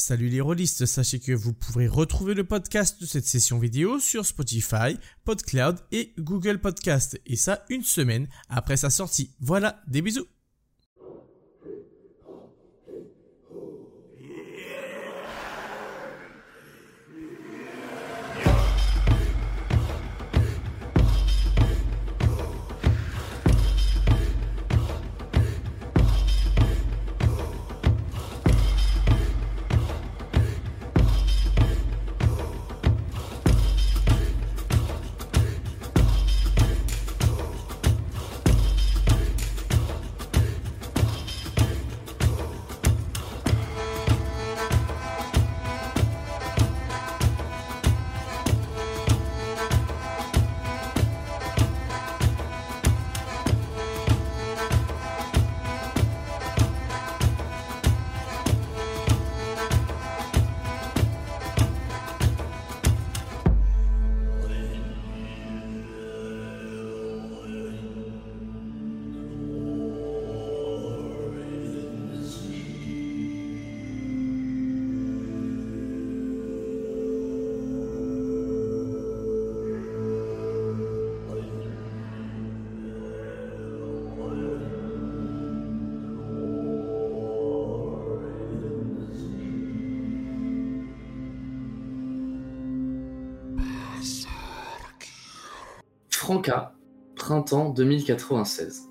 Salut les rôlistes, sachez que vous pourrez retrouver le podcast de cette session vidéo sur Spotify, PodCloud et Google Podcast, et ça une semaine après sa sortie. Voilà, des bisous. Franca, printemps 2096.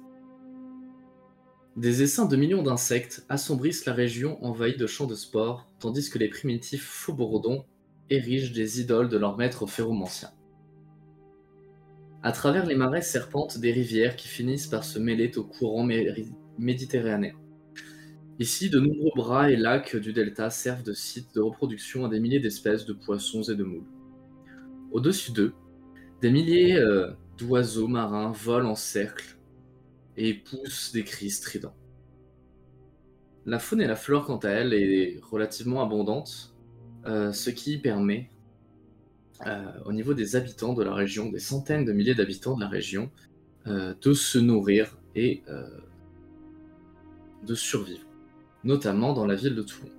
Des essaims de millions d'insectes assombrissent la région envahie de champs de spores, tandis que les primitifs Faubourdons érigent des idoles de leurs maîtres phéromanciens. À travers les marais serpentent des rivières qui finissent par se mêler au courant méditerranéen. Ici, de nombreux bras et lacs du delta servent de sites de reproduction à des milliers d'espèces de poissons et de moules. Au-dessus d'eux, des milliers d'oiseaux marins volent en cercle et poussent des cris stridents. La faune et la flore, quant à elle, est relativement abondante, ce qui permet, au niveau des habitants de la région, des centaines de milliers d'habitants de la région, de se nourrir et de survivre, notamment dans la ville de Toulon.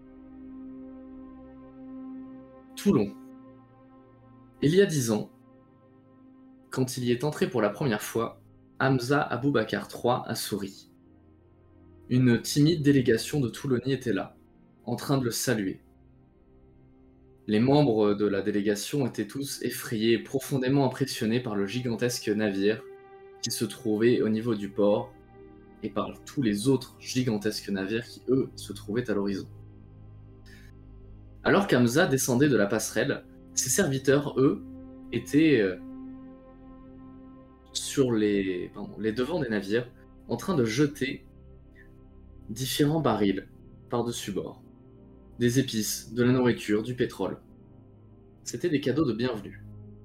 Toulon. Il y a 10 ans, quand il y est entré pour la première fois, Hamza Aboubakar III a souri. Une timide délégation de Toulonnais était là, en train de le saluer. Les membres de la délégation étaient tous effrayés et profondément impressionnés par le gigantesque navire qui se trouvait au niveau du port et par tous les autres gigantesques navires qui, eux, se trouvaient à l'horizon. Alors qu'Hamza descendait de la passerelle, ses serviteurs, eux, étaient sur les devants des navires, en train de jeter différents barils par-dessus bord. Des épices, de la nourriture, du pétrole. C'étaient des cadeaux de bienvenue.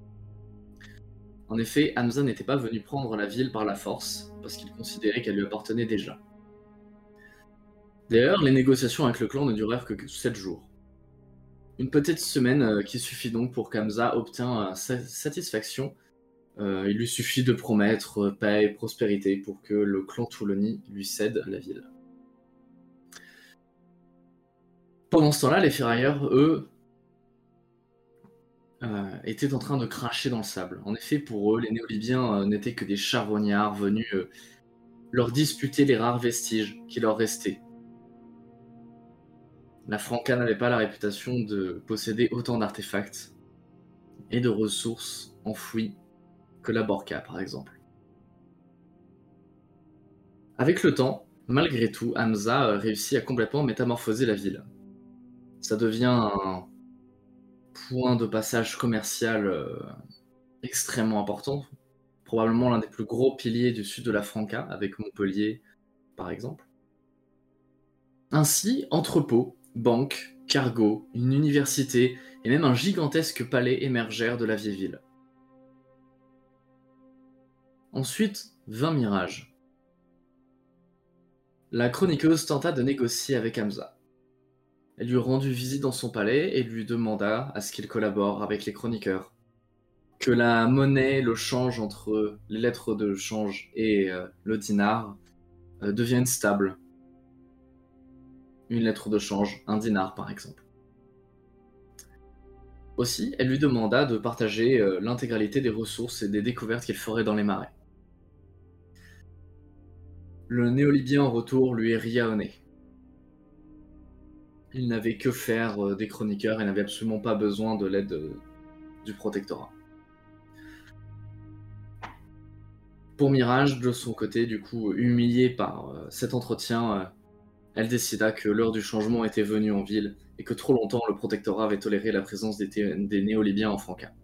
En effet, Hamza n'était pas venu prendre la ville par la force, parce qu'il considérait qu'elle lui appartenait déjà. D'ailleurs, les négociations avec le clan ne durèrent que 7 jours. Une petite semaine qui suffit donc pour qu'Hamza obtient satisfaction. Il lui suffit de promettre paix et prospérité pour que le clan Touloni lui cède la ville. Pendant ce temps-là, les ferrailleurs, eux, étaient en train de cracher dans le sable. En effet, pour eux, les néo-libyens n'étaient que des charbonniards venus leur disputer les rares vestiges qui leur restaient. La Franca n'avait pas la réputation de posséder autant d'artefacts et de ressources enfouies que la Borca, par exemple. Avec le temps, malgré tout, Hamza réussit à complètement métamorphoser la ville. Ça devient un point de passage commercial extrêmement important, probablement l'un des plus gros piliers du sud de la Franca, avec Montpellier, par exemple. Ainsi, entrepôts, banques, cargos, une université et même un gigantesque palais émergèrent de la vieille ville. Ensuite vint Mirage. La chroniqueuse tenta de négocier avec Hamza. Elle lui rendit visite dans son palais et lui demanda à ce qu'il collabore avec les chroniqueurs. Que la monnaie, le change entre les lettres de change et le dinar devienne stable. une lettre de change, un dinar par exemple. Aussi, elle lui demanda de partager l'intégralité des ressources et des découvertes qu'il ferait dans les marais. Le néolibien en retour lui ria au nez. Il n'avait que faire des chroniqueurs et n'avait absolument pas besoin de l'aide du protectorat. Pour Mirage, de son côté, du coup, humiliée par cet entretien, elle décida que l'heure du changement était venue en ville et que trop longtemps le protectorat avait toléré la présence des néo-libyens en Franca.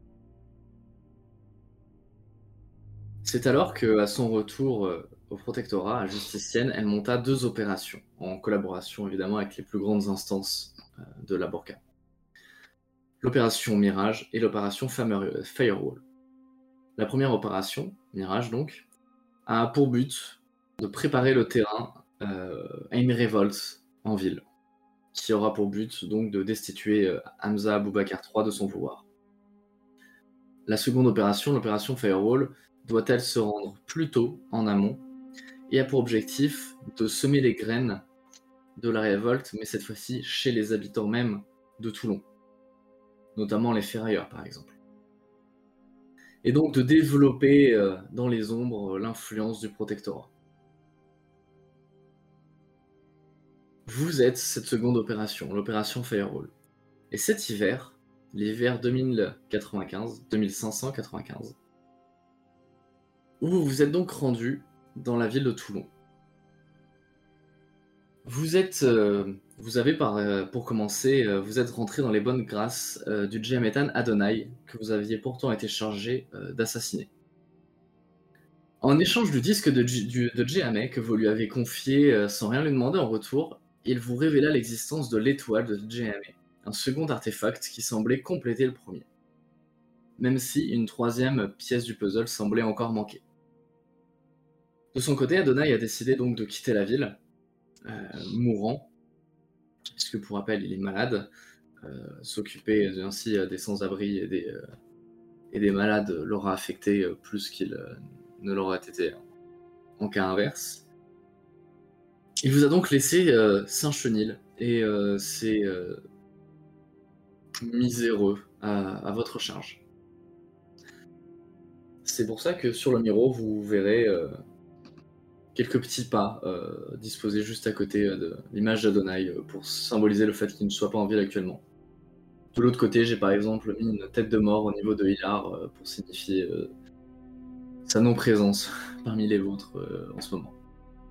C'est alors que, à son retour au protectorat, à Justicienne, elle monta 2 opérations, en collaboration évidemment avec les plus grandes instances de la Borca. L'opération Mirage et l'opération Firewall. La première opération, Mirage donc, a pour but de préparer le terrain à une révolte en ville, qui aura pour but donc de destituer Hamza Aboubakar III de son pouvoir. La seconde opération, l'opération Firewall, doit-elle se rendre plus tôt en amont et a pour objectif de semer les graines de la révolte, mais cette fois-ci chez les habitants même de Toulon, notamment les ferrailleurs par exemple. Et donc de développer dans les ombres l'influence du protectorat. Vous êtes cette seconde opération, l'opération Firewall. Et cet hiver, l'hiver 2595, où vous vous êtes donc rendu dans la ville de Toulon. Vous avez pour commencer, vous êtes rentré dans les bonnes grâces du Djemetan Adonai, que vous aviez pourtant été chargé d'assassiner. En échange du disque de Djameh que vous lui avez confié sans rien lui demander en retour, il vous révéla l'existence de l'étoile de Djameh, un second artefact qui semblait compléter le premier, même si une troisième pièce du puzzle semblait encore manquer. De son côté, Adonai a décidé donc de quitter la ville, mourant, puisque pour rappel il est malade, s'occuper ainsi des sans-abri et des malades l'aura affecté plus qu'il ne l'aura été en cas inverse. Il vous a donc laissé Saint-Chenil et ses miséreux à votre charge. C'est pour ça que sur le miro, vous verrez quelques petits pas disposés juste à côté de l'image d'Adonai pour symboliser le fait qu'il ne soit pas en ville actuellement. De l'autre côté, j'ai par exemple mis une tête de mort au niveau de Hilar pour signifier sa non-présence parmi les vôtres en ce moment.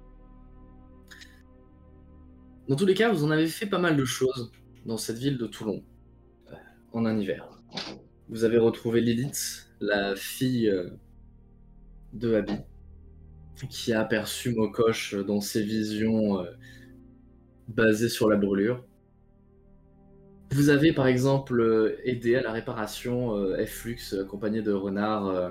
Dans tous les cas, vous en avez fait pas mal de choses dans cette ville de Toulon, en un hiver. Vous avez retrouvé Lilith, la fille de Abby, qui a aperçu Mokosh dans ses visions basées sur la brûlure. Vous avez par exemple aidé à la réparation F-Lux, accompagné de Renard,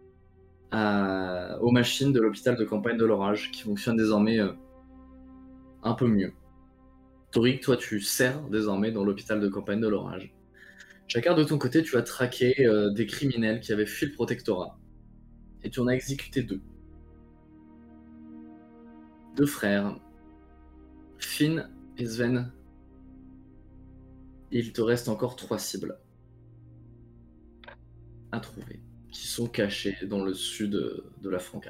aux machines de l'hôpital de campagne de l'Orage, qui fonctionnent désormais un peu mieux. Toric, toi tu sers désormais dans l'hôpital de campagne de l'Orage. Chacun de ton côté, tu as traqué des criminels qui avaient fui le protectorat. Et tu en as exécuté 2. 2 frères, Finn et Sven. Il te reste encore 3 cibles à trouver, qui sont cachées dans le sud de la Franca.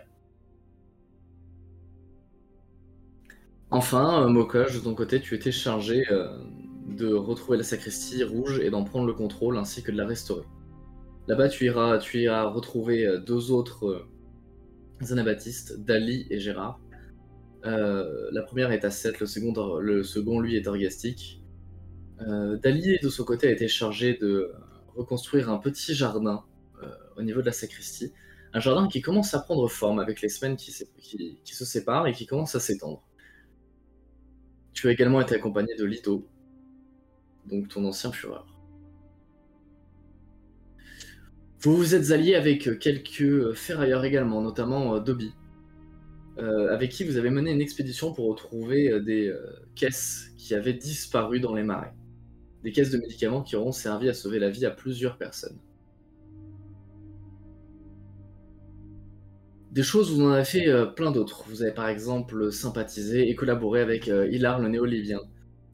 Enfin, Mokosh, de ton côté, tu étais chargé de retrouver la sacristie rouge et d'en prendre le contrôle ainsi que de la restaurer. Là-bas, tu iras retrouver 2 autres anabaptistes, Dali et Gérard. La première est à 7, le second lui est orgastique. Dali, de son côté, a été chargé de reconstruire un petit jardin au niveau de la sacristie. Un jardin qui commence à prendre forme avec les semaines qui se séparent et qui commence à s'étendre. Tu as également été accompagné de Lito, donc ton ancien fureur. Vous vous êtes allié avec quelques ferrailleurs également, notamment Dobby, avec qui vous avez mené une expédition pour retrouver des caisses qui avaient disparu dans les marais. Des caisses de médicaments qui auront servi à sauver la vie à plusieurs personnes. Des choses, vous en avez fait plein d'autres. Vous avez par exemple sympathisé et collaboré avec Hilar le néo-libyen,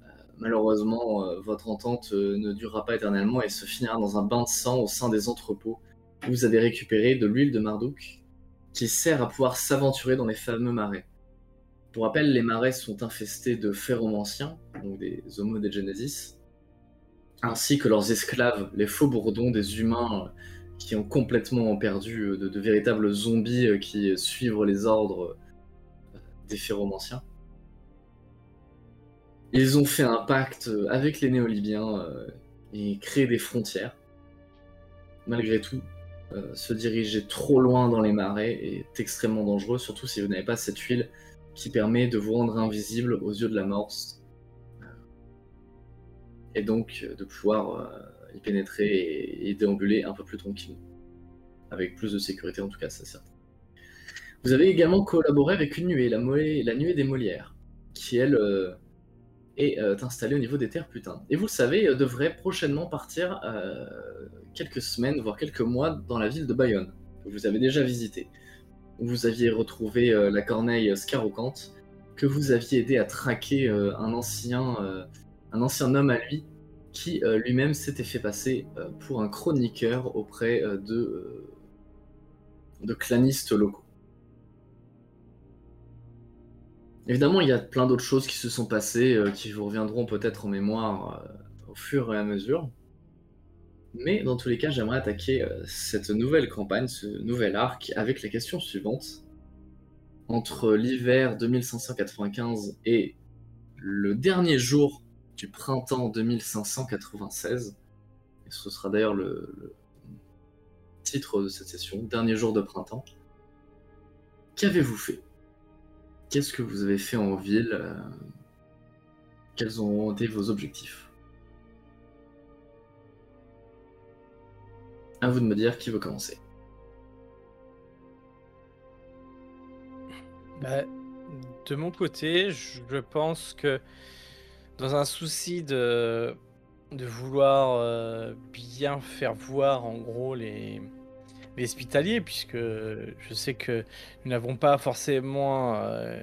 malheureusement, votre entente ne durera pas éternellement et se finira dans un bain de sang au sein des entrepôts où vous avez récupéré de l'huile de Marduk qui sert à pouvoir s'aventurer dans les fameux marais. Pour rappel, les marais sont infestés de phéromanciens, donc des Homo de Genesis, ainsi que leurs esclaves, les faux bourdons, des humains qui ont complètement perdu de véritables zombies qui suivent les ordres des phéromanciens. Ils ont fait un pacte avec les néo-libyens et créé des frontières. Malgré tout, se diriger trop loin dans les marais est extrêmement dangereux, surtout si vous n'avez pas cette huile qui permet de vous rendre invisible aux yeux de la morse. Et donc de pouvoir y pénétrer et déambuler un peu plus tranquillement. Avec plus de sécurité en tout cas, c'est certain. Vous avez également collaboré avec une nuée, la nuée des Molières, qui elle est installée au niveau des terres putains. Et vous le savez, devrait prochainement partir quelques semaines, voire quelques mois dans la ville de Bayonne, que vous avez déjà visité, où vous aviez retrouvé la corneille Scarocante, que vous aviez aidé à traquer un ancien homme à lui, qui lui-même s'était fait passer pour un chroniqueur auprès de clanistes locaux. Évidemment, il y a plein d'autres choses qui se sont passées, qui vous reviendront peut-être en mémoire au fur et à mesure. Mais dans tous les cas, j'aimerais attaquer cette nouvelle campagne, ce nouvel arc, avec la question suivante. Entre l'hiver 2595 et le dernier jour du printemps 2596, et ce sera d'ailleurs le titre de cette session, dernier jour de printemps, qu'avez-vous fait ? Qu'est-ce que vous avez fait en ville ? Quels ont été vos objectifs ? À vous de me dire qui veut commencer. De mon côté, je pense que dans un souci de vouloir bien faire voir en gros les hospitaliers, puisque je sais que nous n'avons pas forcément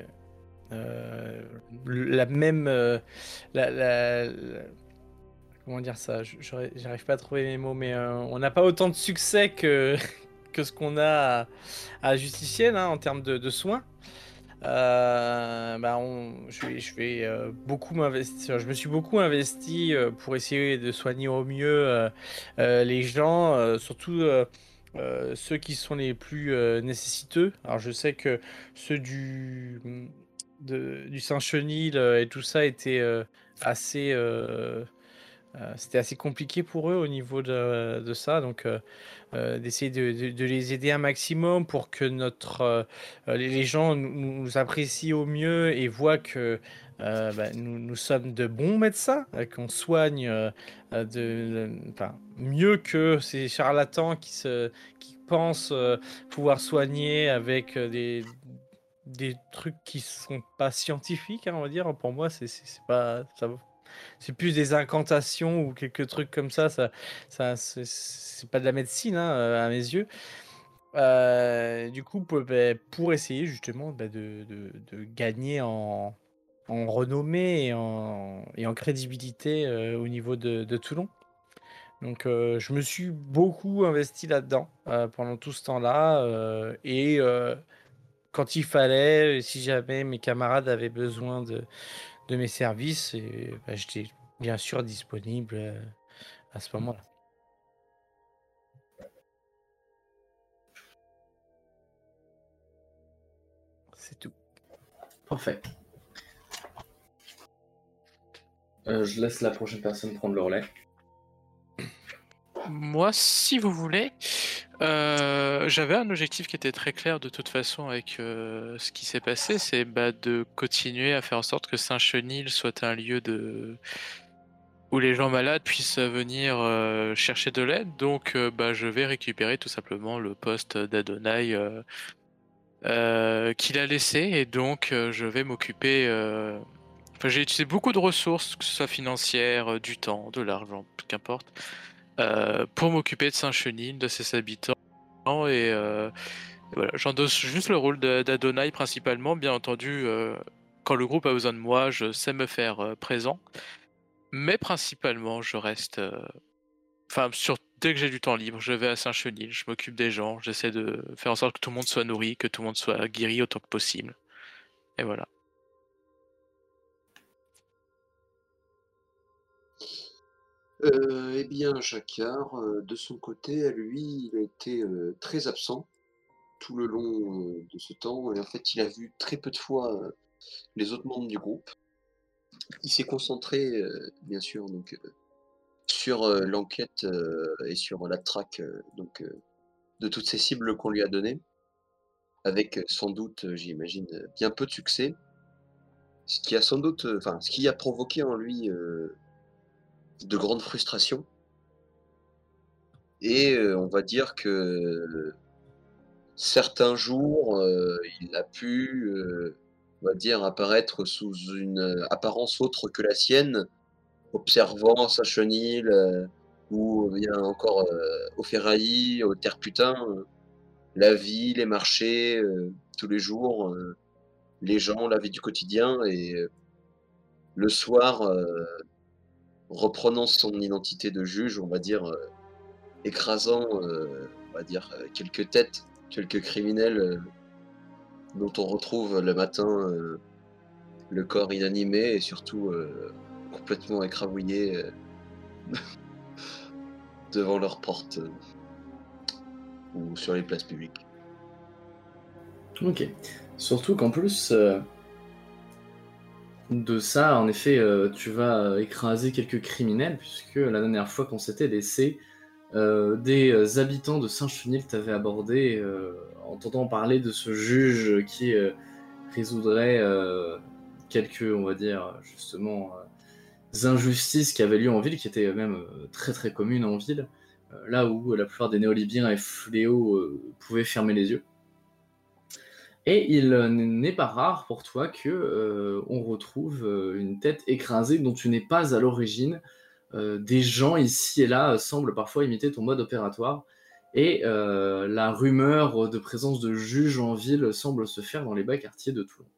la même comment dire ça, j'arrive pas à trouver mes mots, mais on n'a pas autant de succès que que ce qu'on a à Justicienne hein, en termes de soins. Je vais beaucoup m'investir. Je me suis beaucoup investi pour essayer de soigner au mieux les gens, surtout ceux qui sont les plus nécessiteux. Alors je sais que ceux du Saint-Chenil et tout ça étaient assez c'était assez compliqué pour eux au niveau de ça, donc d'essayer de les aider un maximum pour que les gens nous apprécient au mieux et voient que nous sommes de bons médecins, qu'on soigne mieux que ces charlatans qui pensent pouvoir soigner avec des trucs qui sont pas scientifiques, hein, on va dire. Pour moi, c'est pas ça. C'est plus des incantations ou quelques trucs comme ça. C'est pas de la médecine hein, à mes yeux. Du coup, pour essayer justement de gagner en renommée et en crédibilité au niveau de Toulon. Donc, je me suis beaucoup investi là-dedans pendant tout ce temps-là. Quand il fallait, si jamais mes camarades avaient besoin de mes services, j'étais bien sûr disponible à ce moment-là. C'est tout. Parfait. Je laisse la prochaine personne prendre le relais. Moi, si vous voulez, j'avais un objectif qui était très clair de toute façon avec ce qui s'est passé, c'est de continuer à faire en sorte que Saint-Chenil soit un lieu où les gens malades puissent venir chercher de l'aide. Donc, je vais récupérer tout simplement le poste d'Adonai qu'il a laissé, et donc je vais m'occuper. J'ai utilisé beaucoup de ressources, que ce soit financières, du temps, de l'argent, qu'importe. Pour m'occuper de Saint-Chenil, de ses habitants, et voilà, j'endosse juste le rôle d'Adonai principalement. Bien entendu, quand le groupe a besoin de moi, je sais me faire présent, Mais principalement, je reste. Enfin, dès que j'ai du temps libre, je vais à Saint-Chenil, je m'occupe des gens, j'essaie de faire en sorte que tout le monde soit nourri, que tout le monde soit guéri autant que possible. Et voilà. Eh bien, Jacquard, de son côté, à lui, il a été très absent tout le long de ce temps, et en fait, il a vu très peu de fois les autres membres du groupe. Il s'est concentré, bien sûr, donc, sur l'enquête et sur la traque de toutes ces cibles qu'on lui a données, avec sans doute, j'imagine, bien peu de succès, ce qui a sans doute, enfin, ce qui a provoqué en lui de grandes frustrations. Et on va dire que certains jours, il a pu, on va dire, apparaître sous une apparence autre que la sienne, observant sa chenille, ou bien encore au ferraillis, au terre-putain, la vie, les marchés, tous les jours, les gens, la vie du quotidien, et le soir, reprenant son identité de juge, on va dire, écrasant, on va dire, quelques têtes, quelques criminels dont on retrouve le matin le corps inanimé et surtout complètement écrabouillé devant leurs portes ou sur les places publiques. Ok. Surtout qu'en plus de ça, en effet, tu vas écraser quelques criminels, puisque la dernière fois qu'on s'était laissé, des habitants de Saint-Chenil t'avaient abordé, entendant parler de ce juge qui résoudrait quelques, on va dire, justement, injustices qui avaient lieu en ville, qui étaient même très très communes en ville, là où la plupart des néolibyens et fléaux pouvaient fermer les yeux. Et il n'est pas rare pour toi que on retrouve une tête écrasée dont tu n'es pas à l'origine. Des gens ici et là semblent parfois imiter ton mode opératoire. Et la rumeur de présence de juges en ville semble se faire dans les bas quartiers de Toulon.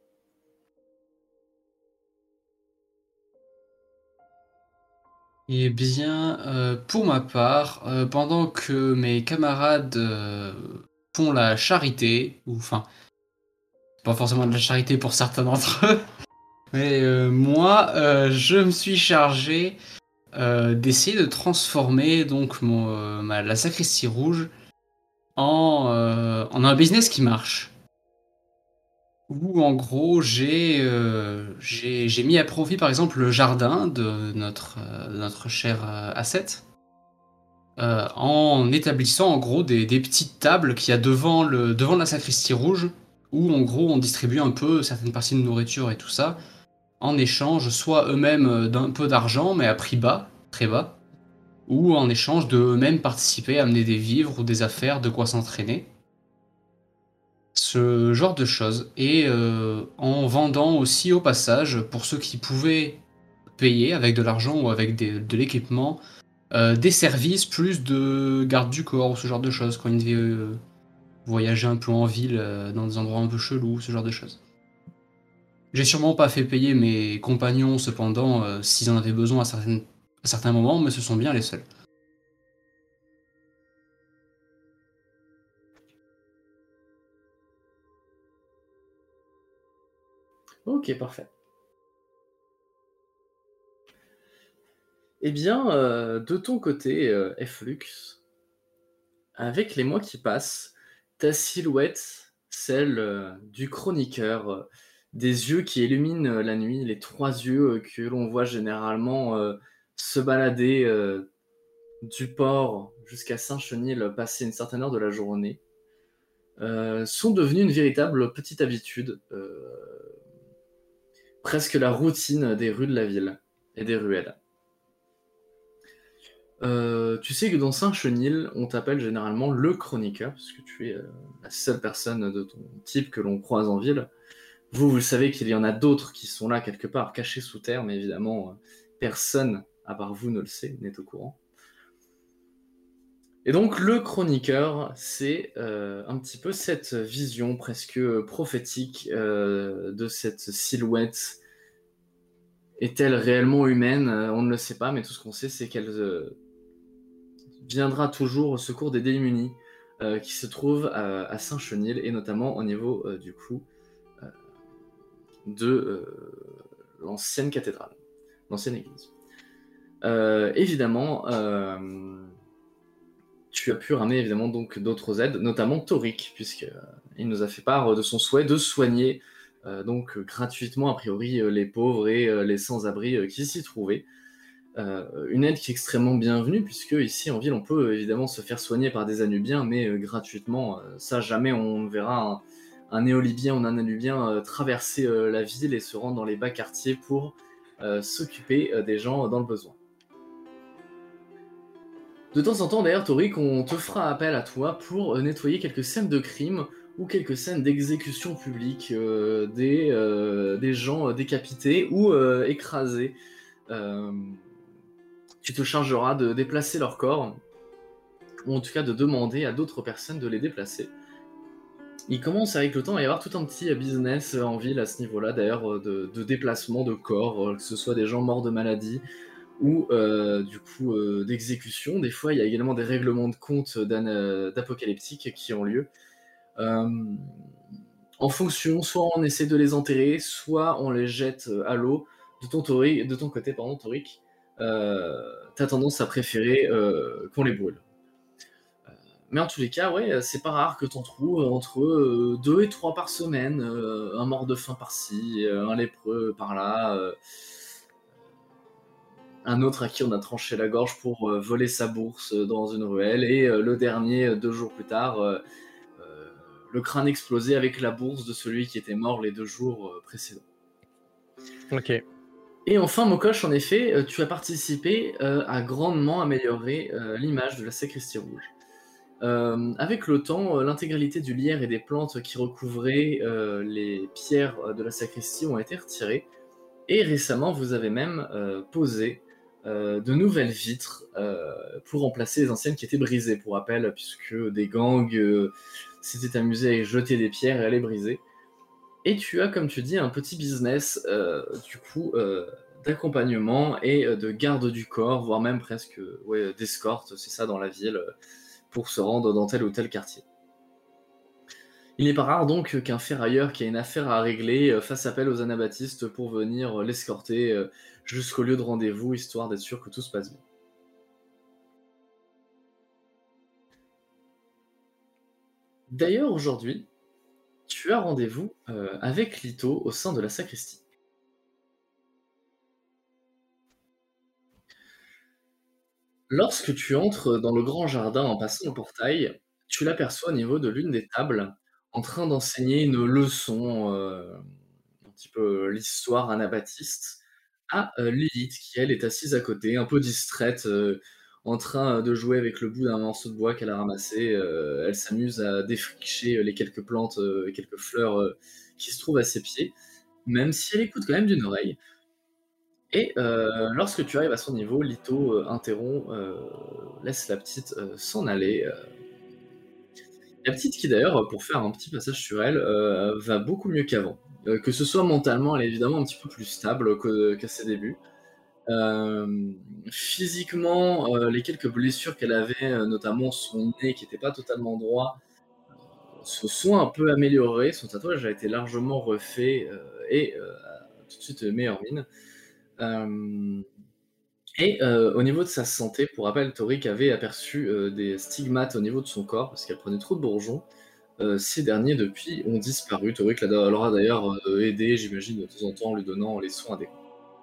Eh bien, pour ma part, pendant que mes camarades font la charité, ou enfin, pas forcément de la charité pour certains d'entre eux, mais moi, je me suis chargé d'essayer de transformer donc la sacristie rouge en un business qui marche. Où en gros j'ai mis à profit par exemple le jardin de notre cher Asset, en établissant en gros des petites tables qu'il y a devant la sacristie rouge, où en gros on distribue un peu certaines parties de nourriture et tout ça, en échange soit eux-mêmes d'un peu d'argent mais à prix bas, très bas, ou en échange de eux-mêmes participer, amener des vivres ou des affaires, de quoi s'entraîner. Ce genre de choses. Et en vendant aussi au passage, pour ceux qui pouvaient payer avec de l'argent ou avec de l'équipement, des services plus de garde du corps ou ce genre de choses, quand ils devaient voyager un peu en ville, dans des endroits un peu chelous, ce genre de choses. J'ai sûrement pas fait payer mes compagnons cependant s'ils en avaient besoin à certains moments, mais ce sont bien les seuls. Ok, parfait. Eh bien, de ton côté, Flux, avec les mois qui passent, ta silhouette, celle du chroniqueur, des yeux qui illuminent la nuit, les 3 yeux que l'on voit généralement se balader du port jusqu'à Saint-Chenil, passer une certaine heure de la journée, sont devenus une véritable petite habitude, presque la routine des rues de la ville et des ruelles. Tu sais que dans Saint-Chenil, on t'appelle généralement le chroniqueur, parce que tu es la seule personne de ton type que l'on croise en ville. Vous le savez qu'il y en a d'autres qui sont là quelque part, cachés sous terre, mais évidemment, personne, à part vous, ne le sait, n'est au courant. Et donc, le chroniqueur, c'est un petit peu cette vision presque prophétique de cette silhouette Est-elle réellement humaine? On ne le sait pas, mais tout ce qu'on sait, c'est qu'elle viendra toujours au secours des démunis qui se trouvent à Saint-Chenil, et notamment au niveau du coup de l'ancienne cathédrale, l'ancienne église. Évidemment, tu as pu ramener évidemment donc d'autres aides, notamment Toric, puisqu'il nous a fait part de son souhait de soigner donc gratuitement a priori les pauvres et les sans-abri qui s'y trouvaient. Une aide qui est extrêmement bienvenue, puisque ici en ville on peut évidemment se faire soigner par des Anubiens, mais gratuitement, ça jamais on ne verra un Néolibien ou un Anubien traverser la ville et se rendre dans les bas quartiers pour s'occuper des gens dans le besoin. De temps en temps d'ailleurs, Toric, on te fera appel à toi pour nettoyer quelques scènes de crime ou quelques scènes d'exécution publique des gens décapités ou écrasés. Tu te chargeras de déplacer leur corps, ou en tout cas de demander à d'autres personnes de les déplacer. Il commence avec le temps à y avoir tout un petit business en ville à ce niveau-là, d'ailleurs, de déplacement de corps, que ce soit des gens morts de maladie ou du coup d'exécution. Des fois, il y a également des règlements de compte d'apocalyptiques qui ont lieu. En fonction, soit on essaie de les enterrer, soit on les jette à l'eau. De ton côté, Toric, t'as tendance à préférer qu'on les brûle. Mais en tous les cas, ouais, c'est pas rare que t'en trouves entre 2 et 3 par semaine, un mort de faim par-ci, un lépreux par-là, un autre à qui on a tranché la gorge pour voler sa bourse dans une ruelle, et le dernier, 2 jours plus tard, le crâne explosé avec la bourse de celui qui était mort les 2 jours précédents. Ok. Et enfin, Mokosh, en effet, tu as participé à grandement améliorer l'image de la sacristie rouge. Avec le temps, l'intégralité du lierre et des plantes qui recouvraient les pierres de la sacristie ont été retirées, et récemment, vous avez même posé de nouvelles vitres pour remplacer les anciennes qui étaient brisées, pour rappel, puisque des gangs s'étaient amusés à jeter des pierres et à les briser. Et tu as, comme tu dis, un petit business du coup d'accompagnement et de garde du corps, voire même presque d'escorte, c'est ça, dans la ville, pour se rendre dans tel ou tel quartier. Il n'est pas rare donc qu'un ferrailleur qui a une affaire à régler fasse appel aux anabaptistes pour venir l'escorter jusqu'au lieu de rendez-vous, histoire d'être sûr que tout se passe bien. D'ailleurs, aujourd'hui, tu as rendez-vous avec Lito au sein de la sacristie. Lorsque tu entres dans le grand jardin en passant le portail, tu l'aperçois au niveau de l'une des tables, en train d'enseigner une leçon, un petit peu l'histoire anabaptiste, à Lilith, qui elle est assise à côté, un peu distraite, en train de jouer avec le bout d'un morceau de bois qu'elle a ramassé. Elle s'amuse à défricher les quelques plantes et quelques fleurs qui se trouvent à ses pieds, même si elle écoute quand même d'une oreille. Et lorsque tu arrives à son niveau, Lito interrompt, laisse la petite s'en aller. La petite qui d'ailleurs, pour faire un petit passage sur elle, va beaucoup mieux qu'avant. Que ce soit mentalement, elle est évidemment un petit peu plus stable qu'à ses débuts. Physiquement, les quelques blessures qu'elle avait, notamment son nez qui n'était pas totalement droit, se sont un peu améliorées. Son tatouage a été largement refait et a tout de suite meilleure mine. Au niveau de sa santé, pour rappel, Toric avait aperçu des stigmates au niveau de son corps parce qu'elle prenait trop de bourgeons. Ces derniers, depuis, ont disparu. Toric leur a d'ailleurs aidé, j'imagine, de temps en temps, en lui donnant les soins adéquats.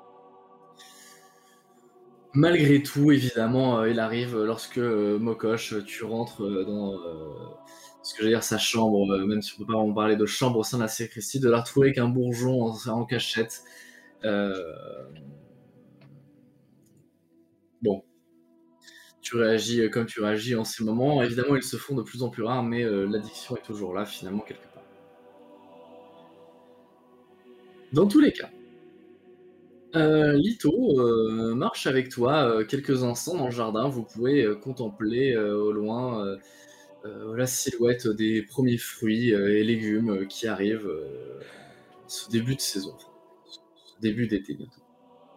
Malgré tout, évidemment, il arrive lorsque Mokosh, tu rentres dans ce que j'allais dire sa chambre, même si on peut pas vraiment parler de chambre au sein de la sacristie, de la retrouver avec un bourgeon en cachette. Bon, tu réagis comme tu réagis en ces moments. Évidemment, ils se font de plus en plus rares, mais l'addiction est toujours là, finalement, quelque part. Dans tous les cas, Lito marche avec toi quelques instants dans le jardin. Vous pouvez contempler au loin la silhouette des premiers fruits et légumes qui arrivent en ce début de saison, ce début d'été bientôt.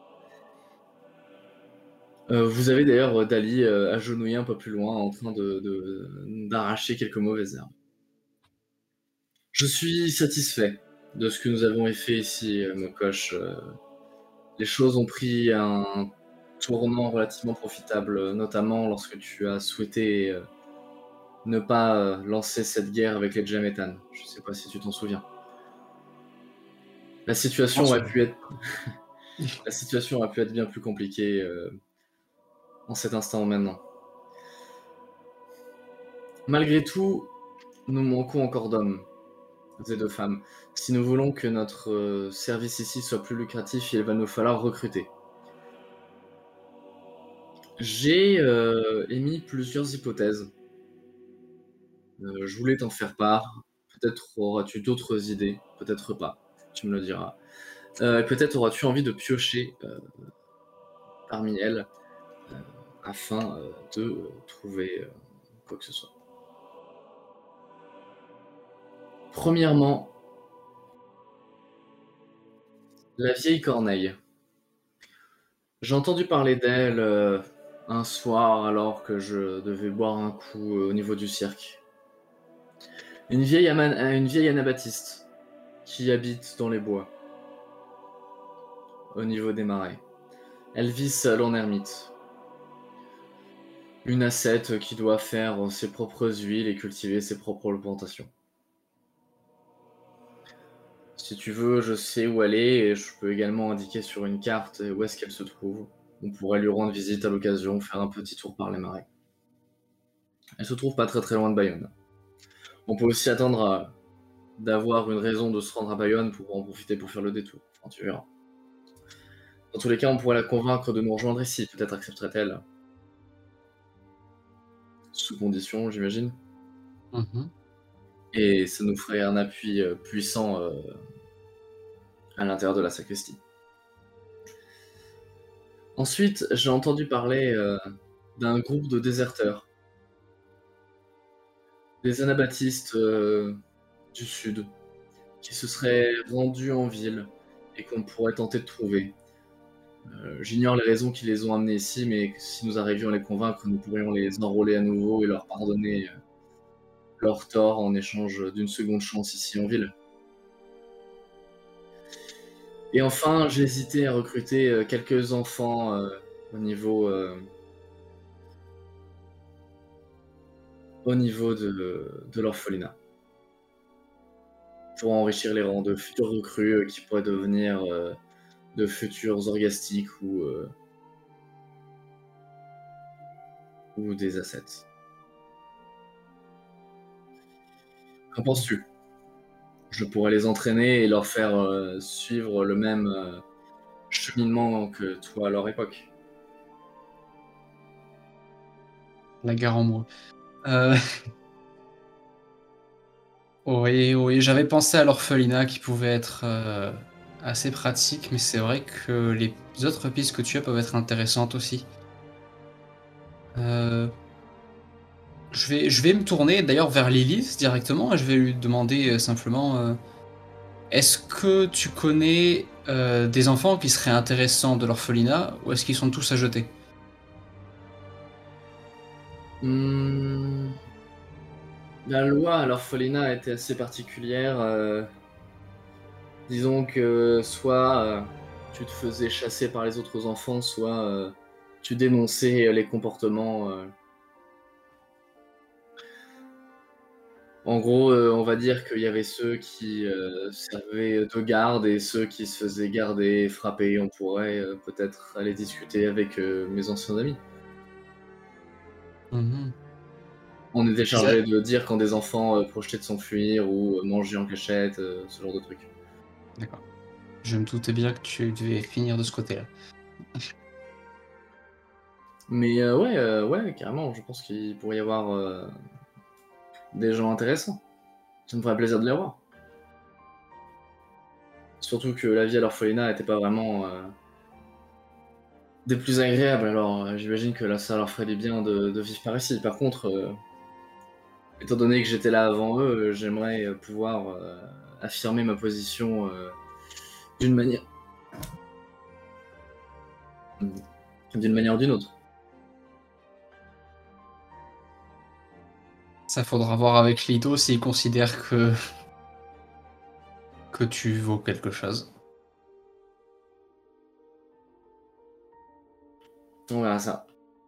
Vous avez d'ailleurs Dali agenouillé un peu plus loin en train d'arracher quelques mauvaises herbes. Je suis satisfait de ce que nous avons fait ici, Mokosh. Les choses ont pris un tournant relativement profitable, notamment lorsque tu as souhaité ne pas lancer cette guerre avec les Jametan. Je ne sais pas si tu t'en souviens. La situation aurait pu être la situation aurait pu être bien plus compliquée en cet instant maintenant. Malgré tout, nous manquons encore d'hommes et de femmes. Si nous voulons que notre service ici soit plus lucratif, il va nous falloir recruter. J'ai émis plusieurs hypothèses. Je voulais t'en faire part. Peut-être auras-tu d'autres idées, peut-être pas. Tu me le diras. Peut-être auras-tu envie de piocher parmi elles afin de trouver quoi que ce soit. Premièrement, la vieille Corneille. J'ai entendu parler d'elle un soir alors que je devais boire un coup au niveau du cirque. Une vieille anabaptiste qui habite dans les bois, au niveau des marais. Elle vit seule en ermite. Une ascète qui doit faire ses propres huiles et cultiver ses propres plantations. Si tu veux, je sais où elle est et je peux également indiquer sur une carte où est-ce qu'elle se trouve. On pourrait lui rendre visite à l'occasion, faire un petit tour par les marais. Elle se trouve pas très très loin de Bayonne. On peut aussi attendre d'avoir une raison de se rendre à Bayonne pour en profiter pour faire le détour. Enfin, tu verras. Dans tous les cas, on pourrait la convaincre de nous rejoindre ici. Peut-être accepterait-elle. Sous condition, j'imagine. Et ça nous ferait un appui puissant à l'intérieur de la sacristie. Ensuite, j'ai entendu parler d'un groupe de déserteurs. Des anabaptistes du sud qui se seraient rendus en ville et qu'on pourrait tenter de trouver. J'ignore les raisons qui les ont amenés ici, mais si nous arrivions à les convaincre, nous pourrions les enrôler à nouveau et leur pardonner leur tort en échange d'une seconde chance ici en ville. Et enfin, j'ai hésité à recruter quelques enfants au niveau de l'orphelinat. Pour enrichir les rangs de futurs recrues qui pourraient devenir de futurs orgastiques ou des assets. Qu'en penses-tu? Je pourrais les entraîner et leur faire suivre le même cheminement que toi à leur époque. La gare en moi. Oui, j'avais pensé à l'orphelinat qui pouvait être assez pratique, mais c'est vrai que les autres pistes que tu as peuvent être intéressantes aussi. Je vais me tourner d'ailleurs vers Lilith directement et je vais lui demander simplement est-ce que tu connais des enfants qui seraient intéressants de l'orphelinat ou est-ce qu'ils sont tous à jeter? La loi à l'orphelinat était assez particulière. Disons que soit tu te faisais chasser par les autres enfants, soit tu dénonçais les comportements. En gros, on va dire qu'il y avait ceux qui servaient de garde et ceux qui se faisaient garder et frapper. On pourrait peut-être aller discuter avec mes anciens amis. On était chargé de dire quand des enfants projetaient de s'enfuir ou mangeaient en cachette, ce genre de trucs. D'accord. Je me doutais bien que tu devais finir de ce côté-là. Mais ouais, carrément, je pense qu'il pourrait y avoir des gens intéressants. Ça me ferait plaisir de les voir. Surtout que la vie à l'orphelinat n'était pas vraiment des plus agréables, alors j'imagine que là ça leur ferait du bien de vivre par ici. Par contre, étant donné que j'étais là avant eux, j'aimerais pouvoir affirmer ma position d'une manière ou d'une autre. Ça faudra voir avec Lito s'il considère que tu vaux quelque chose. On verra ça.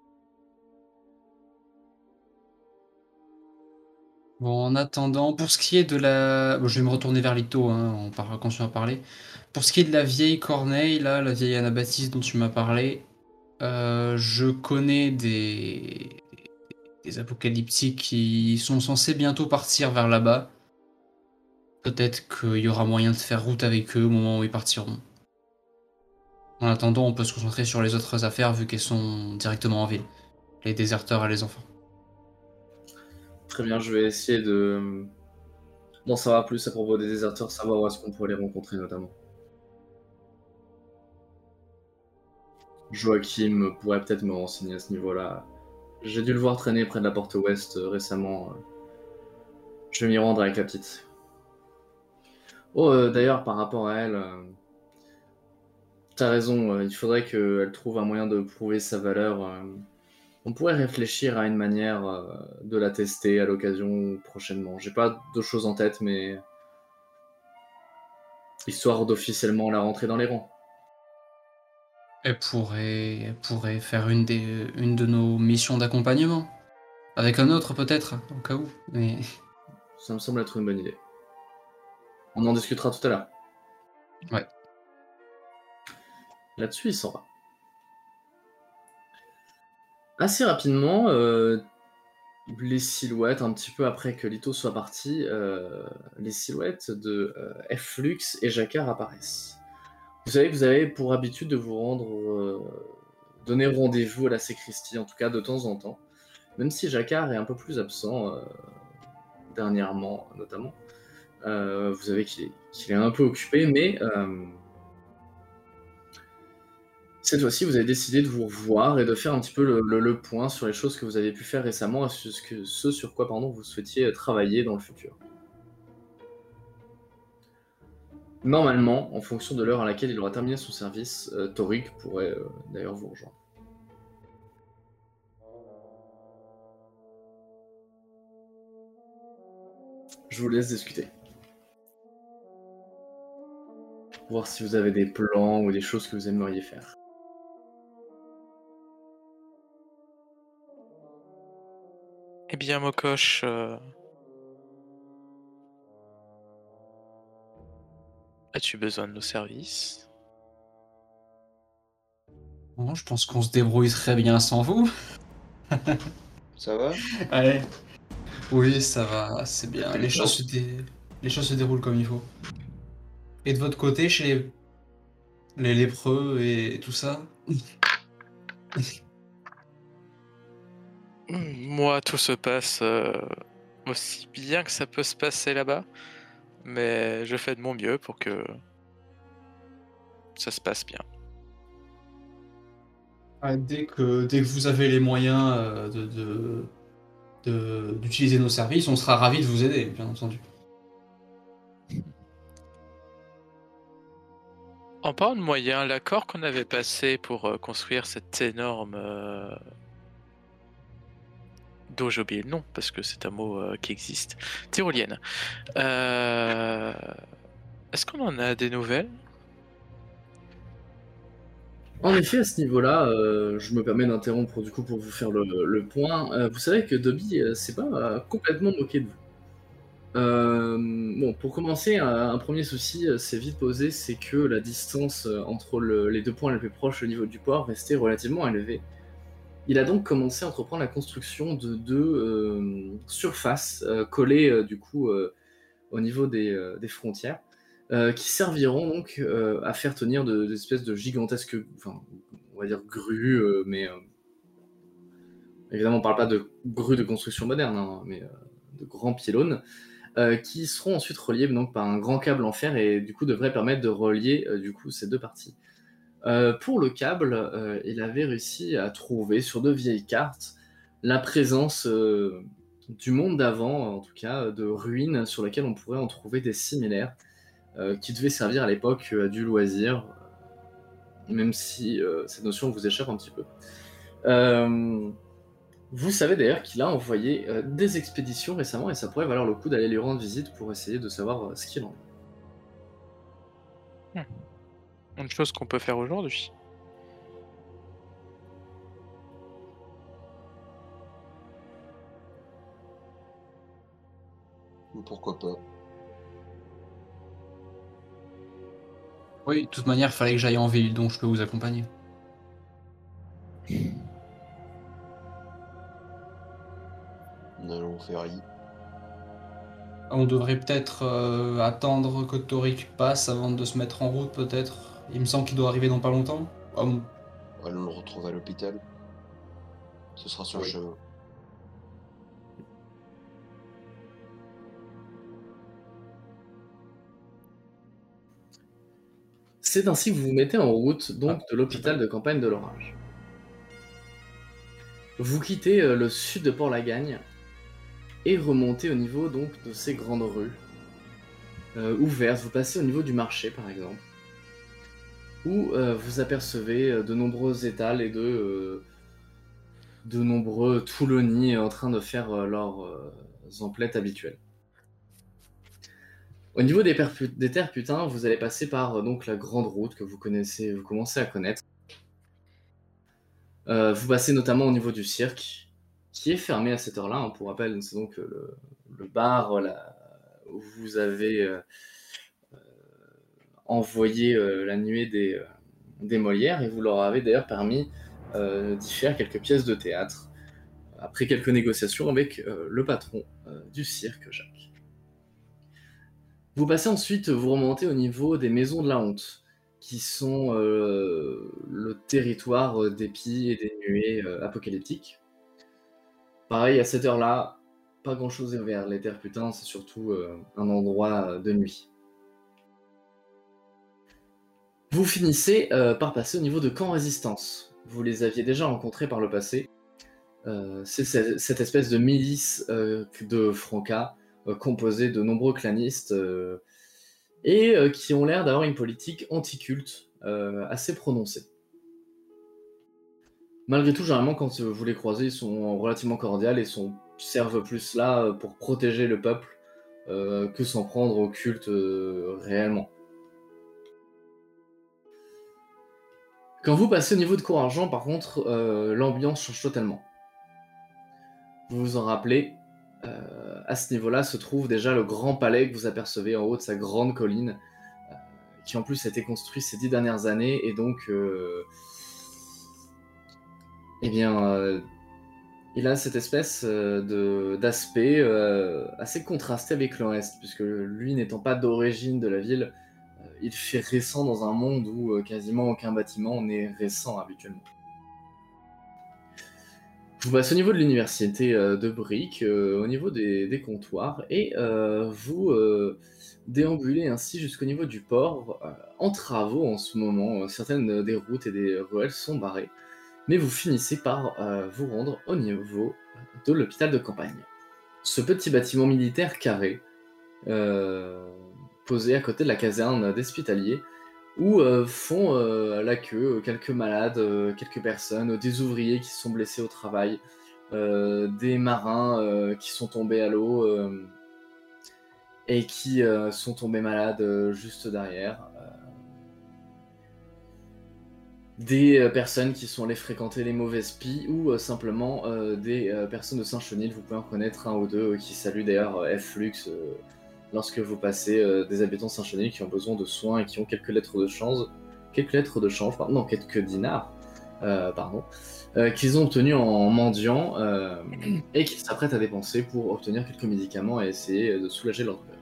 Bon, en attendant, pour ce qui est de la... Bon, je vais me retourner vers Lito, hein, continue à parler. Pour ce qui est de la vieille Corneille, là, la vieille Anabaptiste dont tu m'as parlé, je connais des apocalyptiques qui sont censés bientôt partir vers là-bas. Peut-être qu'il y aura moyen de faire route avec eux au moment où ils partiront. En attendant, on peut se concentrer sur les autres affaires vu qu'elles sont directement en ville. Les déserteurs et les enfants. Très bien, je vais essayer d'en savoir plus à propos des déserteurs, savoir où est-ce qu'on pourrait les rencontrer notamment. Joachim pourrait peut-être me renseigner à ce niveau-là. J'ai dû le voir traîner près de la porte ouest récemment. Je vais m'y rendre avec la petite. Oh, d'ailleurs, par rapport à elle, t'as raison, il faudrait qu'elle trouve un moyen de prouver sa valeur. On pourrait réfléchir à une manière de la tester à l'occasion prochainement. J'ai pas de choses en tête, mais histoire d'officiellement la rentrer dans les rangs. Elle pourrait faire une de nos missions d'accompagnement. Avec un autre peut-être, au cas où. Mais... Ça me semble être une bonne idée. On en discutera tout à l'heure. Ouais. Là-dessus, il s'en va. Assez rapidement, les silhouettes, un petit peu après que Lito soit parti, les silhouettes de Flux et Jacquard apparaissent. Vous savez que vous avez pour habitude de vous rendre, donner rendez-vous à la sacristie, en tout cas de temps en temps. Même si Jacquard est un peu plus absent, dernièrement notamment. Vous savez qu'il est un peu occupé, mais cette fois-ci, vous avez décidé de vous revoir et de faire un petit peu le point sur les choses que vous avez pu faire récemment et ce sur quoi vous souhaitiez travailler dans le futur. Normalement, en fonction de l'heure à laquelle il aura terminé son service, Torik pourrait d'ailleurs vous rejoindre. Je vous laisse discuter. Voir si vous avez des plans ou des choses que vous aimeriez faire. Eh bien, Mokosh, as-tu besoin de nos services? Bon, je pense qu'on se débrouille très bien sans vous. Ça va? Allez. Oui, ça va, c'est bien. Les choses se déroulent comme il faut. Et de votre côté, chez les lépreux et tout ça? Moi, tout se passe aussi bien que ça peut se passer là-bas, mais je fais de mon mieux pour que ça se passe bien. Dès que vous avez les moyens d'utiliser nos services, on sera ravis de vous aider, bien entendu. En parlant de moyens, l'accord qu'on avait passé pour construire cette énorme... dont j'ai oublié le nom, parce que c'est un mot qui existe. Tyrolienne. Est-ce qu'on en a des nouvelles? En effet, à ce niveau-là, je me permets d'interrompre du coup pour vous faire le point. Vous savez que Dobby s'est pas complètement moqué de vous. Bon, pour commencer, un premier souci s'est vite posé, c'est que la distance entre les deux points les plus proches au niveau du port restait relativement élevée. Il a donc commencé à entreprendre la construction de deux surfaces collées du coup au niveau des frontières, qui serviront donc à faire tenir des espèces de gigantesques, enfin, on va dire grues, mais évidemment on parle pas de grues de construction moderne, hein, mais de grands pylônes, qui seront ensuite reliés donc par un grand câble en fer et du coup devraient permettre de relier du coup ces deux parties. Pour le câble, il avait réussi à trouver sur de vieilles cartes la présence du monde d'avant, en tout cas de ruines sur lesquelles on pourrait en trouver des similaires, qui devaient servir à l'époque à du loisir, même si cette notion vous échappe un petit peu. Vous savez d'ailleurs qu'il a envoyé des expéditions récemment et ça pourrait valoir le coup d'aller lui rendre visite pour essayer de savoir ce qu'il en est. Une chose qu'on peut faire aujourd'hui. Pourquoi pas. Oui, de toute manière, il fallait que j'aille en ville, donc je peux vous accompagner. Nous allons au ferry. On devrait peut-être attendre que Torik passe avant de se mettre en route, peut-être. Il me semble qu'il doit arriver dans pas longtemps. Allons le retrouver à l'hôpital. Ce sera sur le Oui. chemin. C'est ainsi que vous vous mettez en route donc de l'hôpital de campagne de l'Orage. Vous quittez le sud de Port-Lagagne et remontez au niveau donc de ces grandes rues ouvertes. Vous passez au niveau du marché par exemple, où vous apercevez de nombreux étals et de nombreux Touloni en train de faire leurs emplettes habituelles. Au niveau des terres putains, vous allez passer par donc la grande route que vous connaissez, vous commencez à connaître. Vous passez notamment au niveau du cirque, qui est fermé à cette heure-là. Hein, pour rappel, c'est donc le bar où vous avez envoyé la nuée des Molières, et vous leur avez d'ailleurs permis d'y faire quelques pièces de théâtre, après quelques négociations avec le patron du cirque, Jacques. Vous passez ensuite, vous remontez au niveau des maisons de la honte, qui sont le territoire d'épis et des nuées apocalyptiques. Pareil, à cette heure-là, pas grand-chose est ouvert. Les terres putains, c'est surtout un endroit de nuit. Vous finissez par passer au niveau de camp résistance. Vous les aviez déjà rencontrés par le passé. C'est cette espèce de milice de Franca, composée de nombreux clanistes et qui ont l'air d'avoir une politique anti-culte assez prononcée. Malgré tout, généralement, quand vous les croisez, ils sont relativement cordiaux et servent plus là pour protéger le peuple que s'en prendre au culte réellement. Quand vous passez au niveau de Cour-Argent, par contre, l'ambiance change totalement. Vous vous en rappelez, à ce niveau-là se trouve déjà le grand palais que vous apercevez en haut de sa grande colline, qui en plus a été construit ces 10 dernières années, et donc, il a cette espèce d'aspect assez contrasté avec le reste, puisque lui n'étant pas d'origine de la ville, il fait récent dans un monde où quasiment aucun bâtiment n'est récent habituellement. Vous passez au niveau de l'université de Brick, au niveau des comptoirs, et vous déambulez ainsi jusqu'au niveau du port, en travaux en ce moment. Certaines des routes et des ruelles sont barrées, mais vous finissez par vous rendre au niveau de l'hôpital de campagne. Ce petit bâtiment militaire carré, posé à côté de la caserne d'Hospitalier, où font la queue quelques malades, quelques personnes, des ouvriers qui se sont blessés au travail, des marins qui sont tombés à l'eau et qui sont tombés malades juste derrière, des personnes qui sont allées fréquenter les mauvaises pies, ou simplement des personnes de Saint-Chenil. Vous pouvez en connaître un ou deux qui saluent d'ailleurs F-Lux lorsque vous passez des habitants de Saint-Chenil qui ont besoin de soins et qui ont quelques lettres de change, quelques dinars, qu'ils ont obtenus en mendiant et qu'ils s'apprêtent à dépenser pour obtenir quelques médicaments et essayer de soulager leur douleur.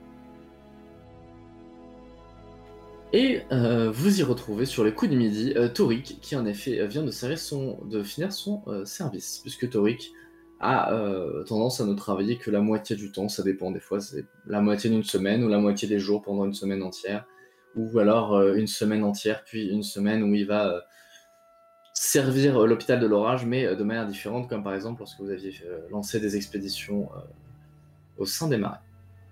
Et vous y retrouvez sur les coups du midi Torik, qui en effet vient de finir son service, puisque Torik a tendance à ne travailler que la moitié du temps. Ça dépend, des fois c'est la moitié d'une semaine ou la moitié des jours pendant une semaine entière, ou alors une semaine entière puis une semaine où il va servir l'hôpital de l'Orage, mais de manière différente, comme par exemple lorsque vous aviez lancé des expéditions au sein des marais.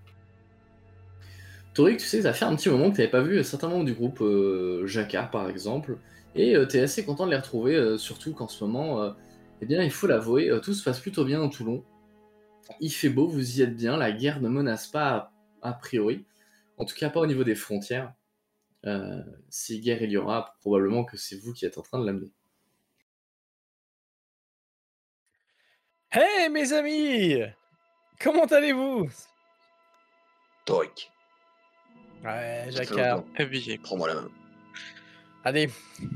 Torik, tu sais, ça fait un petit moment que tu n'avais pas vu certains membres du groupe, Jacquard par exemple, et tu es assez content de les retrouver, surtout qu'en ce moment, Eh bien, il faut l'avouer, tout se passe plutôt bien dans Toulon. Il fait beau, vous y êtes bien, la guerre ne menace pas a priori, en tout cas pas au niveau des frontières. Si guerre il y aura, probablement que c'est vous qui êtes en train de l'amener. Hey mes amis! Comment allez-vous? Toric, Ouais, ça fait Jacquard. longtemps. Habillé. Prends-moi la main. Allez.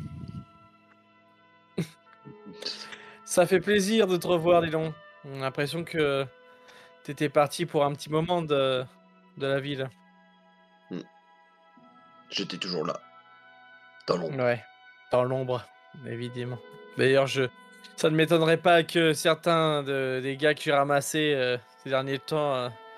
Ça fait plaisir de te revoir, dis donc. On a l'impression que t'étais parti pour un petit moment de la ville. J'étais toujours là. Dans l'ombre. Ouais, dans l'ombre, évidemment. D'ailleurs, ça ne m'étonnerait pas que certains des gars que j'ai ramassés ces derniers temps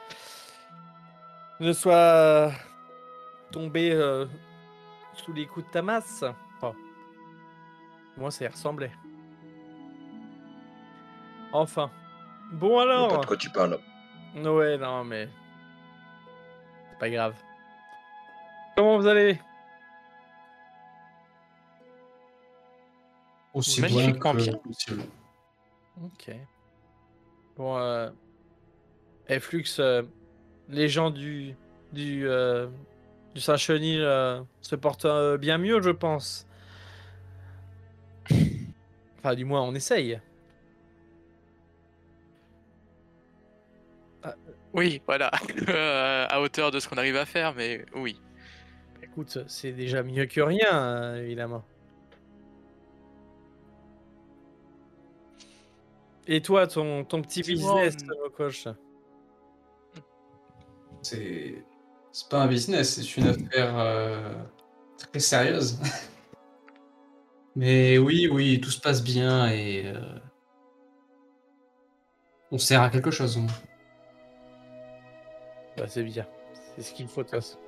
ne soient tombés sous les coups de ta masse. Enfin, moi, ça y ressemblait. Enfin. Bon Je vois pas alors. de quoi tu parles. Ouais, non, mais c'est pas grave. Comment vous allez? Aussi Magnifiquement bien que bien. possible. Ok. Bon, Flux, les gens du Saint-Chenil se portent bien mieux, je pense. Enfin, du moins, on essaye. Oui, voilà. À hauteur de ce qu'on arrive à faire, mais oui. Écoute, c'est déjà mieux que rien, évidemment. Et toi, ton petit Dis-moi, business, coach? C'est pas un business, c'est une affaire très sérieuse. Mais oui, tout se passe bien et on sert à quelque chose. Bah, c'est bien. C'est ce qu'il faut, de toute façon.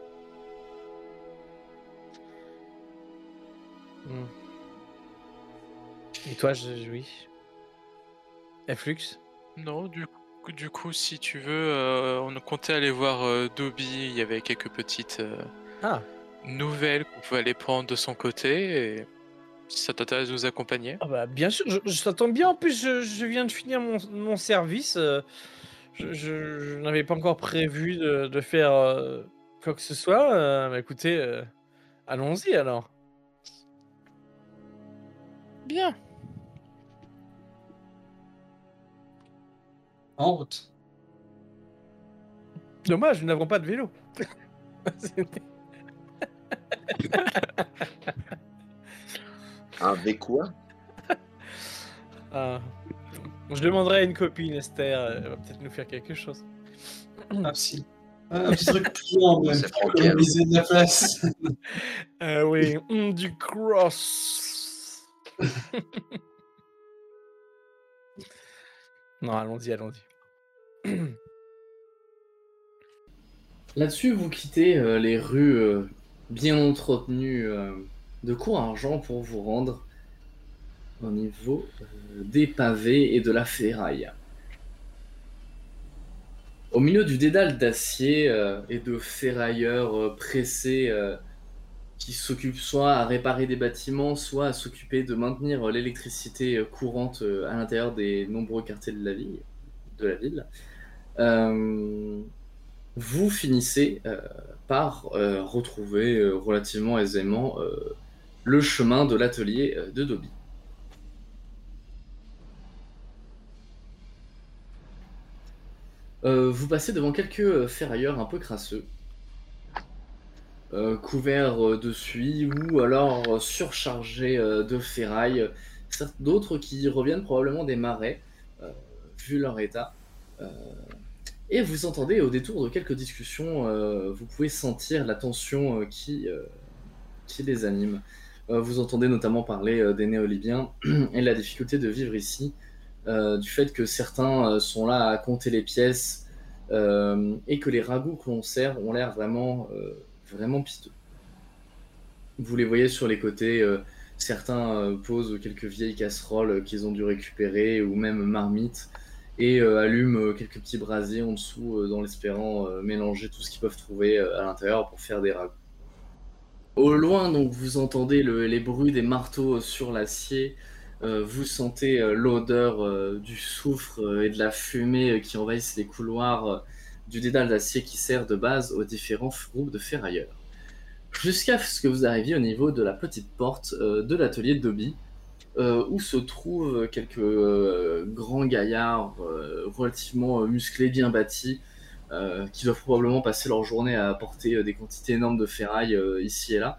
Hmm. Et toi, oui. Flux? non, du coup, si tu veux, on comptait aller voir Dobby. Il y avait quelques petites Ah, nouvelles qu'on pouvait aller prendre de son côté. Et si ça t'intéresse de nous accompagner. ah bah, bien sûr, ça tombe bien. En plus, je viens de finir mon service. Je n'avais pas encore prévu de faire quoi que ce soit. Bah, écoutez, allons-y alors. Bien. En route. Dommage, nous n'avons pas de vélo. Un quoi? Ah. Je demanderai à une copine, Esther. Elle va peut-être nous faire quelque chose. Un petit truc pliant même C'est pour Franck, économiser de la place. Oui, du cross. Non, allons-y. Là-dessus, vous quittez les rues bien entretenues de Courargent pour vous rendre au niveau des pavés et de la ferraille. Au milieu du dédale d'acier et de ferrailleurs pressés qui s'occupent soit à réparer des bâtiments, soit à s'occuper de maintenir l'électricité courante à l'intérieur des nombreux quartiers de la ville, vous finissez par retrouver relativement aisément le chemin de l'atelier de Dobby. Vous passez devant quelques ferrailleurs un peu crasseux, couverts de suie ou alors surchargés de ferraille, d'autres qui reviennent probablement des marais, vu leur état. Et vous entendez au détour de quelques discussions, vous pouvez sentir la tension qui les anime. Vous entendez notamment parler des néo-libyens et la difficulté de vivre ici, du fait que certains sont là à compter les pièces et que les ragoûts que l'on sert ont l'air vraiment piteux. Vous les voyez sur les côtés, certains posent quelques vieilles casseroles qu'ils ont dû récupérer ou même marmites et allument quelques petits brasiers en dessous dans l'espérant mélanger tout ce qu'ils peuvent trouver à l'intérieur pour faire des ragoûts. Au loin, donc, vous entendez les bruits des marteaux sur l'acier Vous sentez l'odeur du soufre et de la fumée qui envahissent les couloirs du dédale d'acier qui sert de base aux différents groupes de ferrailleurs. Jusqu'à ce que vous arriviez au niveau de la petite porte de l'atelier de Dobby, où se trouvent quelques grands gaillards relativement musclés, bien bâtis, qui doivent probablement passer leur journée à apporter des quantités énormes de ferraille ici et là,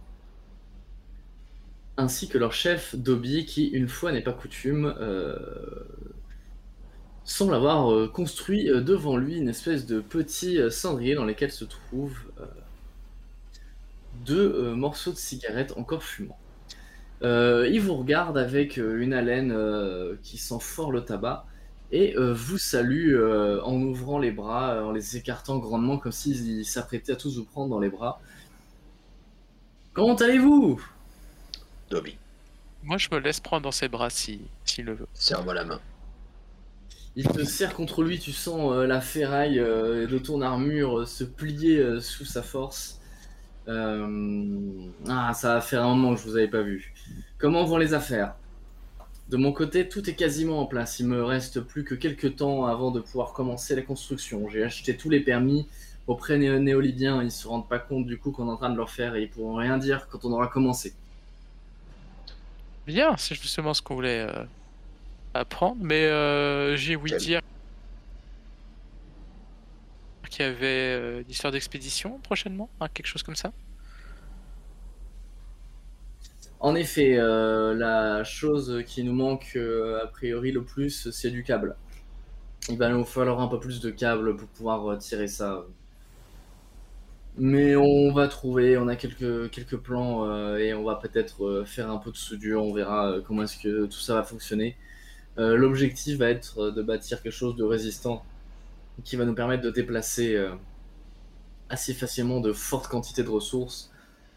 ainsi que leur chef Dobby, qui, une fois n'est pas coutume, semble avoir construit devant lui une espèce de petit cendrier dans lequel se trouvent deux morceaux de cigarettes encore fumants. Il vous regarde avec une haleine qui sent fort le tabac et vous salue en ouvrant les bras, en les écartant grandement comme s'il s'apprêtait à tous vous prendre dans les bras. Comment allez-vous, Dobby, Moi, je me laisse prendre dans ses bras s'il le veut. serre-moi la main. Il te serre contre lui, tu sens la ferraille de ton armure se plier sous sa force. Ça va faire un moment que je vous avais pas vu. Comment vont les affaires? De mon côté, tout est quasiment en place. Il me reste plus que quelques temps avant de pouvoir commencer la construction. J'ai acheté tous les permis auprès des néolibiens. Ils se rendent pas compte du coup qu'on est en train de leur faire et ils pourront rien dire quand on aura commencé. Bien, c'est justement ce qu'on voulait apprendre, mais j'ai ouï Quel- dire qu'il y avait une histoire d'expédition prochainement, hein, quelque chose comme ça. En effet, la chose qui nous manque a priori le plus, c'est du câble. Il va nous falloir un peu plus de câble pour pouvoir tirer ça. Mais on va trouver, on a quelques plans et on va peut-être faire un peu de soudure, on verra comment est-ce que tout ça va fonctionner. L'objectif va être de bâtir quelque chose de résistant qui va nous permettre de déplacer assez facilement de fortes quantités de ressources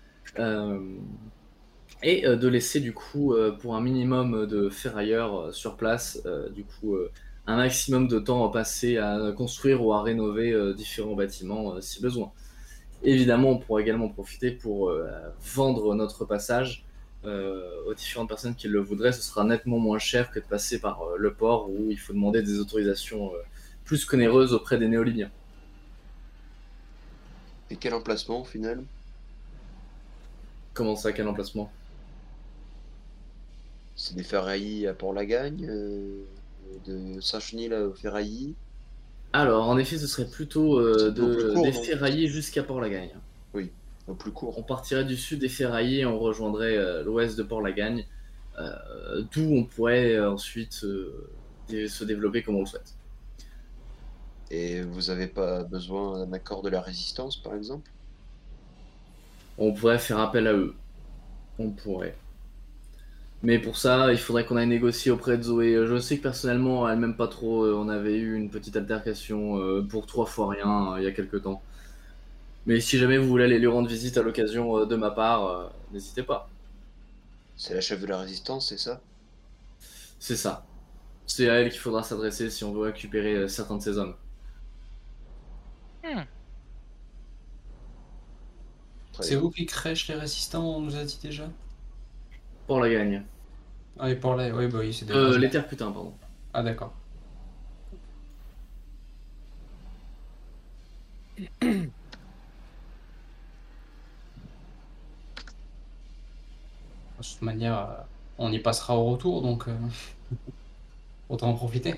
et de laisser du coup pour un minimum de ferrailleurs sur place, un maximum de temps à passer à construire ou à rénover différents bâtiments si besoin. Évidemment, on pourra également profiter pour vendre notre passage aux différentes personnes qui le voudraient. Ce sera nettement moins cher que de passer par le port où il faut demander des autorisations plus qu'onéreuses auprès des néolibiens. Et quel emplacement au final? Comment ça, quel emplacement? C'est des ferraillis à Port-Lagagne, de Saint-Chenil à Ferraillis. Alors, en effet, ce serait plutôt C'est beaucoup plus court, des non? ferraillis jusqu'à Port-Lagagne. Oui, au plus court. On partirait du sud des ferraillis et on rejoindrait l'ouest de Port-Lagagne, d'où on pourrait ensuite se développer comme on le souhaite. Et vous avez pas besoin d'un accord de la résistance, par exemple? On pourrait faire appel à eux. On pourrait. Mais pour ça, il faudrait qu'on aille négocier auprès de Zoé. Je sais que personnellement, elle m'aime pas trop. On avait eu une petite altercation pour 3 fois rien il y a quelques temps. Mais si jamais vous voulez aller lui rendre visite à l'occasion de ma part, n'hésitez pas. C'est la chef de la résistance, c'est ça? C'est ça. C'est à elle qu'il faudra s'adresser si on veut récupérer certains de ses hommes. Très C'est bien. vous qui crèche les résistants, on nous a dit déjà? Pour la gagne. Ah, et pour là, oui, bah oui, c'est des Les terres putains, pardon. Ah, d'accord. De toute manière, on y passera au retour, donc autant en profiter.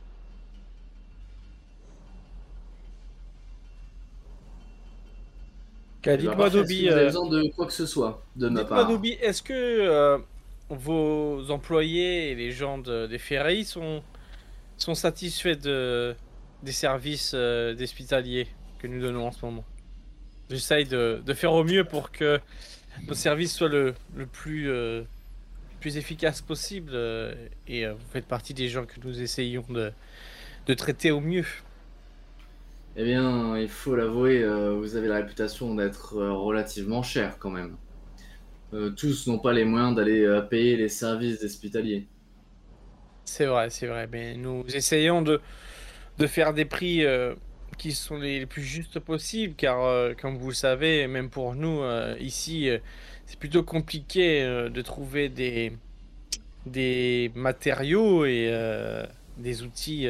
Dites-moi, Parfait. Dobby, Si vous avez besoin de quoi que ce soit de ma dites-moi, part. Dobby, est-ce que vos employés et les gens des ferrailles sont satisfaits des services d'hospitaliers que nous donnons en ce moment? J'essaye de faire au mieux pour que nos services soient le plus efficace possible et vous faites partie des gens que nous essayons de traiter au mieux. Eh bien, il faut l'avouer, vous avez la réputation d'être relativement cher quand même. Tous n'ont pas les moyens d'aller payer les services hospitaliers. C'est vrai, mais nous essayons de faire des prix qui sont les plus justes possibles, car comme vous le savez, même pour nous ici, c'est plutôt compliqué de trouver des des matériaux et des outils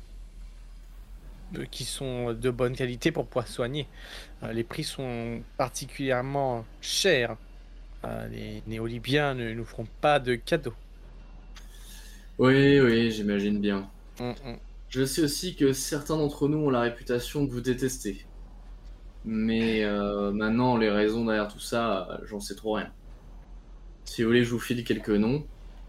qui sont de bonne qualité pour pouvoir soigner. Les prix sont particulièrement chers. Les néo-libyens ne nous feront pas de cadeaux. Oui, oui, j'imagine bien. Mm. Je sais aussi que certains d'entre nous ont la réputation de vous détester. Mais maintenant, les raisons derrière tout ça, j'en sais trop rien. Si vous voulez, je vous file quelques noms.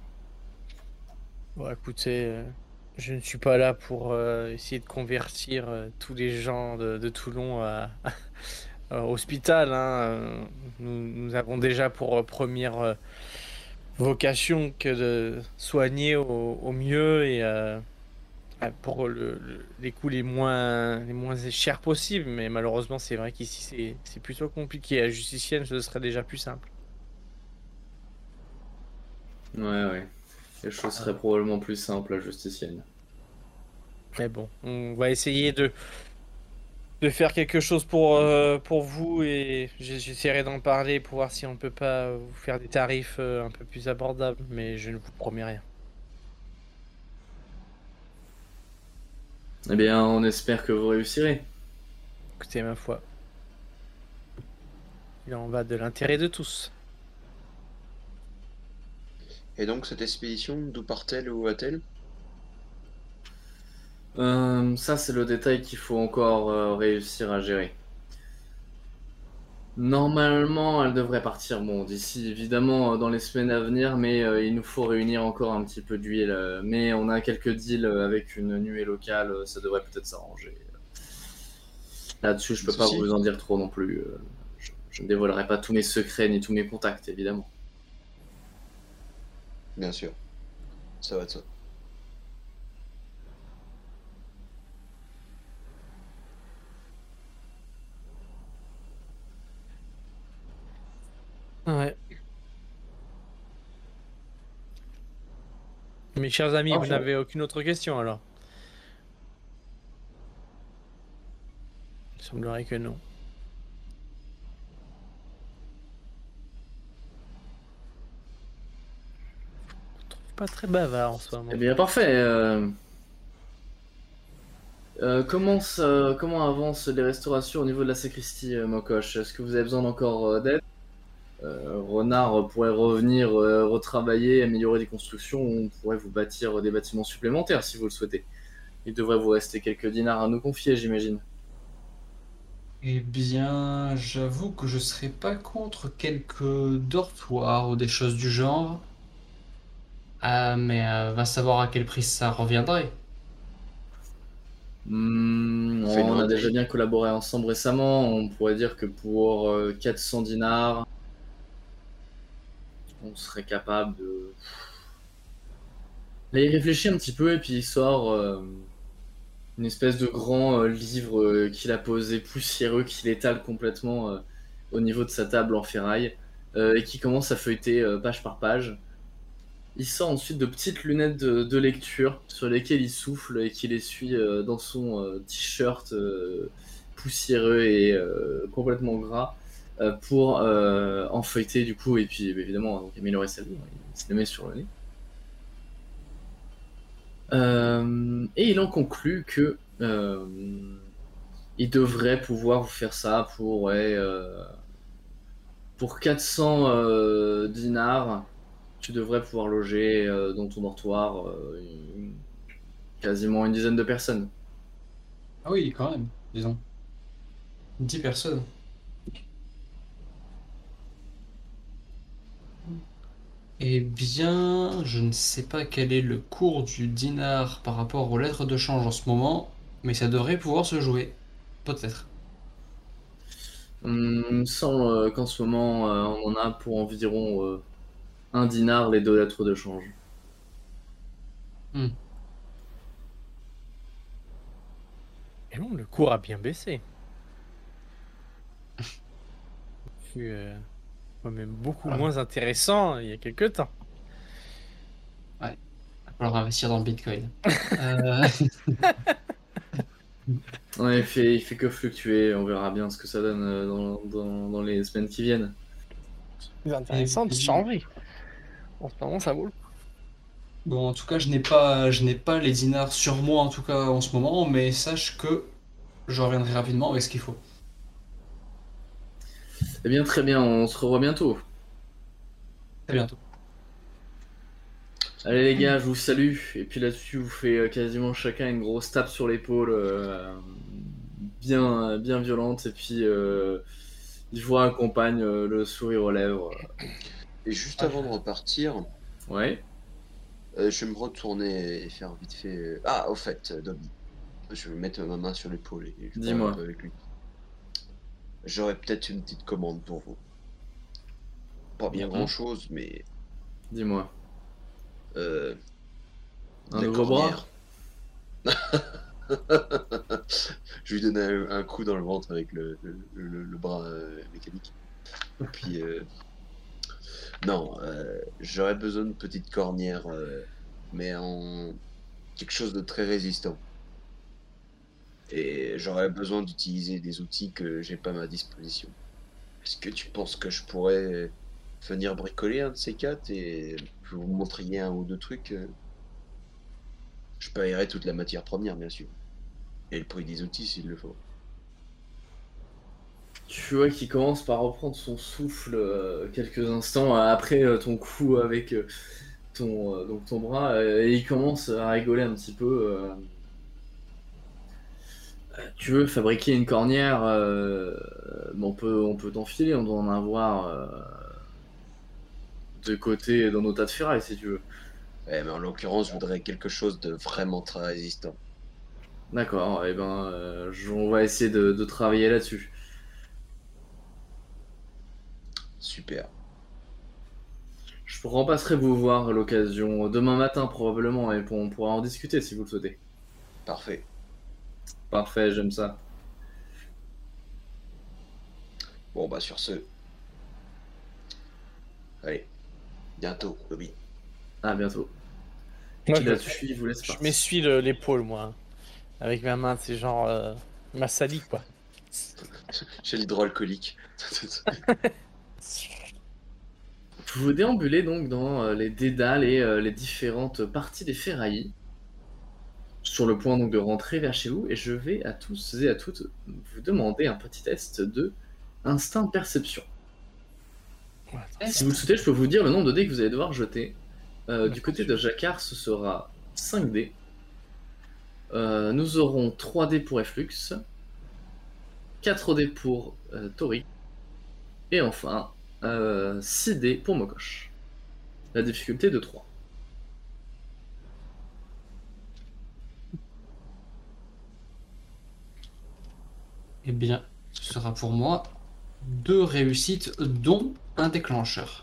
Bon, écoutez, je ne suis pas là pour essayer de convertir tous les gens de Toulon à hospital. Hein. Nous avons déjà pour première vocation que de soigner au mieux et pour les coûts les moins chers possibles. Mais malheureusement, c'est vrai qu'ici, c'est plutôt compliqué. À Justicienne, ce serait déjà plus simple. Ouais. Les choses seraient probablement plus simples à Justicienne. Mais bon, on va essayer de faire quelque chose pour vous et j'essaierai d'en parler pour voir si on peut pas vous faire des tarifs un peu plus abordables, mais je ne vous promets rien. Eh bien, on espère que vous réussirez. Écoutez, ma foi, il en va de l'intérêt de tous. Et donc, cette expédition, d'où part-elle ou va-t-elle? Ça, c'est le détail qu'il faut encore réussir à gérer. Normalement, elle devrait partir, bon, d'ici évidemment dans les semaines à venir, mais il nous faut réunir encore un petit peu d'huile. Mais on a quelques deals avec une nuée locale, ça devrait peut-être s'arranger. Là-dessus, je peux pas vous en dire trop non plus. Je ne dévoilerai pas tous mes secrets ni tous mes contacts, évidemment. Bien sûr. Ça va de ça. Ouais. Mes chers amis, vous n'avez aucune autre question alors? Il semblerait que non. Je ne trouve pas très bavard en ce moment. Eh bien, parfait. Comment avancent les restaurations au niveau de la sacristie, Mokosh? Est-ce que vous avez besoin d'encore d'aide? Renard pourrait revenir retravailler, améliorer les constructions, on pourrait vous bâtir des bâtiments supplémentaires si vous le souhaitez. Il devrait vous rester quelques dinars à nous confier, j'imagine. Eh bien, j'avoue que je serais pas contre quelques dortoirs ou des choses du genre. Mais va savoir à quel prix ça reviendrait. On a déjà bien collaboré ensemble récemment, on pourrait dire que pour 400 dinars, on serait capable de... Là, il réfléchit un petit peu et puis il sort une espèce de grand livre qu'il a posé poussiéreux, qu'il étale complètement au niveau de sa table en ferraille et qui commence à feuilleter page par page. Il sort ensuite de petites lunettes de lecture sur lesquelles il souffle et qu'il essuie dans son t-shirt poussiéreux et complètement gras pour en feuilleter du coup et puis évidemment donc, améliorer sa vie. Il se le met sur le nez. Et il en conclut que il devrait pouvoir vous faire ça pour 400 dinars. Tu devrais pouvoir loger dans ton dortoir quasiment une dizaine de personnes. Ah oui, quand même, disons. 10 personnes. Eh bien, je ne sais pas quel est le cours du dinar par rapport aux lettres de change en ce moment, mais ça devrait pouvoir se jouer. Peut-être. Il me semble qu'en ce moment, on en a pour environ 1 dinar les 2 lettres de change. Et bon, le cours a bien baissé. Fut quand même beaucoup moins intéressant il y a quelques temps. Ouais, il va falloir investir dans le Bitcoin. Ouais, il fait que fluctuer, on verra bien ce que ça donne dans les semaines qui viennent. C'est intéressant de changer. En ce moment, ça vaut le coup. Bon, en tout cas, je n'ai pas les dinars sur moi, en tout cas, en ce moment, mais sache que je reviendrai rapidement avec ce qu'il faut. Eh bien, très bien, on se revoit bientôt. À bientôt. Allez les gars, je vous salue. Et puis là-dessus, vous faites quasiment chacun une grosse tape sur l'épaule, bien violente. Et puis, il vous accompagne le sourire aux lèvres. Et juste avant de repartir, Ouais. je vais me retourner et faire vite fait. Ah, au fait, Dobby, je vais mettre ma main sur l'épaule et je parle Dis-moi. un peu avec lui. J'aurais peut-être une petite commande pour vous. Pas bien grand-chose, mais Dis-moi. euh, Un la nouveau bras? cornière. Je lui donne un coup dans le ventre avec le bras mécanique. Et puis, non, j'aurais besoin d'une petite cornière, mais en quelque chose de très résistant. Et j'aurais besoin d'utiliser des outils que j'ai pas à ma disposition. Est-ce que tu penses que je pourrais venir bricoler un de ces quatre et vous montriez un ou deux trucs Je paierai toute la matière première, bien sûr. Et le prix des outils s'il le faut. Tu vois qu'il commence par reprendre son souffle quelques instants après ton coup avec donc ton bras et il commence à rigoler un petit peu. Tu veux fabriquer une cornière, on peut t'enfiler, on doit en avoir de côté dans nos tas de ferraille si tu veux. Ouais, mais en l'occurrence, je voudrais quelque chose de vraiment très résistant. D'accord, et ben on va essayer de travailler là-dessus. Super. Je repasserai vous voir à l'occasion demain matin probablement et on pourra en discuter si vous le souhaitez. Parfait. Parfait, j'aime ça. Bon, bah sur ce. Allez. Bientôt, Bobby. À bientôt. Moi, Puis là-dessus, il vous laisse je partir. m'essuie l'épaule, moi. Avec ma main, c'est genre ma salive, quoi. J'ai l'hydroalcoolique. Vous déambulez donc dans les dédales et les différentes parties des ferraillis, sur le point donc de rentrer vers chez vous, et je vais à tous et à toutes vous demander un petit test de instinct perception. Si vous le souhaitez, je peux vous dire le nombre de dés que vous allez devoir jeter. Du côté de Jacquard, ce sera 5 dés. Nous aurons 3 dés pour Efflux, 4 dés pour Tori, et enfin 6 dés pour Mokosh. La difficulté de 3. Eh bien, ce sera pour moi 2 réussites, dont un déclencheur.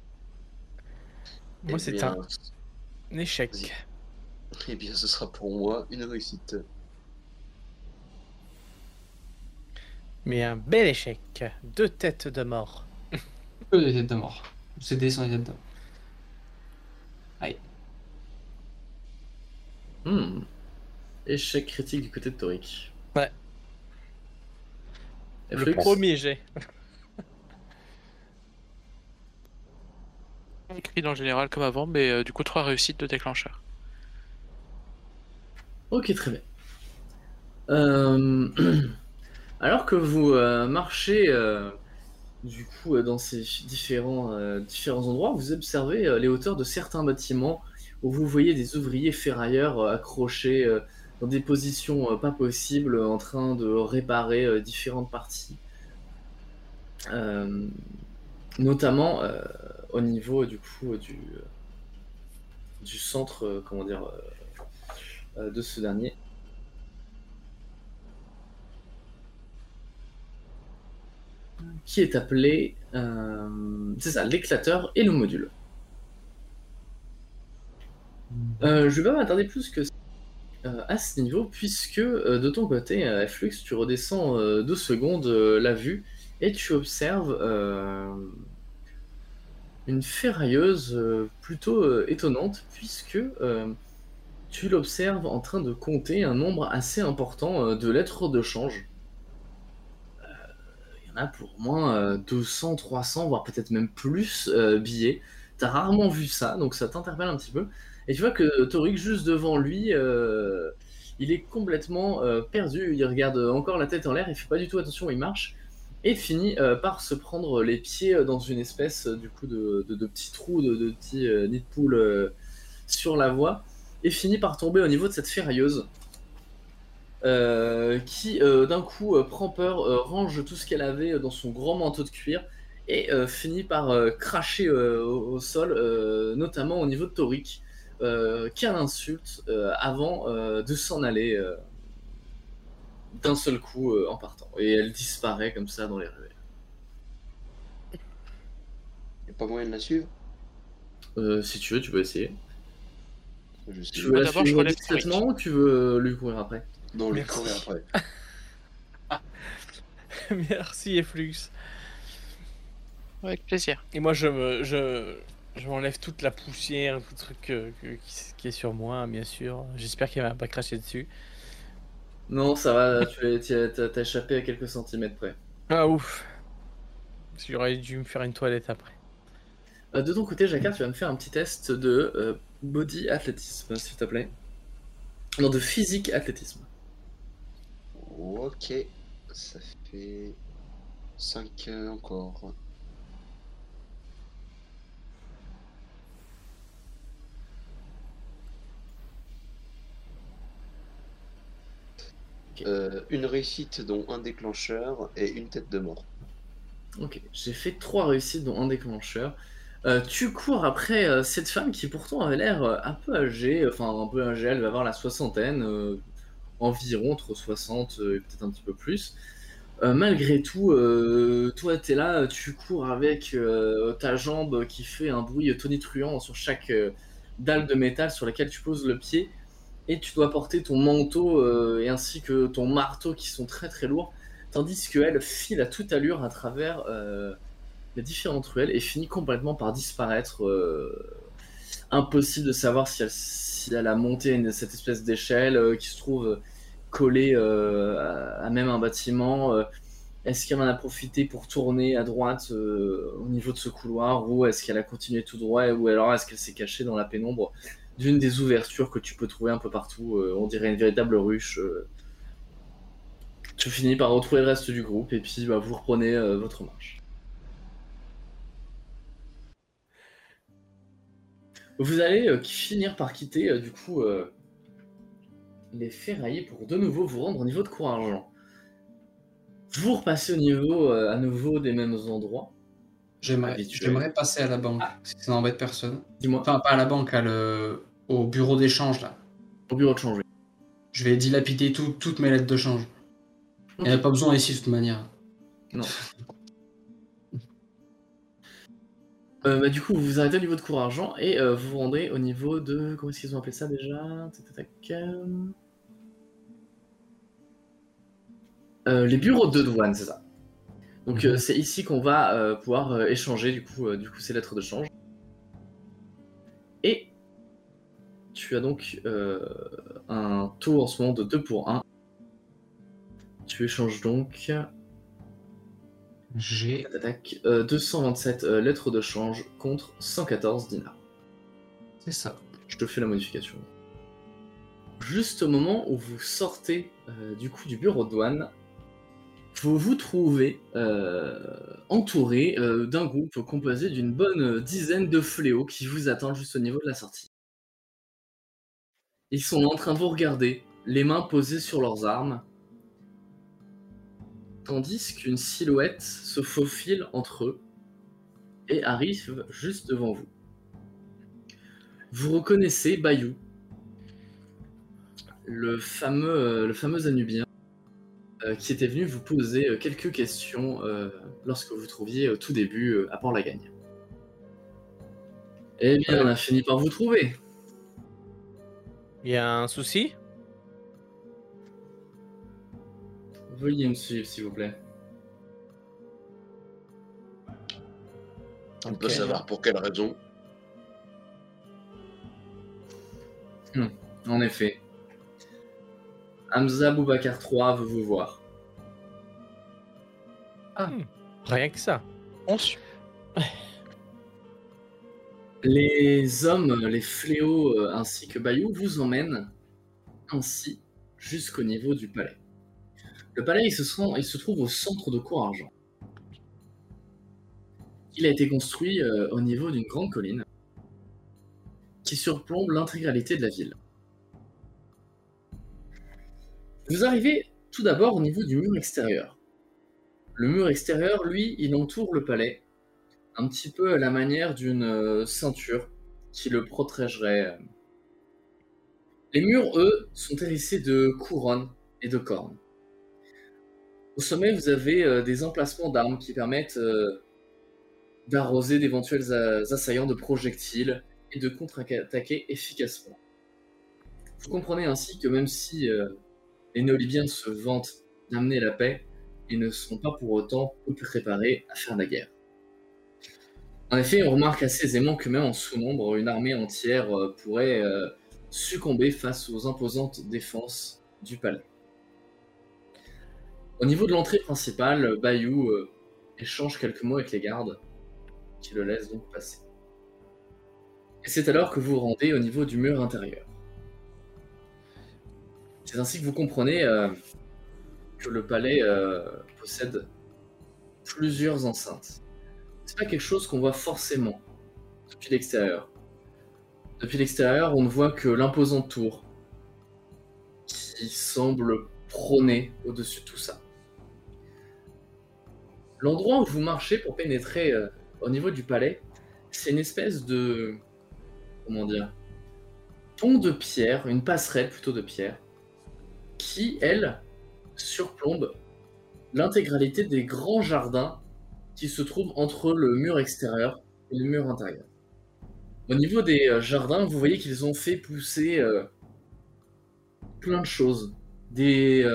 Moi, Eh c'est bien, un échec. vas-y. Eh bien, ce sera pour moi une réussite. Mais un bel échec. 2 têtes de mort. Que des têtes de mort. C'est des sans têtes de mort. Aïe. Échec critique du côté de Torik. Ouais. Efflux, Le premier jet. Écrit en général comme avant, mais du coup 3 réussites de déclencheur. Ok, très bien. Alors que vous marchez du coup dans ces différents endroits, vous observez les hauteurs de certains bâtiments où vous voyez des ouvriers ferrailleurs accrochés dans des positions pas possibles en train de réparer différentes parties. Notamment au niveau du coup du centre de ce dernier. Qui est appelé, c'est ça, l'éclateur et le module. Je vais pas m'attarder plus que à ce niveau, puisque de ton côté, Flux, tu redescends 2 secondes la vue et tu observes une ferrailleuse plutôt étonnante, puisque tu l'observes en train de compter un nombre assez important de lettres de change. Il y en a pour au moins 200, 300, voire peut-être même plus billets. T'as rarement vu ça, donc ça t'interpelle un petit peu. Et tu vois que Torik, juste devant lui, il est complètement perdu. Il regarde encore la tête en l'air, il fait pas du tout attention où il marche. Et finit par se prendre les pieds dans une espèce du coup de petits trous, de petits nids de poules sur la voie. Et finit par tomber au niveau de cette ferrailleuse. Qui d'un coup prend peur, range tout ce qu'elle avait dans son grand manteau de cuir et finit par cracher au sol, notamment au niveau de Torik, qui l'insulte avant de s'en aller d'un seul coup en partant. Et elle disparaît comme ça dans les ruelles. Y a pas moyen de la suivre? Si tu veux, tu peux essayer. Je sais. Tu veux la D'abord, je suivre relève discrètement ou tu veux lui courir après? Non, lui Merci. courir après. Merci Efflux. Avec plaisir. Et moi je m'enlève toute la poussière, tout le truc qui est sur moi, bien sûr. J'espère qu'il va pas cracher dessus. Non, ça va, t'as échappé à quelques centimètres près. Ah ouf. J'aurais dû me faire une toilette après. De ton côté, Jacquard, tu vas me faire un petit test de body athlétisme, s'il te plaît. Non, de physique athlétisme. Ok, ça fait 5 encore. Ok. Une réussite dont un déclencheur et une tête de mort. Ok, j'ai fait 3 réussites dont un déclencheur. Tu cours après cette femme qui pourtant avait l'air un peu âgée, elle va avoir la soixantaine, environ entre 60 et peut-être un petit peu plus. Malgré tout, toi t'es là, tu cours avec ta jambe qui fait un bruit tonitruant sur chaque dalle de métal sur laquelle tu poses le pied, et tu dois porter ton manteau et ainsi que ton marteau qui sont très très lourds, tandis qu'elle file à toute allure à travers les différentes ruelles et finit complètement par disparaître. Impossible de savoir si elle a monté cette espèce d'échelle qui se trouve collée à même un bâtiment. Est-ce qu'elle en a profité pour tourner à droite au niveau de ce couloir, ou est-ce qu'elle a continué tout droit, ou alors est-ce qu'elle s'est cachée dans la pénombre d'une des ouvertures que tu peux trouver un peu partout, on dirait une véritable ruche. Tu finis par retrouver le reste du groupe et puis vous reprenez votre marche. Vous allez finir par quitter du coup les ferrailles pour de nouveau vous rendre au niveau de Cour-Argent. Vous repassez au niveau à nouveau des mêmes endroits. J'aimerais passer à la banque, si ça n'embête personne. Dis-moi. Enfin, pas à la banque, au bureau d'échange, là. Au bureau de change. Je vais dilapider toutes mes lettres de change. Il n'y en a pas besoin ici, de toute manière. Non. Du coup, vous vous arrêtez au niveau de Cour-Argent et vous vous rendez au niveau de... Comment est-ce qu'ils ont appelé ça déjà? Les bureaux de douane, c'est ça. Donc c'est ici qu'on va pouvoir échanger du coup ces lettres de change. Et tu as donc un taux en ce moment de 2 pour 1. Tu échanges donc... J'ai 227 lettres de change contre 114 dinars. C'est ça. Je te fais la modification. Juste au moment où vous sortez du coup du bureau de douane, vous vous trouvez entouré d'un groupe composé d'une bonne dizaine de fléaux qui vous attendent juste au niveau de la sortie. Ils sont en train de vous regarder, les mains posées sur leurs armes, tandis qu'une silhouette se faufile entre eux et arrive juste devant vous. Vous reconnaissez Bayou, le fameux Anubien, qui était venu vous poser quelques questions lorsque vous trouviez au tout début à Port-la-Gagne. Eh bien, on a fini par vous trouver. Il y a un souci? Veuillez me suivre, s'il vous plaît. On peut savoir pour quelle raison. En effet. Hamza Boubacar III veut vous voir. Rien que ça. On suit. Les hommes, les fléaux, ainsi que Bayou vous emmènent ainsi jusqu'au niveau du palais. Le palais, il se trouve au centre de Cour-Argent. Il a été construit au niveau d'une grande colline qui surplombe l'intégralité de la ville. Vous arrivez tout d'abord au niveau du mur extérieur. Le mur extérieur, lui, il entoure le palais, un petit peu à la manière d'une ceinture qui le protégerait. Les murs, eux, sont hérissés de couronnes et de cornes. Au sommet, vous avez des emplacements d'armes qui permettent d'arroser d'éventuels assaillants de projectiles et de contre-attaquer efficacement. Vous comprenez ainsi que même si les Néo-Libyens se vantent d'amener la paix, ils ne sont pas pour autant préparés à faire la guerre. En effet, on remarque assez aisément que même en sous-nombre, une armée entière pourrait succomber face aux imposantes défenses du palais. Au niveau de l'entrée principale, Bayou échange quelques mots avec les gardes, qui le laissent donc passer. Et c'est alors que vous vous rendez au niveau du mur intérieur. C'est ainsi que vous comprenez que le palais possède plusieurs enceintes. C'est pas quelque chose qu'on voit forcément depuis l'extérieur. Depuis l'extérieur, on ne voit que l'imposante tour qui semble prôner au-dessus de tout ça. L'endroit où vous marchez pour pénétrer au niveau du palais, c'est une espèce de... comment dire, pont de pierre, une passerelle plutôt de pierre, qui, elle, surplombe l'intégralité des grands jardins qui se trouvent entre le mur extérieur et le mur intérieur. Au niveau des jardins, vous voyez qu'ils ont fait pousser plein de choses, des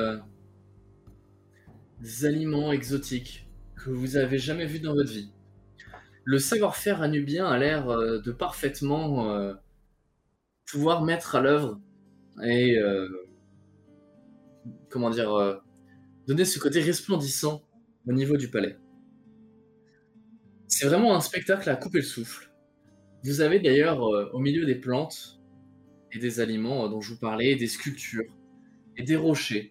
aliments exotiques que vous n'avez jamais vus dans votre vie. Le savoir-faire anubien a l'air de parfaitement pouvoir mettre à l'œuvre et comment dire, donner ce côté resplendissant au niveau du palais. C'est vraiment un spectacle à couper le souffle. Vous avez d'ailleurs au milieu des plantes et des aliments dont je vous parlais, des sculptures et des rochers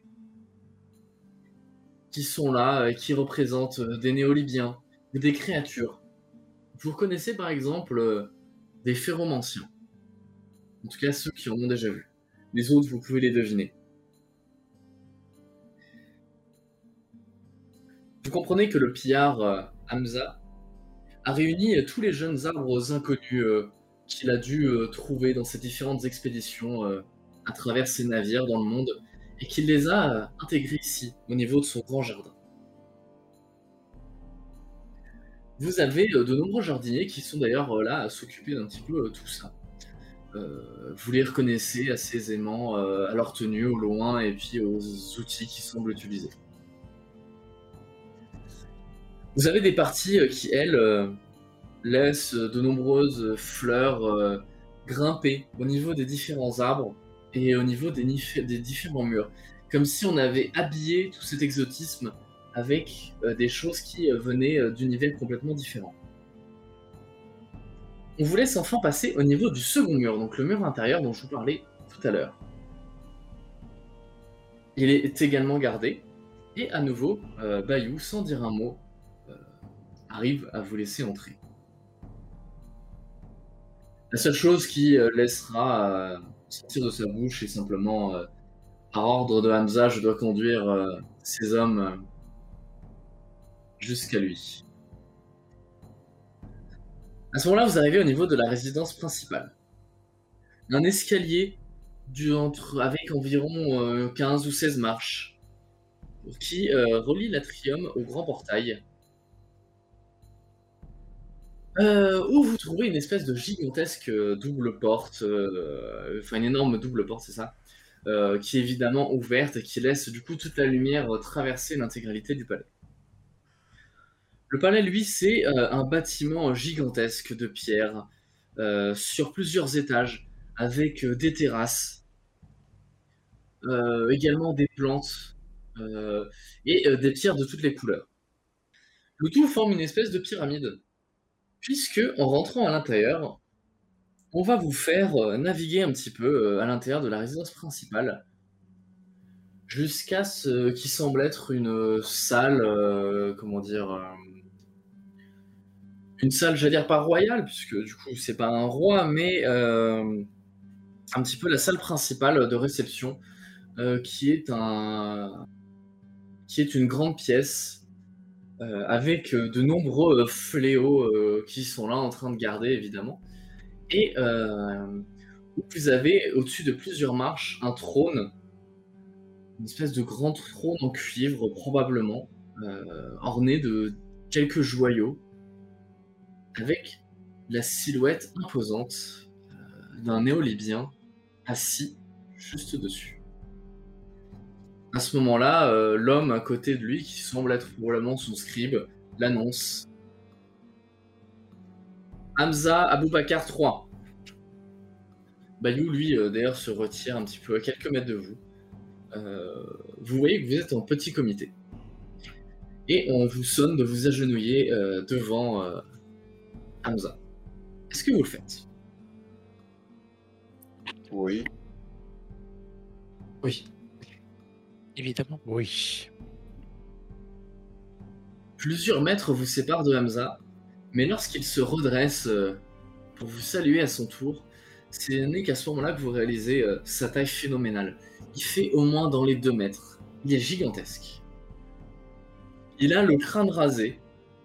qui sont là, qui représentent des néo-libyens, des créatures. Vous reconnaissez par exemple des phéromanciens. En tout cas ceux qui en ont déjà vu. Les autres, vous pouvez les deviner. Vous comprenez que le pillard Hamza a réuni tous les jeunes arbres inconnus qu'il a dû trouver dans ses différentes expéditions à travers ses navires dans le monde et qu'il les a intégrés ici, au niveau de son grand jardin. Vous avez de nombreux jardiniers qui sont d'ailleurs là à s'occuper d'un petit peu tout ça. Vous les reconnaissez assez aisément à leur tenue, au loin, et puis aux outils qu'ils semblent utiliser. Vous avez des parties qui, elles, laissent de nombreuses fleurs grimper au niveau des différents arbres et au niveau des différents murs. Comme si on avait habillé tout cet exotisme avec des choses qui venaient d'univers complètement différents. On vous laisse enfin passer au niveau du second mur, donc le mur intérieur dont je vous parlais tout à l'heure. Il est également gardé, et à nouveau, Bayou, sans dire un mot, arrive à vous laisser entrer. La seule chose qui laissera sortir de sa bouche est simplement par ordre de Hamza, je dois conduire ces hommes jusqu'à lui. À ce moment-là, vous arrivez au niveau de la résidence principale. Un escalier avec environ 15 ou 16 marches qui relie l'atrium au grand portail où vous trouvez une espèce de gigantesque double porte, enfin une énorme double porte, c'est ça, qui est évidemment ouverte et qui laisse du coup toute la lumière traverser l'intégralité du palais. Le palais, lui, c'est un bâtiment gigantesque de pierre sur plusieurs étages avec des terrasses, également des plantes et des pierres de toutes les couleurs. Le tout forme une espèce de pyramide. Puisque, en rentrant à l'intérieur, On va vous faire naviguer un petit peu à l'intérieur de la résidence principale jusqu'à ce qui semble être une salle, comment dire, une salle, j'allais dire pas royale, puisque du coup c'est pas un roi, mais un petit peu la salle principale de réception, qui est une grande pièce avec de nombreux fléaux qui sont là en train de garder évidemment. Et vous avez au-dessus de plusieurs marches un trône, une espèce de grand trône en cuivre probablement, orné de quelques joyaux, avec la silhouette imposante d'un néolibien assis juste dessus. À ce moment-là, l'homme à côté de lui, qui semble être probablement son scribe, l'annonce. Hamza Aboubakar III. Bayou, lui, d'ailleurs, se retire un petit peu à quelques mètres de vous. Vous voyez que vous êtes en petit comité. Et on vous sonne de vous agenouiller devant Hamza. Est-ce que vous le faites? Oui. Oui. Évidemment. Oui. Plusieurs mètres vous séparent de Hamza, mais lorsqu'il se redresse pour vous saluer à son tour, ce n'est qu'à ce moment-là que vous réalisez sa taille phénoménale. Il fait au moins dans les 2 mètres. Il est gigantesque. Il a le crâne rasé,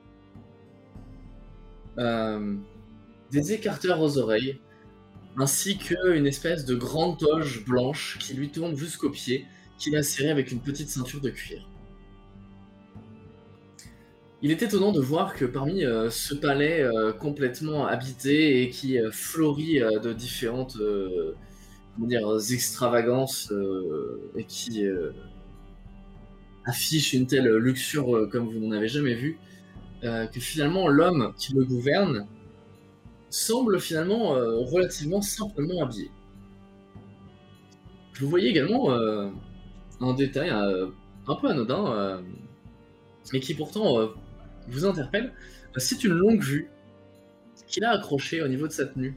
des écarteurs aux oreilles, ainsi qu'une espèce de grande toge blanche qui lui tombe jusqu'aux pieds, qu'il a serrée avec une petite ceinture de cuir. Il est étonnant de voir que parmi ce palais complètement habité et qui fleurit de différentes extravagances et qui affiche une telle luxure comme vous n'en avez jamais vu, que finalement l'homme qui le gouverne semble finalement relativement simplement habillé. Vous voyez également un détail un peu anodin, mais qui pourtant vous interpelle. C'est une longue vue qu'il a accrochée au niveau de sa tenue.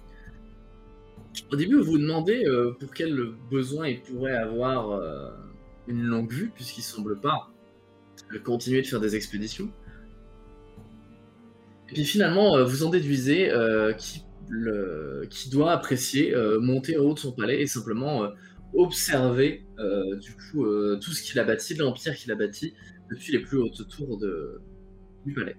Au début, vous vous demandez pour quel besoin il pourrait avoir une longue vue, puisqu'il semble pas continuer de faire des expéditions. Et puis finalement, vous en déduisez qui doit apprécier monter au haut de son palais et simplement observer tout ce qu'il a bâti, l'empire qu'il a bâti depuis les plus hautes tours du palais.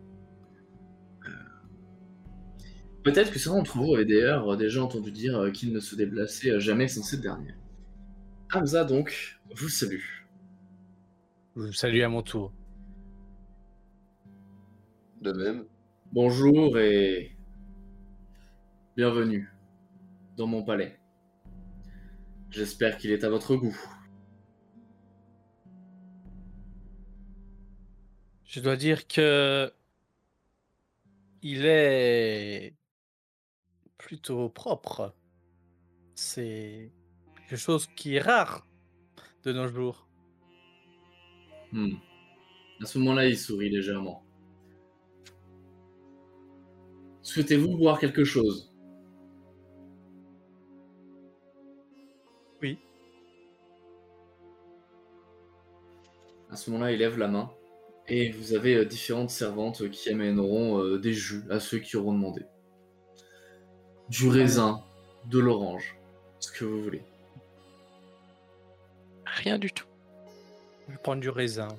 Peut-être que certains d'entre vous avaient d'ailleurs déjà entendu dire qu'il ne se déplaçait jamais sans cette dernière. Hamza donc vous salue. Je vous salue à mon tour. De même. Bonjour et bienvenue dans mon palais. J'espère qu'il est à votre goût. Je dois dire que il est plutôt propre. C'est quelque chose qui est rare de nos jours. À ce moment-là, il sourit légèrement. Souhaitez-vous boire quelque chose? Oui. À ce moment-là, il lève la main et vous avez différentes servantes qui amèneront des jus à ceux qui auront demandé. Du raisin, de l'orange, ce que vous voulez. Rien du tout. Je vais prendre du raisin.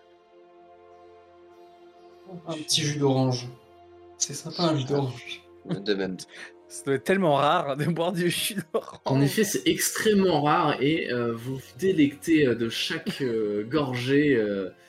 Un petit jus d'orange. C'est sympa, un jus d'orange. De même. Ça doit être tellement rare de boire du jus d'orange. En effet, c'est extrêmement rare et vous vous délectez de chaque gorgée.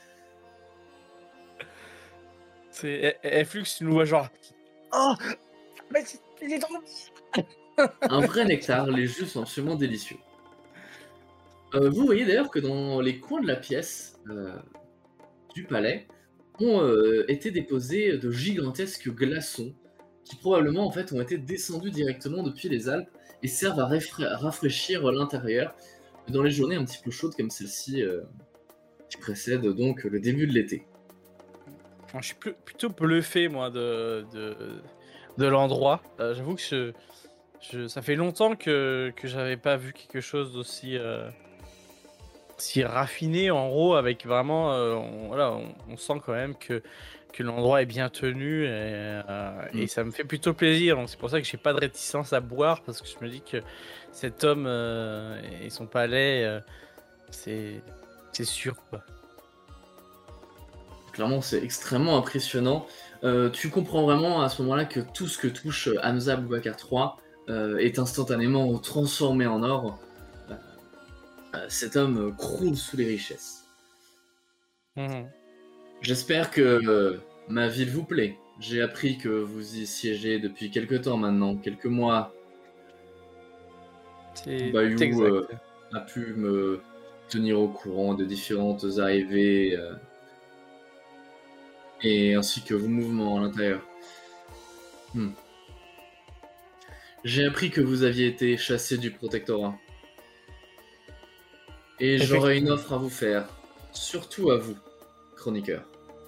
Flux, tu nous vois genre. Oh, mais il est trop. Un vrai nectar, les jus sont absolument délicieux. Vous voyez d'ailleurs que dans les coins de la pièce du palais ont été déposés de gigantesques glaçons qui probablement en fait ont été descendus directement depuis les Alpes et servent à rafraîchir l'intérieur dans les journées un petit peu chaudes comme celle-ci qui précède donc le début de l'été. Je suis plutôt bluffé moi de l'endroit. J'avoue que ça fait longtemps que j'avais pas vu quelque chose d'aussi si raffiné en gros, avec vraiment, on sent quand même que l'endroit est bien tenu et ça me fait plutôt plaisir. Donc c'est pour ça que j'ai pas de réticence à boire, parce que je me dis que cet homme et son palais, c'est sûr quoi. Clairement, c'est extrêmement impressionnant. Tu comprends vraiment à ce moment-là que tout ce que touche Hamza Boubacar III est instantanément transformé en or. Cet homme croule sous les richesses. J'espère que ma ville vous plaît. J'ai appris que vous y siégez depuis quelques temps maintenant, quelques mois. C'est Bayou exact. a pu me tenir au courant de différentes arrivées et ainsi que vos mouvements à l'intérieur. J'ai appris que vous aviez été chassé du protectorat. Et j'aurais une offre à vous faire, surtout à vous, chroniqueur.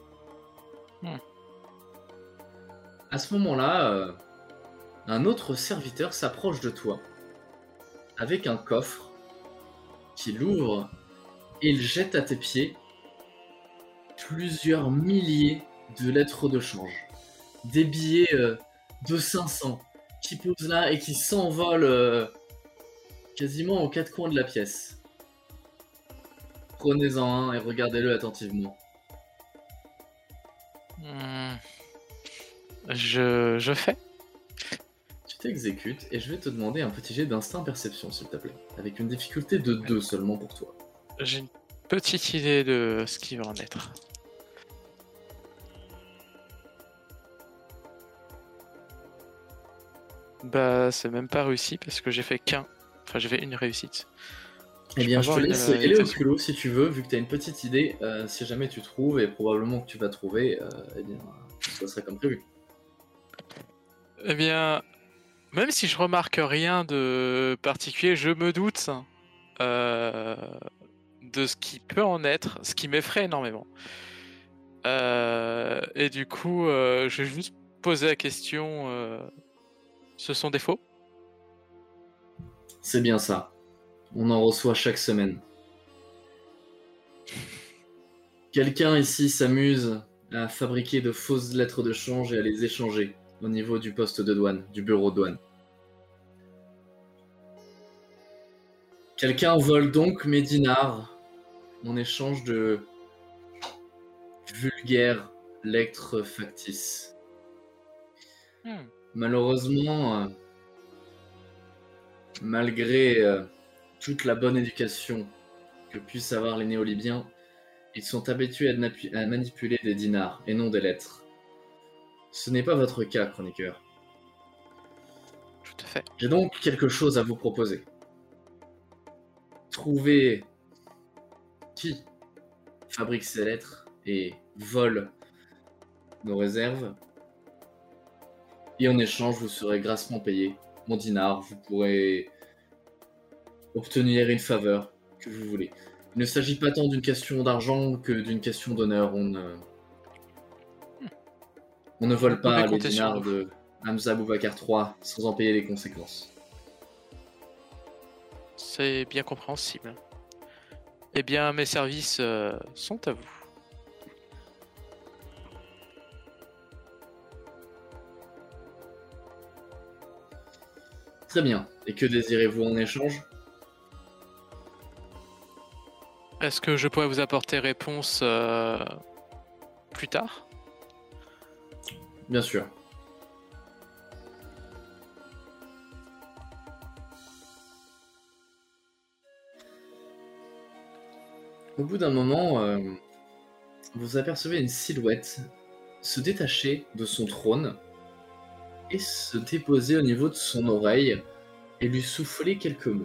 À ce moment-là, un autre serviteur s'approche de toi avec un coffre qu'il ouvre et il jette à tes pieds plusieurs milliers de lettres de change. Des billets de 500 qui posent là et qui s'envolent quasiment aux quatre coins de la pièce. Prenez-en un et regardez-le attentivement. Je fais. Tu t'exécutes et je vais te demander un petit jet d'instinct perception, s'il te plaît. Avec une difficulté de 2 seulement pour toi. J'ai une petite idée de ce qui va en être. Bah, c'est même pas réussi parce que j'ai fait qu'un. Enfin, j'ai fait une réussite. Eh bien, je te laisse y aller au réalisation. culot si tu veux, vu que tu as une petite idée. Si jamais tu trouves, et probablement que tu vas trouver, eh bien, ça serait comme prévu. Eh bien, même si je remarque rien de particulier, je me doute de ce qui peut en être, ce qui m'effraie énormément. Et du coup, je vais juste poser la question, ce sont des faux? C'est bien ça. On en reçoit chaque semaine. Quelqu'un ici s'amuse à fabriquer de fausses lettres de change et à les échanger au niveau du poste de douane, du bureau de douane. Quelqu'un vole donc mes dinars en échange de vulgaires lettres factices. Malheureusement, malgré toute la bonne éducation que puissent avoir les néo-libyens, ils sont habitués à manipuler des dinars et non des lettres. Ce n'est pas votre cas, chroniqueur. Tout à fait. J'ai donc quelque chose à vous proposer. Trouvez qui fabrique ces lettres et vole nos réserves. Et en échange, vous serez grassement payé mon dinar. Vous pourrez obtenir une faveur que vous voulez. Il ne s'agit pas tant d'une question d'argent que d'une question d'honneur. On ne vole Vous pouvez pas les compter sur dinars nous. de Hamza Boubacar III sans en payer les conséquences. C'est bien compréhensible. Eh bien, mes services sont à vous. Très bien. Et que désirez-vous en échange? Est-ce que je pourrais vous apporter réponse plus tard? Bien sûr. Au bout d'un moment, vous apercevez une silhouette se détacher de son trône et se déposer au niveau de son oreille et lui souffler quelques mots.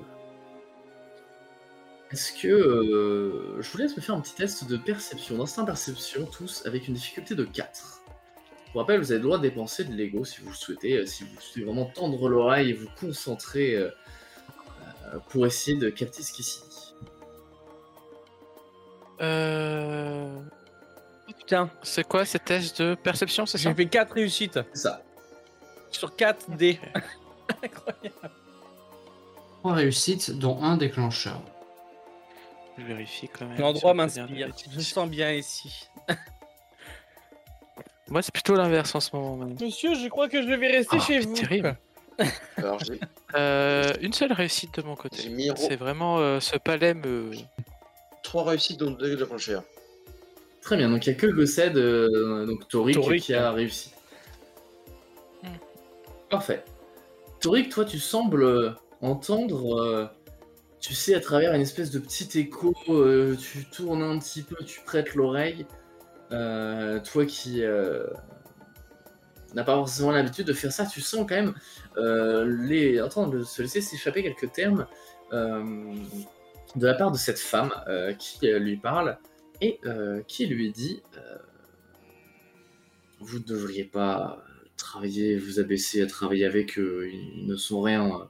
Est-ce que... je vous laisse me faire un petit test de perception, d'instinct perception, tous, avec une difficulté de 4. Pour rappel, vous avez le droit de dépenser de l'ego si vous le souhaitez, si vous souhaitez vraiment tendre l'oreille et vous concentrer pour essayer de capter ce qui s'y dit. Putain, C'est quoi ces tests de perception, c'est ça? j'ai fait 4 réussites. C'est ça. Sur 4 dés. Ok. Incroyable. 3 réussites, dont un déclencheur. Je vérifie quand même. L'endroit si on peut dire m'inspire. de Je me bêtises. sens bien ici. Moi, c'est plutôt l'inverse en ce moment même. Monsieur, je crois que je vais rester Oh, chez c'est vous. terrible. Alors, Une seule réussite de mon j'ai côté. mis C'est vraiment ce palais me. 3 réussites, dont 2 déclencheurs. Très bien, donc il n'y a que Gossed, donc Toric, Toric. qui a réussi. Hmm. Parfait. Toric, toi, tu sembles entendre, tu sais, à travers une espèce de petit écho, tu tournes un petit peu, tu prêtes l'oreille. Toi qui n'a pas forcément l'habitude de faire ça, tu sens quand même entendre se laisser s'échapper quelques termes de la part de cette femme qui lui parle et qui lui dit vous ne devriez pas travailler, vous abaisser à travailler avec eux, ils ne sont rien.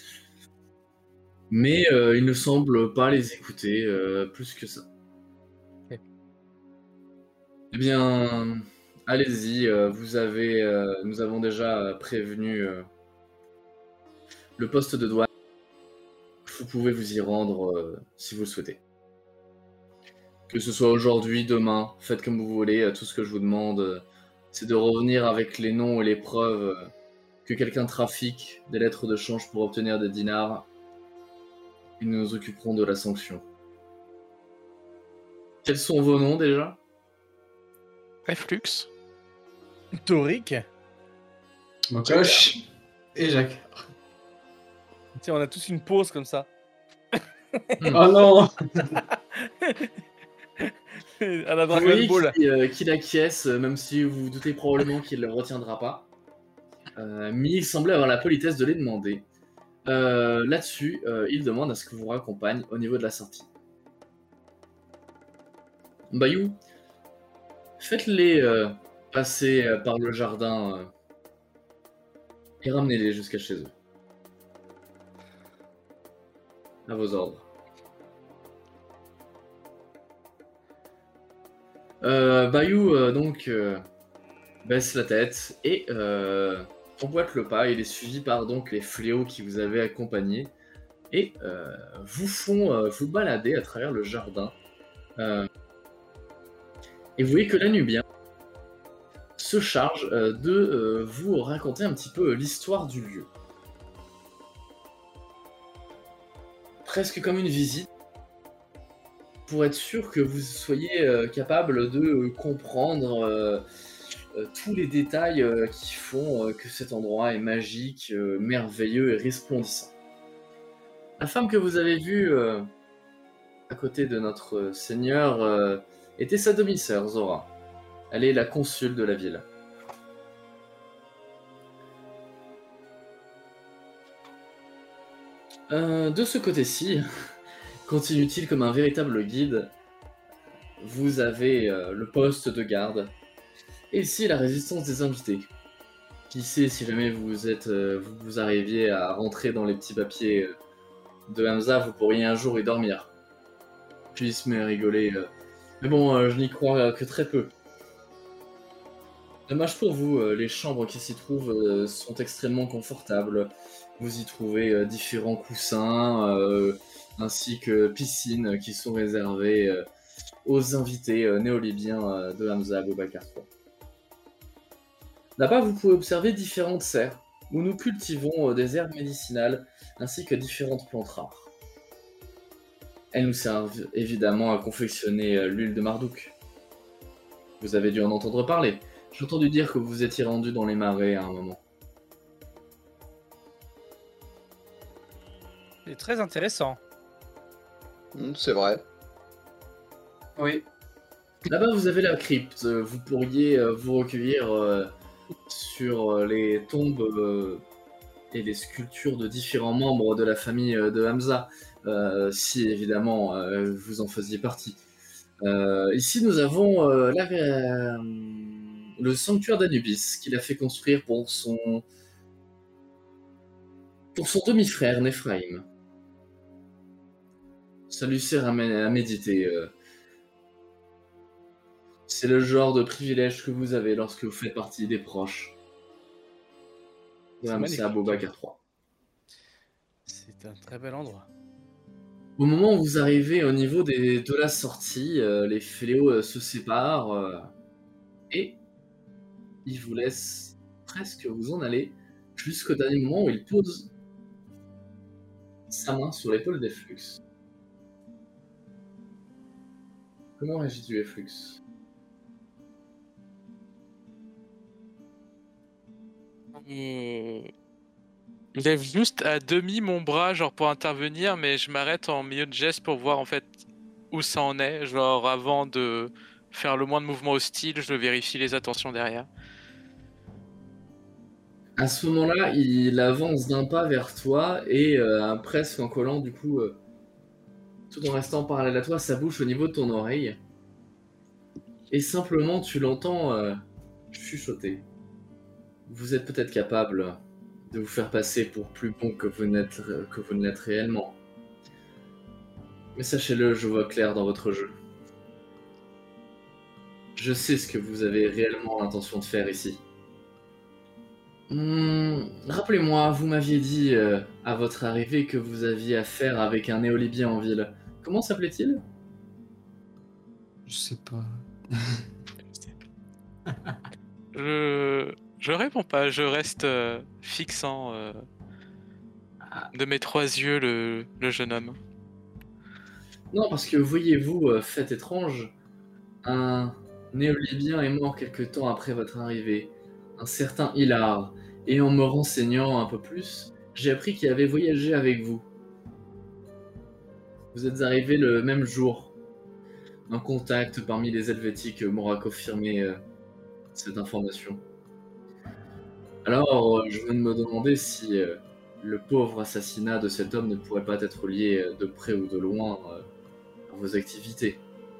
Mais il ne semble pas les écouter plus que ça. Ok. Eh bien, allez-y, nous avons déjà prévenu le poste de douane. Vous pouvez vous y rendre si vous le souhaitez. Que ce soit aujourd'hui, demain, faites comme vous voulez. Tout ce que je vous demande, c'est de revenir avec les noms et les preuves que quelqu'un trafique des lettres de change pour obtenir des dinars. Et nous nous occuperons de la sanction. Quels sont vos noms déjà ? Reflux. Toric. Mokosh et Jacques. Tiens, on a tous une pause comme ça. Oh non. À la Vous Dragon voyez Ball. qu'il acquiesce, même si vous vous doutez probablement qu'il ne le retiendra pas. Mais il semblait avoir la politesse de les demander. Là-dessus, il demande à ce que vous raccompagne au niveau de la sortie. Bayou, faites-les passer par le jardin et ramenez-les jusqu'à chez eux. À vos ordres. Bayou donc baisse la tête et emboîte le pas. Il est suivi par donc les fléaux qui vous avaient accompagné et vous font vous balader à travers le jardin. Et vous voyez que l'Anubien se charge de vous raconter un petit peu l'histoire du lieu. Presque comme une visite, pour être sûr que vous soyez capable de comprendre tous les détails qui font que cet endroit est magique, merveilleux et resplendissant. La femme que vous avez vue à côté de notre seigneur était sa demi-sœur, Zora. Elle est la consul de la ville. De ce côté-ci, continue-t-il comme un véritable guide, vous avez le poste de garde, et ici la résistance des invités. Qui sait si jamais vous arriviez à rentrer dans les petits papiers de Hamza, vous pourriez un jour y dormir. Puis il se met à rigoler. Mais bon, je n'y crois que très peu. Dommage pour vous, les chambres qui s'y trouvent sont extrêmement confortables. Vous y trouvez différents coussins, ainsi que piscines qui sont réservées aux invités néo-libyens de Hamza Aboubacar III. Là-bas, vous pouvez observer différentes serres, où nous cultivons des herbes médicinales, ainsi que différentes plantes rares. Elles nous servent évidemment à confectionner l'huile de Mardouk. Vous avez dû en entendre parler. J'ai entendu dire que vous étiez rendu dans les marais à un moment. C'est très intéressant. C'est vrai. Oui. Là-bas, vous avez la crypte. Vous pourriez vous recueillir sur les tombes et les sculptures de différents membres de la famille de Hamza, si évidemment vous en faisiez partie. Ici, nous avons le sanctuaire d'Anubis qu'il a fait construire pour son demi-frère Néphraïm. Ça lui sert à méditer. C'est le genre de privilège que vous avez lorsque vous faites partie des proches. C'est c'est magnifique. Aboubacar 3. C'est un très bel endroit. Au moment où vous arrivez au niveau de la sortie, les fléaux se séparent et ils vous laissent presque vous en aller jusqu'au dernier moment où il pose sa main sur l'épaule d'Efflux. Comment réagis-tu, Efflux? Je lève juste à demi mon bras, genre pour intervenir, mais je m'arrête en milieu de geste pour voir en fait où ça en est. Genre avant de faire le moins de mouvements hostiles, je vérifie les attentions derrière. À ce moment-là, il avance d'un pas vers toi et presque en collant du coup, tout en restant parallèle à toi, sa bouche au niveau de ton oreille. Et simplement, tu l'entends chuchoter. Vous êtes peut-être capable de vous faire passer pour plus bon que vous ne l'êtes réellement. Mais sachez-le, je vois clair dans votre jeu. Je sais ce que vous avez réellement l'intention de faire ici. Rappelez-moi, vous m'aviez dit à votre arrivée que vous aviez affaire avec un néolibien en ville. Comment s'appelait-il? Je sais pas. Je réponds pas, je reste fixant de mes 3 yeux le jeune homme. Non, parce que voyez-vous, fait étrange, un néolibien est mort quelque temps après votre arrivée, un certain Hilar, et en me renseignant un peu plus, j'ai appris qu'il avait voyagé avec vous. Vous êtes arrivé le même jour. Un contact parmi les Helvétiques m'aura confirmé cette information. Alors, je viens de me demander si le pauvre assassinat de cet homme ne pourrait pas être lié de près ou de loin à vos activités.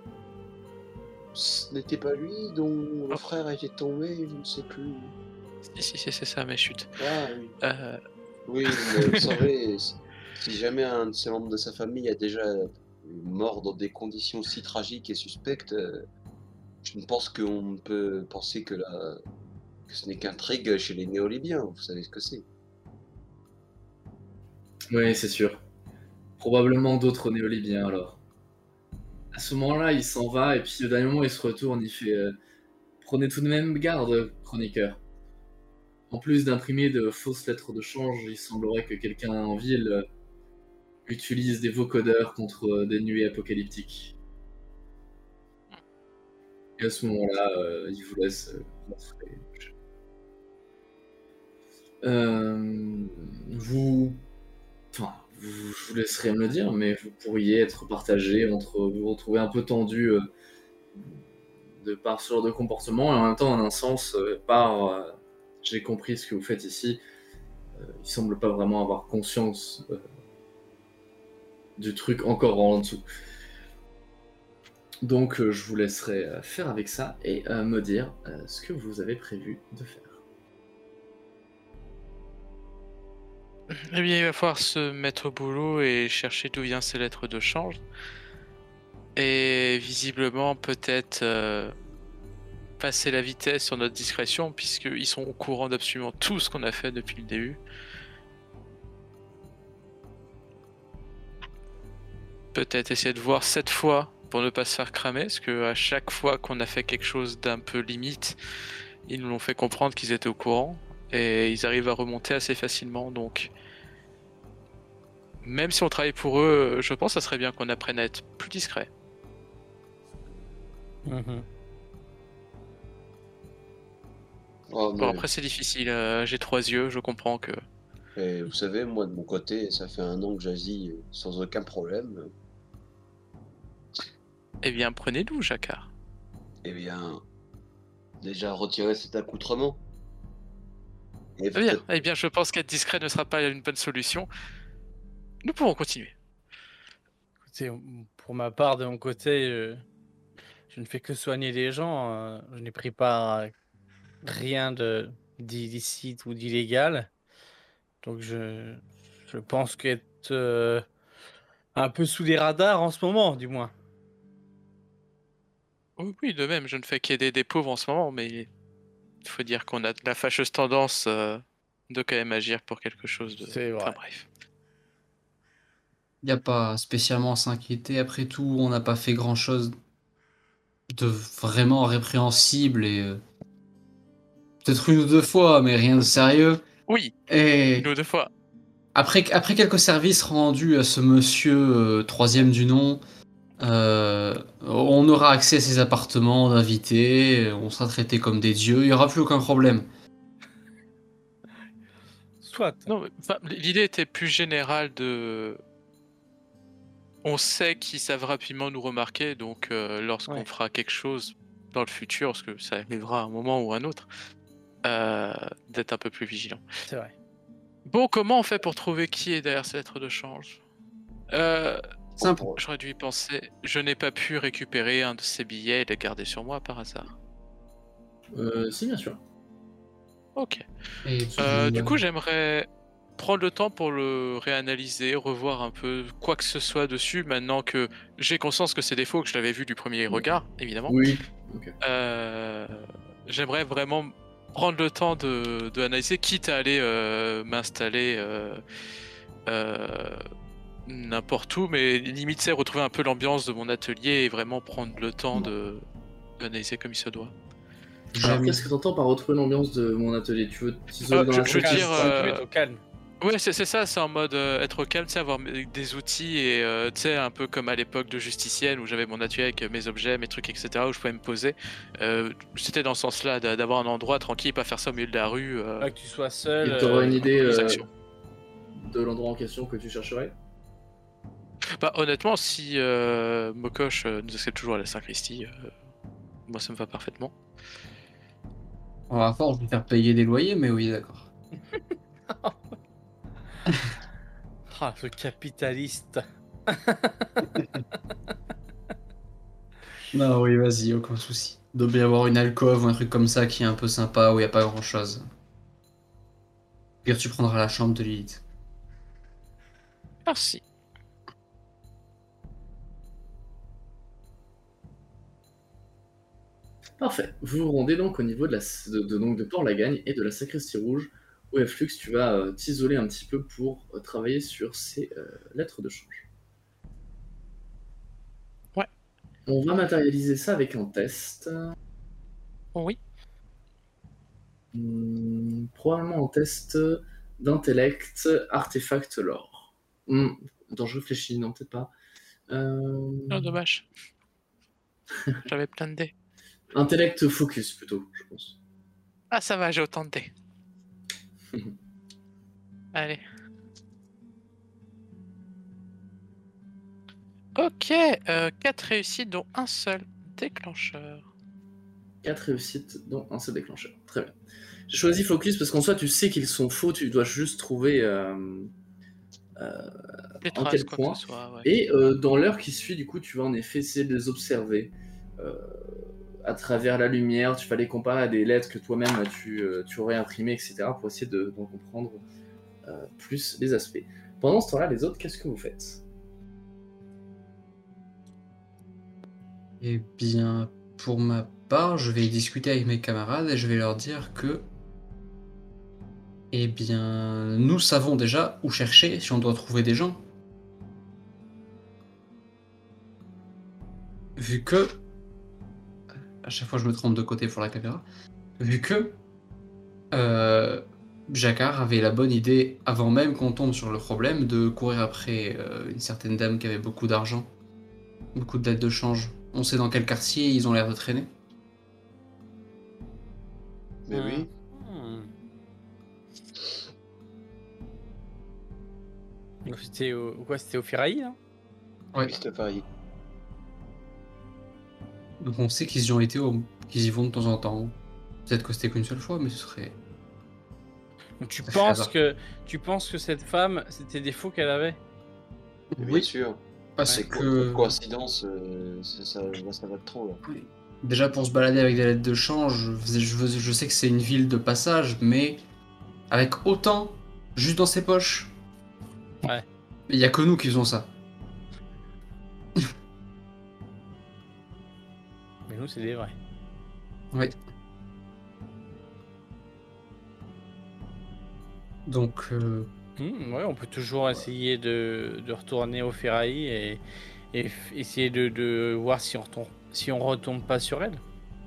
Ce n'était pas lui dont le frère était tombé, je ne sais plus. Si, c'est ça, mais chut. Ah oui. Euh, Oui, mais vous savez, si jamais un de ces membres de sa famille a déjà mort dans des conditions si tragiques et suspectes, je ne pense qu'on peut penser que ce n'est qu'intrigue chez les néolibiens, vous savez ce que c'est. Oui, c'est sûr. Probablement d'autres néolibiens alors. À ce moment-là, il s'en va et puis au dernier moment, il se retourne, il fait prenez tout de même garde, chroniqueur. En plus d'imprimer de fausses lettres de change, il semblerait que quelqu'un en ville utilise des vocodeurs contre des nuées apocalyptiques. Et à ce moment-là, il vous laisse montrer. Je vous laisserai me le dire, mais vous pourriez être partagé entre vous vous retrouvez un peu tendu de par ce genre de comportement, et en même temps, en un sens, j'ai compris ce que vous faites ici. Il semble pas vraiment avoir conscience du truc encore en dessous. Donc, je vous laisserai faire avec ça et me dire ce que vous avez prévu de faire. Eh bien, il va falloir se mettre au boulot et chercher d'où viennent ces lettres de change. Et visiblement, peut-être passer la vitesse sur notre discrétion, puisqu'ils sont au courant d'absolument tout ce qu'on a fait depuis le début. Peut-être essayer de voir cette fois pour ne pas se faire cramer, parce qu'à chaque fois qu'on a fait quelque chose d'un peu limite, ils nous l'ont fait comprendre qu'ils étaient au courant. Et ils arrivent à remonter assez facilement, donc même si on travaille pour eux, je pense que ça serait bien qu'on apprenne à être plus discret. Oh, Bon, mais- après c'est difficile, j'ai 3 yeux, je comprends que... Et vous savez, moi de mon côté, ça fait 1 an que j'agis sans aucun problème. Eh bien, prenez-nous, Jacquard. Eh bien, déjà retirer cet accoutrement. Et Très bien, eh bien, je pense qu'être discret ne sera pas une bonne solution. Nous pouvons continuer. Écoutez, pour ma part, de mon côté, je ne fais que soigner les gens. Je n'ai pris part à rien d'illicite ou d'illégal. Donc je pense qu'être un peu sous les radars en ce moment, du moins. Oui, de même, je ne fais qu'aider des pauvres en ce moment, mais il faut dire qu'on a de la fâcheuse tendance de quand même agir pour quelque chose de. C'est vrai. Enfin bref. Il n'y a pas spécialement à s'inquiéter. Après tout, on n'a pas fait grand-chose de vraiment répréhensible et peut-être une ou deux fois, mais rien de sérieux. Oui, Et une ou deux fois. après quelques services rendus à ce monsieur troisième du nom, on aura accès à ses appartements d'invités, on sera traité comme des dieux, il n'y aura plus aucun problème. Soit. Non, mais, enfin, l'idée était plus générale de. On sait qu'ils savent rapidement nous remarquer, donc lorsqu'on Ouais. fera quelque chose dans le futur, parce que ça arrivera à un moment ou à un autre, d'être un peu plus vigilant. C'est vrai. Bon, comment on fait pour trouver qui est derrière ces lettres de change? Simple. J'aurais dû y penser. Je n'ai pas pu récupérer un de ces billets et les garder sur moi par hasard. Si, bien sûr. Ok. Et Du coup, j'aimerais prendre le temps pour le réanalyser, revoir un peu quoi que ce soit dessus, maintenant que j'ai conscience que c'est des faux, que je l'avais vu du premier regard, évidemment. Oui. Ok. J'aimerais vraiment prendre le temps de analyser, quitte à aller m'installer n'importe où, mais limite c'est retrouver un peu l'ambiance de mon atelier et vraiment prendre le temps d'analyser comme il se doit. Alors, qu'est-ce que t'entends par retrouver l'ambiance de mon atelier? Tu veux t'isoler dans je la veux salle, dire, c'est ça Tu es au calme. Ouais, c'est ça, c'est en mode être au calme, tu sais, avoir des outils et tu sais, un peu comme à l'époque de Justicienne où j'avais mon atelier avec mes objets, mes trucs, etc., où je pouvais me poser. C'était dans ce sens-là, d'avoir un endroit tranquille, pas faire ça au milieu de la rue. Pas que tu sois seul. Et t'auras une idée les actions. de l'endroit en question que tu chercherais? Bah, honnêtement, si Mokosh nous accepte toujours à la Saint-Christie, moi ça me va parfaitement. On va force de faire payer des loyers, mais oui, d'accord. Ah, ce capitaliste. Non, oui, vas-y, aucun souci. Il doit bien y avoir une alcôve ou un truc comme ça qui est un peu sympa où il n'y a pas grand-chose. Pire, tu prendras la chambre de Lilith. Merci. Parfait. Vous vous rendez donc au niveau de Port-Lagagne et de la Sacristie Rouge, où Flux, tu vas t'isoler un petit peu pour travailler sur ces lettres de change. Ouais. On va matérialiser ça avec un test. Oui. Probablement un test d'intellect, artefact, lore. Attends, je réfléchis, non, peut-être pas. Non, dommage. J'avais plein de dés. Intellect focus, plutôt, je pense. Ah, ça va, j'ai autant de dés. Allez. Ok, 4 réussites dont un seul déclencheur. 4 réussites, dont un seul déclencheur. Très bien. J'ai choisi focus parce qu'en soi, tu sais qu'ils sont faux, tu dois juste trouver Les en traces, quel quoi point. que ce soit, ouais. Et dans l'heure qui suit, du coup, tu vas en effet essayer de les observer à travers la lumière. Tu vas les comparer à des lettres que toi-même tu aurais imprimées, etc., pour essayer d'en comprendre plus les aspects. Pendant ce temps-là, les autres, qu'est-ce que vous faites? Eh bien, pour ma part, je vais discuter avec mes camarades et je vais leur dire que... Eh bien, nous savons déjà où chercher si on doit trouver des gens. Vu que... À chaque fois, je me trompe de côté pour la caméra. Vu que... Jacquard avait la bonne idée, avant même qu'on tombe sur le problème, de courir après une certaine dame qui avait beaucoup d'argent. Beaucoup de dettes de change. On sait dans quel quartier ils ont l'air de traîner. Mais oui. Donc c'était au Firaï, hein? Ouais. Oui, c'était pareil. Donc on sait qu'ils y ont été, qu'ils y vont de temps en temps. Peut-être que c'était qu'une seule fois, mais ce serait... Donc tu Ça fait penses hasard. que cette femme, c'était des faux qu'elle avait? Bien sûr. Parce C'est que... coïncidence, ça va de trop là. Déjà pour se balader avec des lettres de change, je sais que c'est une ville de passage, mais avec autant, juste dans ses poches. Ouais. Il y a que nous qui faisons ça. Mais nous, c'est des vrais. Oui. Donc, Ouais, on peut toujours essayer de retourner au ferraille et essayer de voir si on retombe pas sur elle.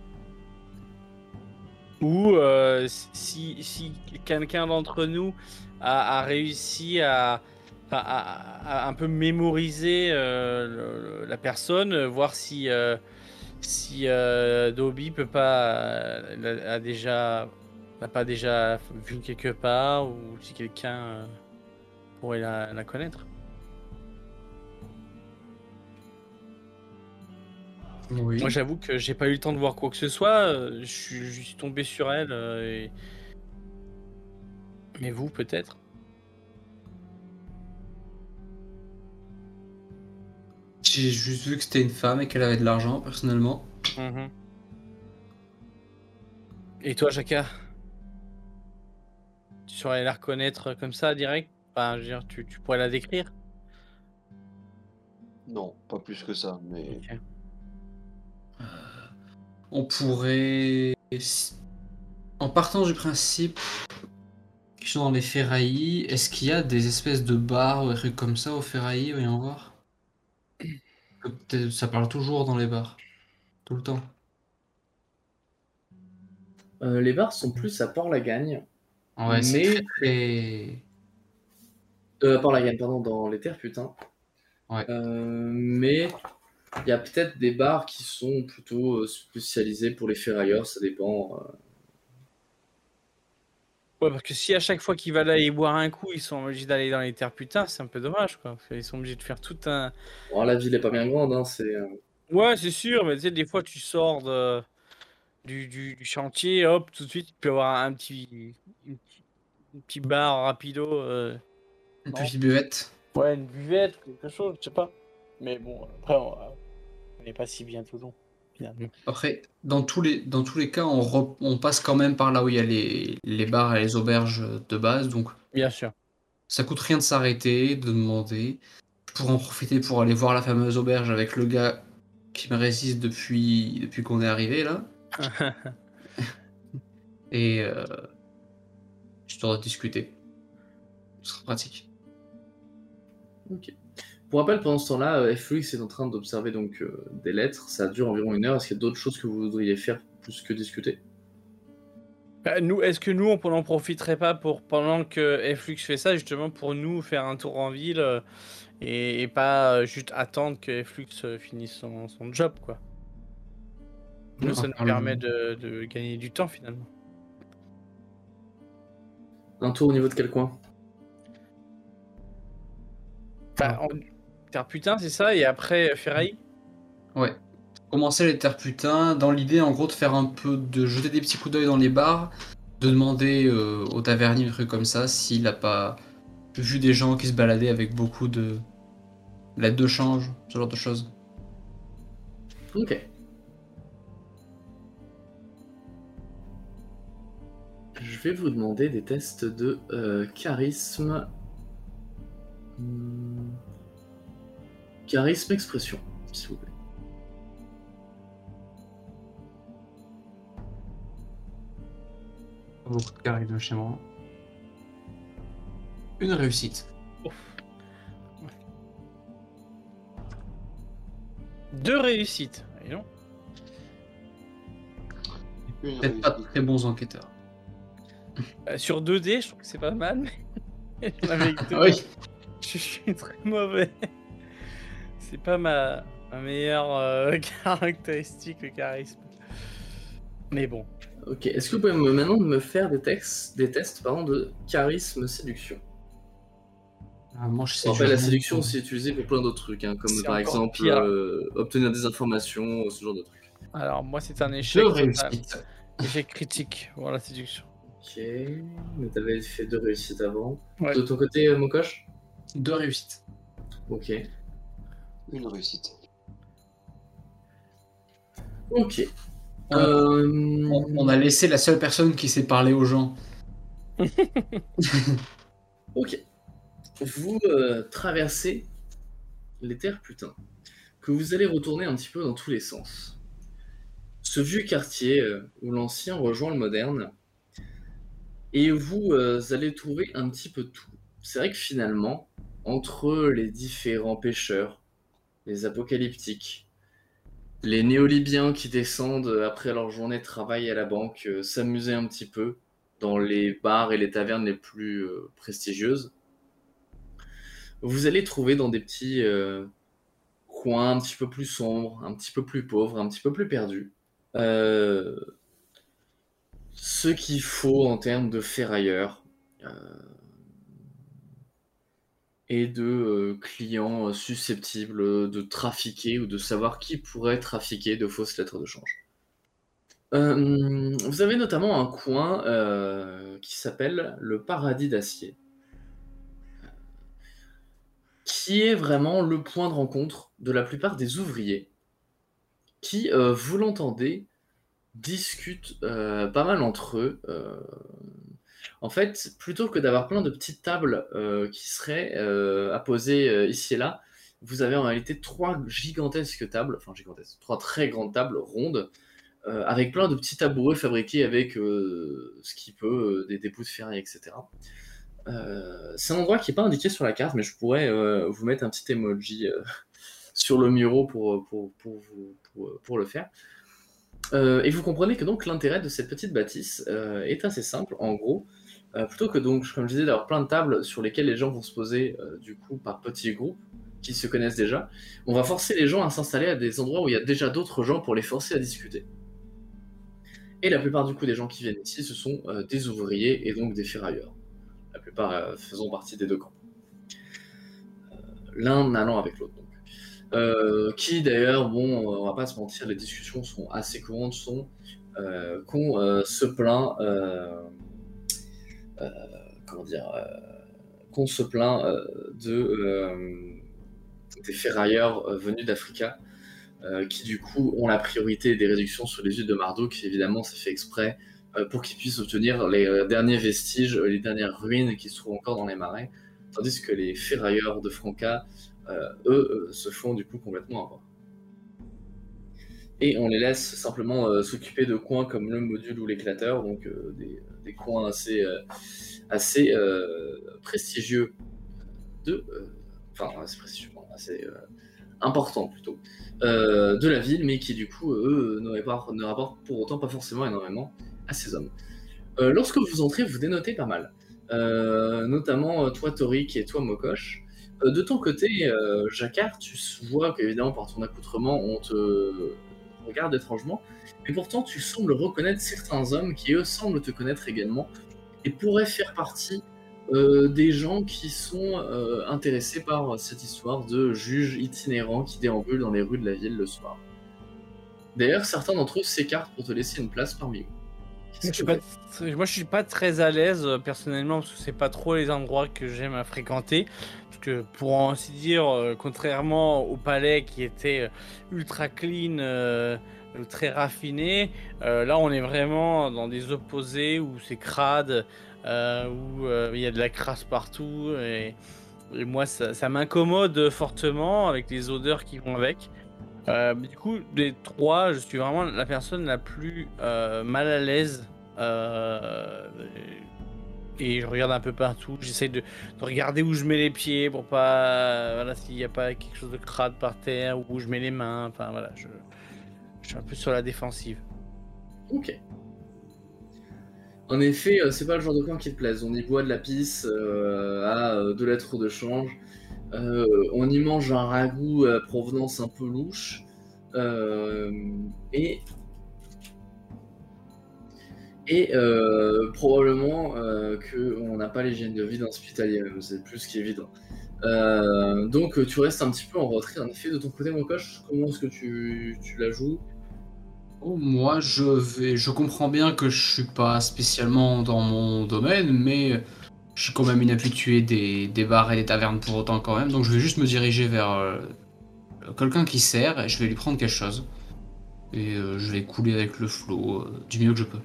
Ou si quelqu'un d'entre nous a réussi à un peu mémoriser la personne, voir si Dobby peut pas n'a pas déjà vu quelque part, ou si quelqu'un pourrait la connaître. oui. Moi, j'avoue que j'ai pas eu le temps de voir quoi que ce soit. Je suis tombé sur elle. Mais vous, peut-être. J'ai juste vu que c'était une femme et qu'elle avait de l'argent, personnellement. Mhm. Et toi, Jaka, tu saurais la reconnaître comme ça, direct? Enfin, je veux dire, tu pourrais la décrire? Non, pas plus que ça, mais Ok. On pourrait... En partant du principe qu'ils sont dans les ferraillis, est-ce qu'il y a des espèces de bars ou des trucs comme ça aux ferraillis? Voyons voir. Peut-être ça parle toujours dans les bars. Tout le temps. Les bars sont plus à Port-la-Gagne, Ouais, c'est mais... très... à Port-la-Gagne, pardon, dans les terres putains. Ouais. Mais il y a peut-être des bars qui sont plutôt spécialisés pour les ferrailleurs, ça dépend. Ouais, parce que si à chaque fois qu'ils va là et boire un coup, ils sont obligés d'aller dans les terres putains, c'est un peu dommage, quoi. Parce qu'ils sont obligés de faire tout un... Bon, la ville est pas bien grande, hein, c'est... Ouais, c'est sûr, mais tu sais, des fois, tu sors du chantier, hop, tout de suite, tu peux avoir un petit bar rapido. Une Non. petite buvette. Ouais, une buvette, quelque chose, je sais pas. Mais bon, après, on n'est pas si bien tout long, finalement. Après, dans tous les cas, on passe quand même par là où il y a les bars et les auberges de base. Donc, Bien sûr. ça coûte rien de s'arrêter, de demander. Je pourrais en profiter pour aller voir la fameuse auberge avec le gars qui me résiste depuis qu'on est arrivé là. Et histoire de discuter. Ce sera pratique. Ok. Pour rappel, pendant ce temps-là, FX est en train d'observer donc des lettres. Ça dure environ 1 heure. Est-ce qu'il y a d'autres choses que vous voudriez faire plus que discuter? Est-ce que nous, on n'en profiterait pas pour, pendant que Flux fait ça, justement, pour nous faire un tour en ville et pas juste attendre que Flux finisse son job, quoi. Nous, ça nous permet de gagner du temps, finalement. Un tour au niveau de quel coin? Enfin, Terre putain, c'est ça, et après Ferraille. Ouais. Commencer les terres putains, dans l'idée en gros de faire un peu, de jeter des petits coups d'œil dans les bars, de demander au tavernier, des trucs comme ça, s'il a pas vu des gens qui se baladaient avec beaucoup de lettres de change, ce genre de choses. Ok. Je vais vous demander des tests de charisme. Charisme expression, s'il vous plaît. Pas beaucoup de charisme chez moi. Une réussite. Ouais. 2 réussites, voyons. Peut-être pas de très bons enquêteurs. Sur 2 dés, je trouve que c'est pas mal, mais avec 2, Oui. je suis très mauvais. C'est pas ma meilleure caractéristique, le charisme. Mais bon. Ok, est-ce que vous pouvez maintenant me faire des tests de charisme séduction? Moi, je sais Pour rappel, la séduction, c'est utilisé pour plein d'autres trucs, hein, comme C'est par encore exemple pire. obtenir des informations, ce genre de trucs. Alors, moi, c'est un échec Deux total. réussites. Échec critique pour la séduction. Ok, mais t'avais fait 2 réussites avant. Ouais. De ton côté, mon coche? 2 réussites. Ok. une réussite. Ok. On a laissé la seule personne qui sait parler aux gens. Ok. Vous traversez les terres putains, que vous allez retourner un petit peu dans tous les sens. Ce vieux quartier où l'ancien rejoint le moderne et vous allez trouver un petit peu tout. C'est vrai que finalement, entre les différents pêcheurs, les apocalyptiques, les néo-libyens qui descendent après leur journée de travail à la banque, s'amuser un petit peu dans les bars et les tavernes les plus prestigieuses, vous allez trouver dans des petits coins un petit peu plus sombres, un petit peu plus pauvres, un petit peu plus perdus, euh, ce qu'il faut en termes de ferrailleurs et de clients susceptibles de trafiquer ou de savoir qui pourrait trafiquer de fausses lettres de change. Vous avez notamment un coin qui s'appelle le Paradis d'Acier, qui est vraiment le point de rencontre de la plupart des ouvriers qui, vous l'entendez, discutent pas mal entre eux. En fait, plutôt que d'avoir plein de petites tables qui seraient à poser ici et là, vous avez en réalité 3 gigantesques tables, enfin gigantesques, 3 très grandes tables rondes, avec plein de petits tabourets fabriqués avec ce qui peut, des bouts de ferraille, etc. C'est un endroit qui n'est pas indiqué sur la carte, mais je pourrais vous mettre un petit emoji sur le muro pour le faire. Et vous comprenez que donc l'intérêt de cette petite bâtisse est assez simple. En gros, plutôt que donc, comme je disais, d'avoir plein de tables sur lesquelles les gens vont se poser du coup par petits groupes qui se connaissent déjà, on va forcer les gens à s'installer à des endroits où il y a déjà d'autres gens pour les forcer à discuter. Et la plupart du coup des gens qui viennent ici, ce sont des ouvriers et donc des ferrailleurs. La plupart faisant partie des deux camps. L'un allant avec l'autre. Qui d'ailleurs, bon, on va pas se mentir, les discussions sont assez courantes, sont qu'on se plaint, comment dire, qu'on se plaint des ferrailleurs venus d'Africa, qui du coup ont la priorité des réductions sur les huiles de Marduk. Évidemment, c'est fait exprès pour qu'ils puissent obtenir les derniers vestiges, les dernières ruines qui se trouvent encore dans les marais, tandis que les ferrailleurs de Franca, eux, se font du coup complètement avoir. Et on les laisse simplement s'occuper de coins comme le module ou l'éclateur, donc des coins assez prestigieux assez prestigieux, assez importants plutôt, de la ville, mais qui du coup, eux, ne rapportent pour autant pas forcément énormément à ces hommes. Lorsque vous entrez, vous dénotez pas mal. Notamment toi, Torik, et toi, Mokosh. De ton côté, Jacquard, tu vois qu'évidemment, par ton accoutrement, on te regarde étrangement, mais pourtant, tu sembles reconnaître certains hommes qui, eux, semblent te connaître également, et pourraient faire partie des gens qui sont intéressés par cette histoire de juges itinérants qui déambulent dans les rues de la ville le soir. D'ailleurs, certains d'entre eux s'écartent pour te laisser une place parmi eux. Moi, je suis pas très à l'aise personnellement parce que c'est pas trop les endroits que j'aime à fréquenter. Parce que pour ainsi dire, contrairement au palais qui était ultra clean, très raffiné, là on est vraiment dans des opposés où c'est crade, où il y a de la crasse partout. Et moi, ça m'incommode fortement avec les odeurs qui vont avec. Du coup, des 3, je suis vraiment la personne la plus mal à l'aise. Et je regarde un peu partout. J'essaie de regarder où je mets les pieds pour pas. Voilà, s'il n'y a pas quelque chose de crade par terre, où je mets les mains. Enfin voilà, je suis un peu sur la défensive. Ok. En effet, c'est pas le genre de coin qui te plaise. On y boit de la pisse à 2 lettres de change. On y mange un ragoût à provenance un peu louche. Et probablement qu'on n'a pas l'hygiène de vie d'hospitalier, c'est plus qu'évident. Donc tu restes un petit peu en retrait. En effet, de ton côté, mon coach, comment est-ce que tu la joues? Moi, je comprends bien que je suis pas spécialement dans mon domaine, mais je suis quand même inhabitué des bars et des tavernes pour autant quand même, donc je vais juste me diriger vers quelqu'un qui sert et je vais lui prendre quelque chose. Et je vais couler avec le flot du mieux que je peux.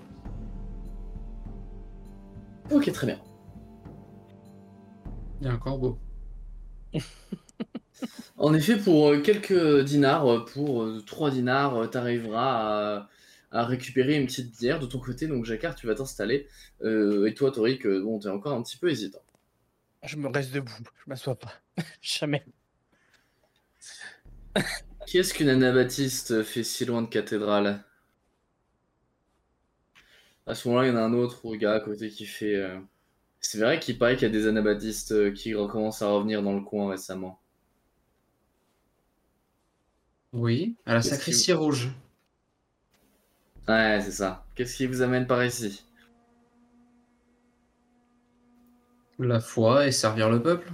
Ok, très bien. Il y a un corbeau. En effet, pour quelques dinars, pour 3 dinars, t'arriveras à récupérer une petite bière de ton côté. Donc Jacquard, tu vas t'installer. Et toi, Toric, bon, t'es encore un petit peu hésitant. Je me reste debout, je m'assois pas. Jamais. Qu'est-ce qu'une anabaptiste fait si loin de cathédrale? À ce moment-là, il y en a un autre gars à côté qui fait... C'est vrai qu'il paraît qu'il y a des anabaptistes qui recommencent à revenir dans le coin récemment. Oui, à la Qu'est-ce sacristie rouge. Ouais, c'est ça. Qu'est-ce qui vous amène par ici? La foi et servir le peuple.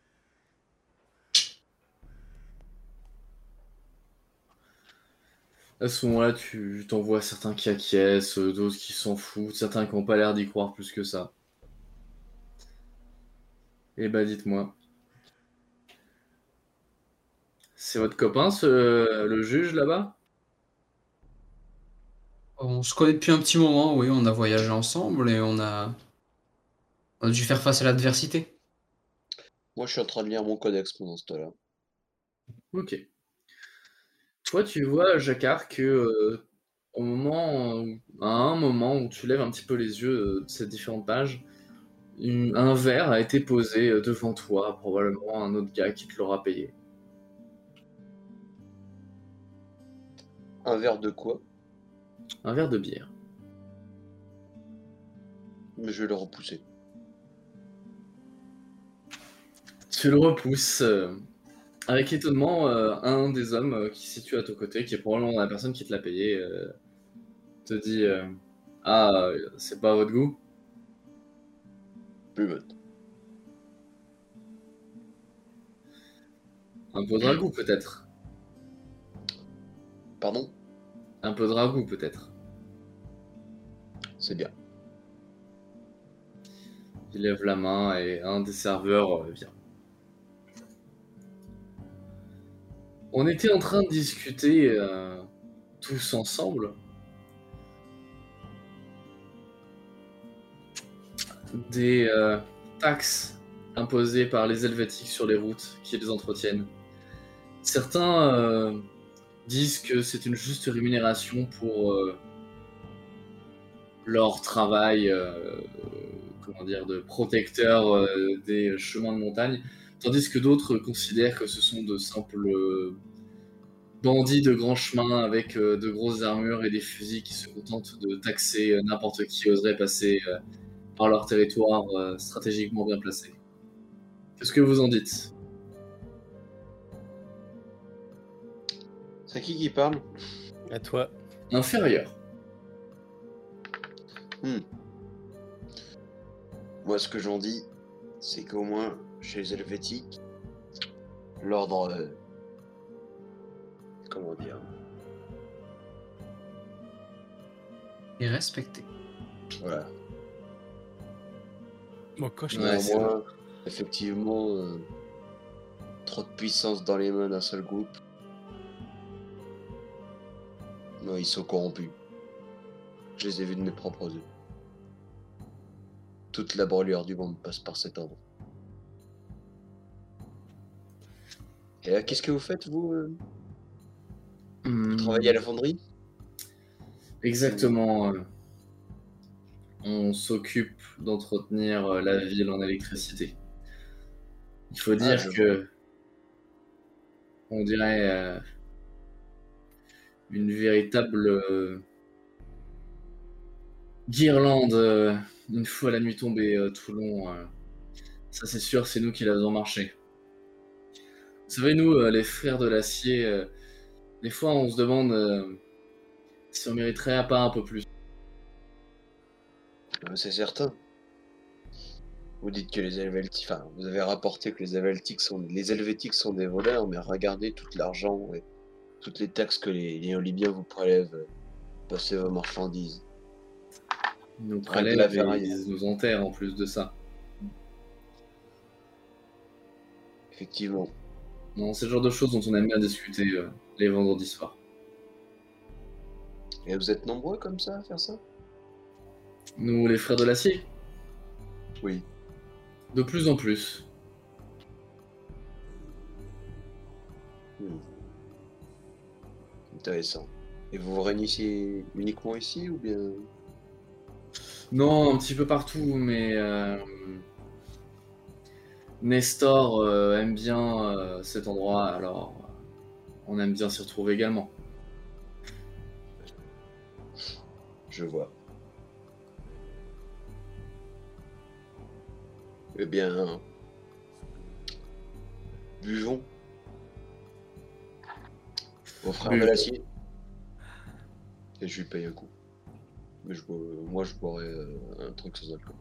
À ce moment-là, tu t'en vois certains qui acquiescent, d'autres qui s'en foutent, certains qui n'ont pas l'air d'y croire plus que ça. Eh bah, dites-moi. C'est votre copain, le juge là-bas? On se connaît depuis un petit moment, oui, on a voyagé ensemble et on a dû faire face à l'adversité. Moi, je suis en train de lire mon codex pendant ce temps-là. Ok. Toi, tu vois, Jacquard, que à un moment où tu lèves un petit peu les yeux de ces différentes pages, un verre a été posé devant toi, probablement un autre gars qui te l'aura payé. Un verre de quoi? Un verre de bière. Mais je vais le repousser. Tu le repousses. Avec étonnement, un des hommes qui se situe à ton côté, qui est probablement la personne qui te l'a payé, te dit Ah, c'est pas à votre goût? Plus vote. Un peu de ragoût, peut-être. Pardon? Un peu de ragoût, peut-être. C'est bien. Il lève la main et un des serveurs vient. On était en train de discuter tous ensemble des taxes imposées par les Helvétiques sur les routes qui les entretiennent. Certains disent que c'est une juste rémunération pour leur travail de protecteur des chemins de montagne, tandis que d'autres considèrent que ce sont de simples bandits de grands chemins avec de grosses armures et des fusils qui se contentent de taxer n'importe qui oserait passer par leur territoire stratégiquement bien placé. Qu'est-ce que vous en dites? C'est qui parle? À toi. Inférieur. Moi, ce que j'en dis, c'est qu'au moins, chez les Helvétiques, l'ordre... comment dire? Et respecté. Voilà. Mon coche. Ouais, c'est Néanmoins, effectivement, trop de puissance dans les mains d'un seul groupe. Non, ils sont corrompus. Je les ai vus de mes propres yeux. Toute la brûlure du monde passe par cet ordre. Et là, qu'est-ce que vous faites, vous Vous travaillez à la fonderie? Exactement. On s'occupe d'entretenir la ville en électricité. Il faut dire je que on dirait une véritable guirlande une fois la nuit tombée, Toulon. Ça c'est sûr, c'est nous qui la faisons marcher. Vous savez, nous, les frères de l'acier, des fois on se demande si on mériterait pas un peu plus. C'est certain. Vous dites que les Helvétiques... Enfin, vous avez rapporté que les Helvétiques sont des voleurs, mais regardez tout l'argent et toutes les taxes que les Libyens vous prélèvent. Passer vos marchandises. Ils nous Rien que la prélèvent et ferraille. ils nous enterrent en plus de ça. Effectivement. Non, c'est le genre de choses dont on aime bien discuter les vendredis soirs. Et vous êtes nombreux comme ça à faire ça? Nous, les frères de l'acier, Oui. de plus en plus. Intéressant. Et vous vous réunissez uniquement ici ou bien... Non, un petit peu partout, mais Nestor aime bien cet endroit, alors on aime bien s'y retrouver également. Je vois. Eh bien, buvons. Mon frère de Buvons. l'acier. Et je lui paye un coup. Mais moi, je boirais un truc sans alcool.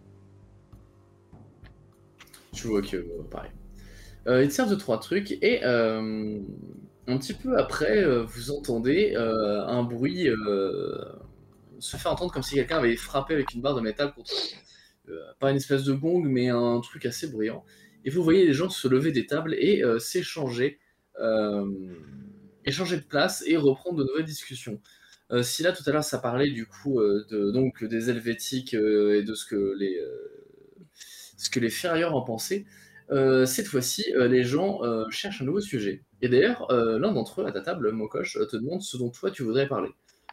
Tu vois que pareil. Ils te servent de 3 trucs et un petit peu après, vous entendez un bruit se faire entendre comme si quelqu'un avait frappé avec une barre de métal contre pas une espèce de gong, mais un truc assez bruyant. Et vous voyez les gens se lever des tables et s'échanger, euh, échanger de place et reprendre de nouvelles discussions. Si là tout à l'heure ça parlait du coup donc des Helvétiques et de ce que les Ferrailleurs en pensaient, cette fois-ci les gens cherchent un nouveau sujet. Et d'ailleurs l'un d'entre eux à ta table, Mokosh, te demande ce dont toi tu voudrais parler.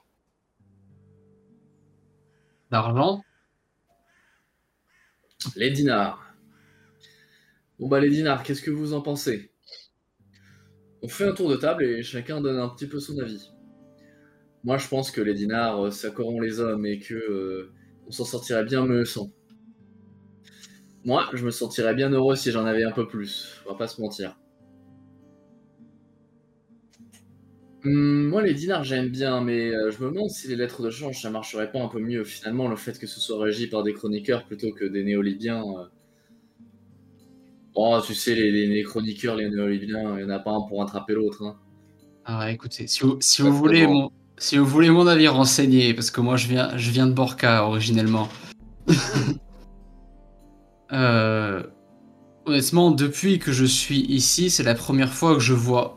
D'argent. Les dinars. Bon bah les dinars, qu'est-ce que vous en pensez? On fait un tour de table et chacun donne un petit peu son avis. Moi, je pense que les dinars, ça corrompt les hommes et que on s'en sortirait bien mieux sans. Moi, je me sentirais bien heureux si j'en avais un peu plus. On va pas se mentir. Moi, les dinars, j'aime bien, mais je me demande si les lettres de change, ça marcherait pas un peu mieux. Finalement, le fait que ce soit régi par des chroniqueurs plutôt que des néo-libyens. Oh, tu sais, les chroniqueurs, les néo-libyens, il n'y en a pas un pour rattraper l'autre. Hein. Ah, écoutez, si vous Exactement. si vous voulez mon avis renseigné, parce que moi je viens de Borca originellement. Euh, honnêtement, depuis que je suis ici, c'est la première fois que je vois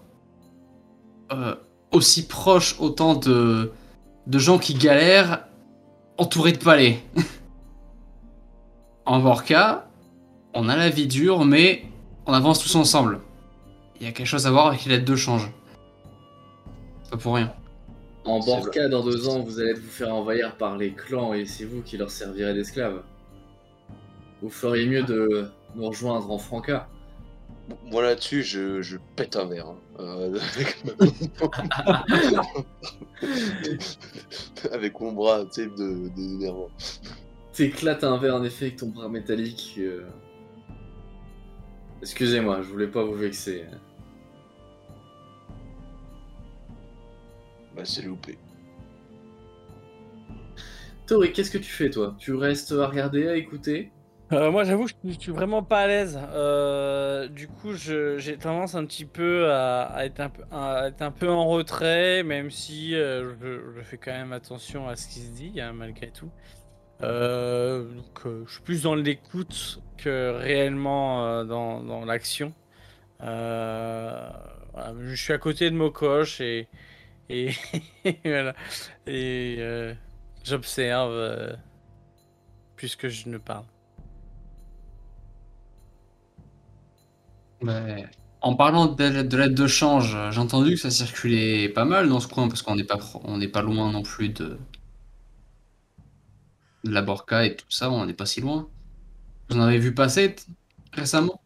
aussi proche autant de gens qui galèrent entourés de palais. En Borca, on a la vie dure, mais on avance tous ensemble. Il y a quelque chose à voir avec les lettres de change. C'est pas pour rien. En C'est Borca, dans 2 ans, vous allez vous faire envahir par les clans et c'est vous qui leur servirez d'esclaves. Vous feriez mieux de nous rejoindre en Franca. Moi là-dessus, je pète un verre. Hein. Avec mon bras, tu sais, d'énervant. T'éclates un verre en effet avec ton bras métallique. Excusez-moi, je voulais pas vous vexer. Bah, c'est loupé. Tori, qu'est-ce que tu fais toi? Tu restes à regarder, à écouter? Moi, j'avoue, je suis vraiment pas à l'aise. Du coup, j'ai tendance un petit peu à être un peu en retrait, même si je fais quand même attention à ce qui se dit, hein, malgré tout. Je suis plus dans l'écoute que réellement dans l'action. Voilà, je suis à côté de Mokosh et voilà. Et j'observe puisque je ne parle. Mais en parlant de lettres de change, j'ai entendu que ça circulait pas mal dans ce coin parce on n'est pas loin non plus de la Borca et tout ça, on n'est pas si loin. Vous en avez vu passer récemment?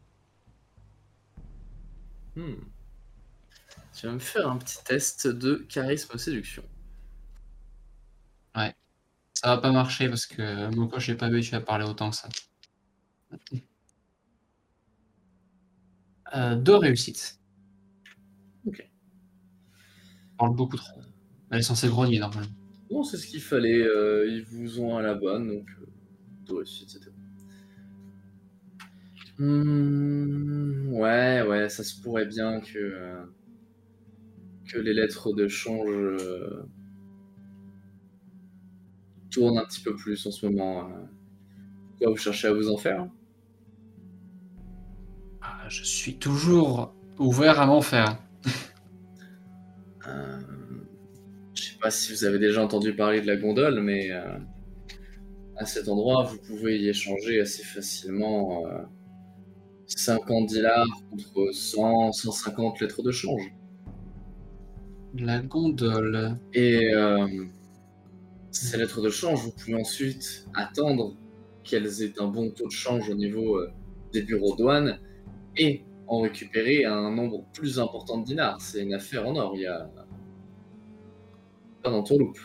Hmm. Tu vas me faire un petit test de charisme séduction. Ouais. Ça va pas marcher parce que Moko, je l'ai pas habitué à parler autant que ça. 2 réussites. Ok. On parle beaucoup trop. Elle est censée grogner normalement. Bon, c'est ce qu'il fallait. Ils vous ont à la bonne, donc tout réussi, etc. Ouais, ça se pourrait bien que les lettres de change tournent un petit peu plus en ce moment. Quoi, vous cherchez à vous en faire? Ah, je suis toujours ouvert à m'en faire. Euh, je sais pas si vous avez déjà entendu parler de la gondole, mais à cet endroit, vous pouvez y échanger assez facilement 50 dinars contre 100, 150 lettres de change. La gondole. Et ces lettres de change, vous pouvez ensuite attendre qu'elles aient un bon taux de change au niveau des bureaux douanes et en récupérer un nombre plus important de dinars. C'est une affaire en or, il y a pas d'entourloupe.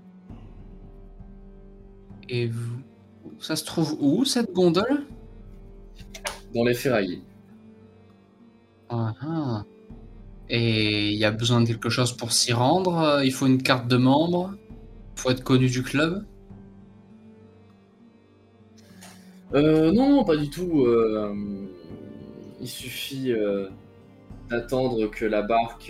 Et ça se trouve où, cette gondole? Dans les ferrailles. Ah, ah. Et il y a besoin de quelque chose pour s'y rendre? Il faut une carte de membre? Il faut être connu du club? Non, pas du tout. Il suffit d'attendre que la barque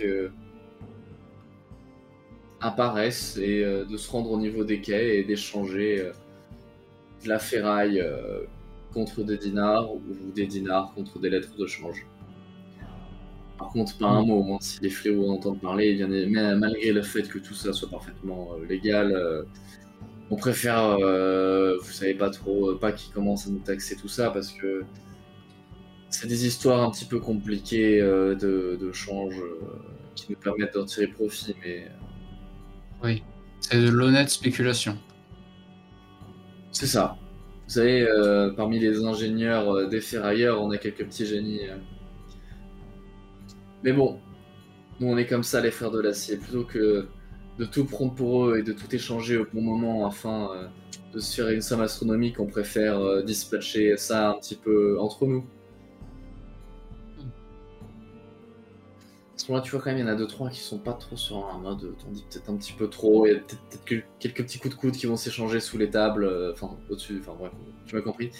apparaisse et de se rendre au niveau des quais et d'échanger de la ferraille contre des dinars ou des dinars contre des lettres de change. Par contre, pas un mot, hein. Si les fléaux entendent parler, mais malgré le fait que tout ça soit parfaitement légal, on préfère, vous savez pas trop, pas qu'ils commencent à nous taxer tout ça, parce que c'est des histoires un petit peu compliquées de change qui nous permettent d'en tirer profit, mais Oui, c'est de l'honnête spéculation. c'est ça. Vous savez, parmi les ingénieurs des ferrailleurs, on a quelques petits génies. Mais bon, nous on est comme ça, les frères de l'acier. Plutôt que de tout prendre pour eux et de tout échanger au bon moment afin de se faire une somme astronomique, on préfère dispatcher ça un petit peu entre nous. À ce moment-là, tu vois quand même, il y en a 2-3 qui sont pas trop sur un mode, t'en dis peut-être un petit peu trop, il y a peut-être quelques petits coups de coude qui vont s'échanger sous les tables, enfin au-dessus, enfin bref, tu m'as compris.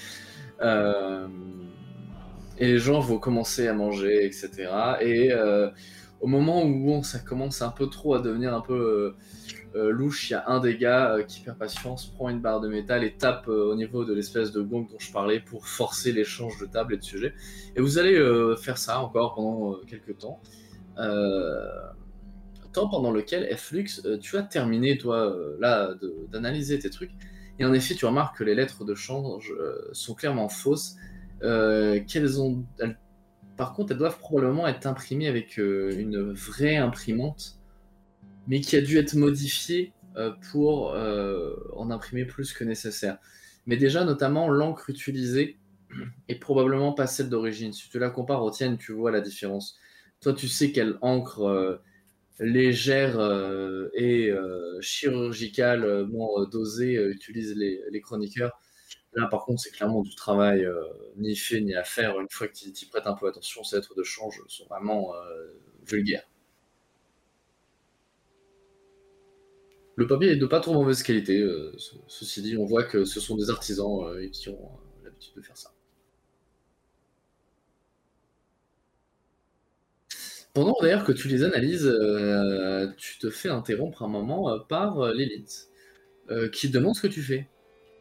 Et les gens vont commencer à manger, etc. Et au moment où ça commence un peu trop à devenir un peu louche, il y a un des gars qui perd patience, prend une barre de métal et tape au niveau de l'espèce de gong dont je parlais pour forcer l'échange de tables et de sujets. Et vous allez faire ça encore pendant quelques temps. Temps pendant lequel Flux, tu as terminé toi là d'analyser tes trucs. Et en effet, tu remarques que les lettres de change sont clairement fausses. Par contre, elles doivent probablement être imprimées avec une vraie imprimante, mais qui a dû être modifiée pour en imprimer plus que nécessaire. Mais déjà, notamment, l'encre utilisée est probablement pas celle d'origine. Si tu la compares aux tiennes, tu vois la différence. Toi, tu sais quelle encre légère et chirurgicalement dosée utilisent les chroniqueurs. Là, par contre, c'est clairement du travail ni fait ni à faire. Une fois que tu y prêtes un peu attention, ces lettres de change sont vraiment vulgaires. Le papier est de pas trop mauvaise qualité. Ceci dit, on voit que ce sont des artisans qui ont l'habitude de faire ça. Pendant d'ailleurs que tu les analyses, tu te fais interrompre un moment par l'élite qui demande ce que tu fais.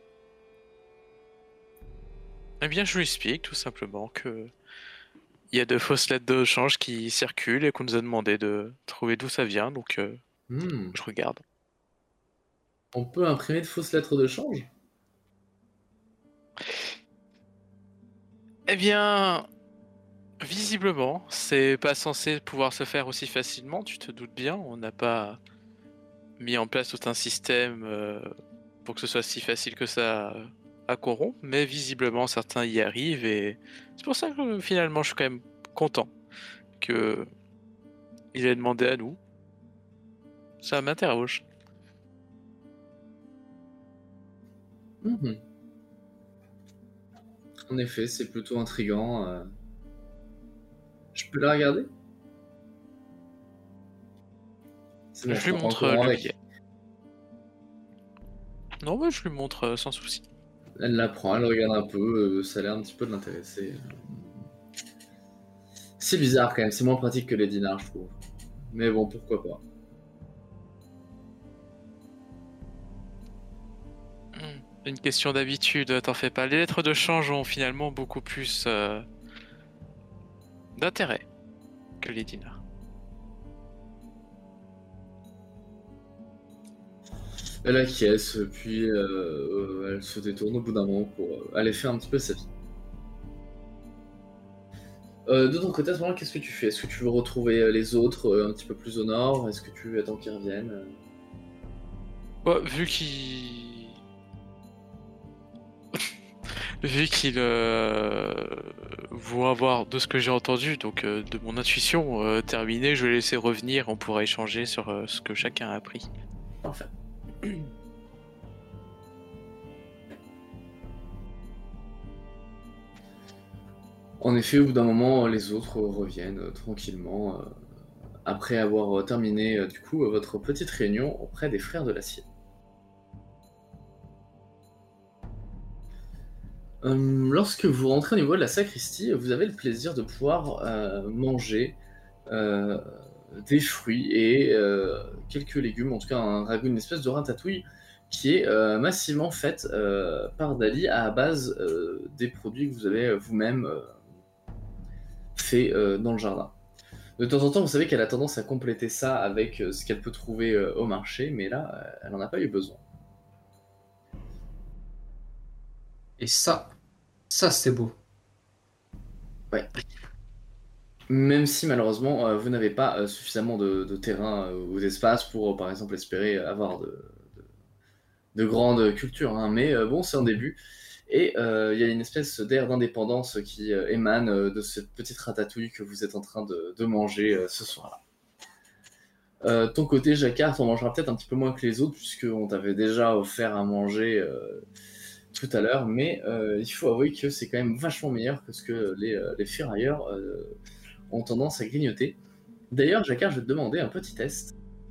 Eh bien, je lui explique tout simplement que il y a de fausses lettres de change qui circulent et qu'on nous a demandé de trouver d'où ça vient, donc je regarde. On peut imprimer de fausses lettres de change? Eh bien, visiblement, c'est pas censé pouvoir se faire aussi facilement, tu te doutes bien, on n'a pas mis en place tout un système pour que ce soit si facile que ça à corrompre, mais visiblement certains y arrivent et c'est pour ça que finalement je suis quand même content que il ait demandé à nous. Ça m'interroge. En effet, c'est plutôt intriguant. Je peux la regarder? C'est bon, Je lui prends montre encore le avec. billet. Non, mais je lui montre sans souci. Elle la prend, elle regarde un peu, ça a l'air un petit peu de l'intéresser. C'est bizarre quand même, c'est moins pratique que les dinars, je trouve. Mais bon, pourquoi pas. Une question d'habitude, t'en fais pas. Les lettres de change ont finalement beaucoup plus d'intérêt que les dinars. Elle acquiesce, puis elle se détourne au bout d'un moment pour aller faire un petit peu sa vie. De ton côté, à ce moment-là, qu'est-ce que tu fais? Est-ce que tu veux retrouver les autres un petit peu plus au nord? Est-ce que tu attends qu'ils reviennent? Bah, vu qu'il vont avoir, de ce que j'ai entendu, donc de mon intuition terminée, je vais laisser revenir, on pourra échanger sur ce que chacun a appris. Parfait. En effet, au bout d'un moment, les autres reviennent tranquillement après avoir terminé du coup votre petite réunion auprès des frères de l'acier. Lorsque vous rentrez au niveau de la sacristie, vous avez le plaisir de pouvoir manger des fruits et quelques légumes, en tout cas un ragoût, une espèce de ratatouille qui est massivement faite par Dali à base des produits que vous avez vous-même fait dans le jardin. De temps en temps, vous savez qu'elle a tendance à compléter ça avec ce qu'elle peut trouver au marché, mais là, elle n'en a pas eu besoin. Et ça c'est beau. Ouais. Même si malheureusement, vous n'avez pas suffisamment de terrain ou d'espace pour, par exemple, espérer avoir de grandes cultures, hein. Mais bon, c'est un début. Et il y a une espèce d'air d'indépendance qui émane de cette petite ratatouille que vous êtes en train de manger ce soir-là. Ton côté, Jacquard, t'en mangeras peut-être un petit peu moins que les autres, puisqu'on t'avait déjà offert à manger tout à l'heure, mais il faut avouer que c'est quand même vachement meilleur que ce que les ferrailleurs ont tendance à grignoter. D'ailleurs, Jacquard, je vais te demander un petit test.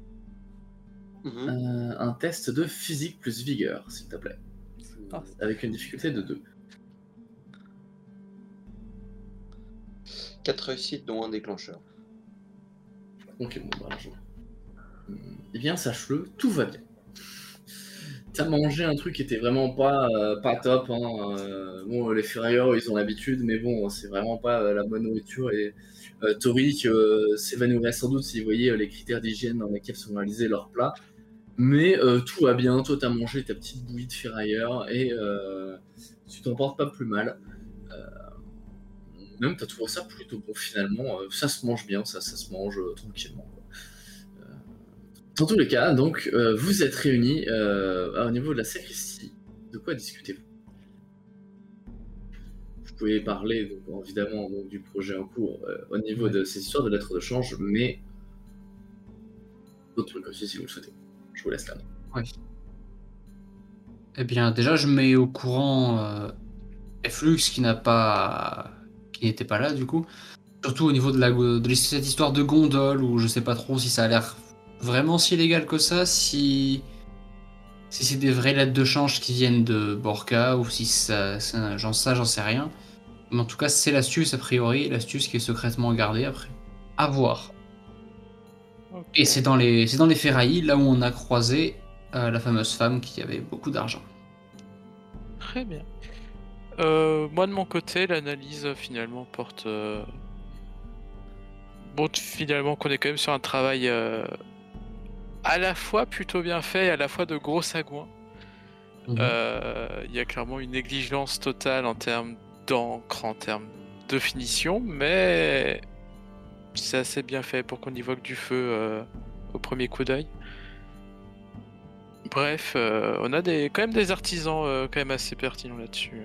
Un test de physique plus vigueur, s'il te plaît. Avec une difficulté de 2. 4 réussites, dont un déclencheur. Ok, bon, bah, eh bien, sache-le, tout va bien. T'as mangé un truc qui était vraiment pas top, hein. Bon, les ferrailleurs, ils ont l'habitude, mais bon, c'est vraiment pas la bonne nourriture. Et Toric s'évanouirait sans doute s'il voyait les critères d'hygiène dans lesquels sont réalisés leurs plats. Mais tout va bien, toi t'as mangé ta petite bouillie de ferrailleur et tu t'en portes pas plus mal. Même t'as trouvé ça plutôt bon finalement, ça se mange bien, ça se mange tranquillement, quoi. Dans tous les cas, donc vous êtes réunis au niveau de la sacristie. De quoi discutez-vous? Vous pouvez parler donc, évidemment donc, du projet en cours au niveau de ces histoires de lettres de change, mais d'autres trucs aussi si vous le souhaitez. Je vous laisse la main. Oui. Eh bien, déjà, je mets au courant Flux qui n'était pas là du coup. Surtout au niveau de cette histoire de gondole où je sais pas trop si ça a l'air vraiment si illégal que ça, si c'est des vraies lettres de change qui viennent de Borca ou si j'en sais rien. Mais en tout cas, c'est l'astuce a priori, l'astuce qui est secrètement gardée après. À voir. Okay. Et c'est dans les ferrailles, là où on a croisé la fameuse femme qui avait beaucoup d'argent. Très bien. Moi de mon côté, l'analyse finalement porte... Bon, finalement qu'on est quand même sur un travail à la fois plutôt bien fait et à la fois de gros sagouin. Il y a clairement une négligence totale en termes d'encre, en termes de finition, mais c'est assez bien fait pour qu'on y voit que du feu au premier coup d'œil. Bref, on a quand même des artisans quand même assez pertinents là-dessus.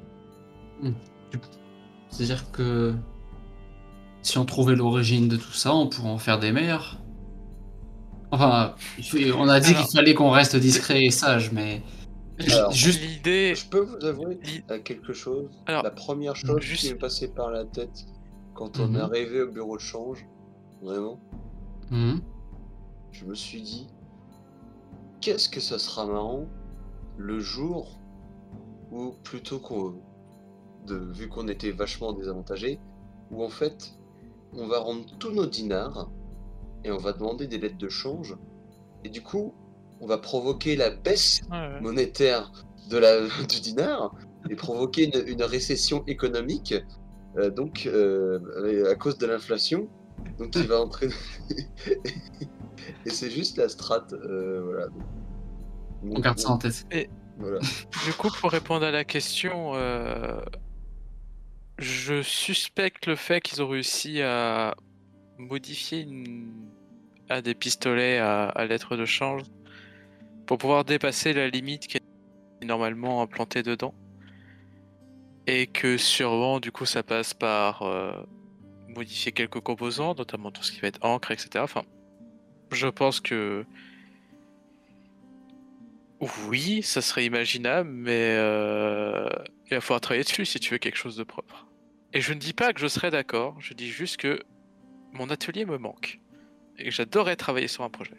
C'est-à-dire que si on trouvait l'origine de tout ça, on pourrait en faire des meilleurs. Enfin, on a dit qu'il fallait qu'on reste discret et sage, mais... Alors, juste l'idée... Je peux vous avouer quelque chose. La première chose qui m'est passée par la tête quand on est arrivé au bureau de change, vraiment, je me suis dit, qu'est-ce que ça sera marrant le jour où, plutôt vu qu'on était vachement désavantagés, où en fait, on va rendre tous nos dinars et on va demander des lettres de change, et du coup, on va provoquer la baisse monétaire du dinar et provoquer une récession économique, donc à cause de l'inflation, donc qui va entraîner... et c'est juste la strat, voilà. On garde ça en tête. Et voilà. Du coup, pour répondre à la question, Je suspecte le fait qu'ils ont réussi à modifier un des pistolets à lettres de change pour pouvoir dépasser la limite qui est normalement implantée dedans. Et que sûrement, du coup, ça passe par modifier quelques composants, notamment tout ce qui va être encre, etc. Enfin, je pense que oui, ça serait imaginable, mais il va falloir travailler dessus si tu veux quelque chose de propre. Et je ne dis pas que je serais d'accord, je dis juste que mon atelier me manque et que j'adorerais travailler sur un projet.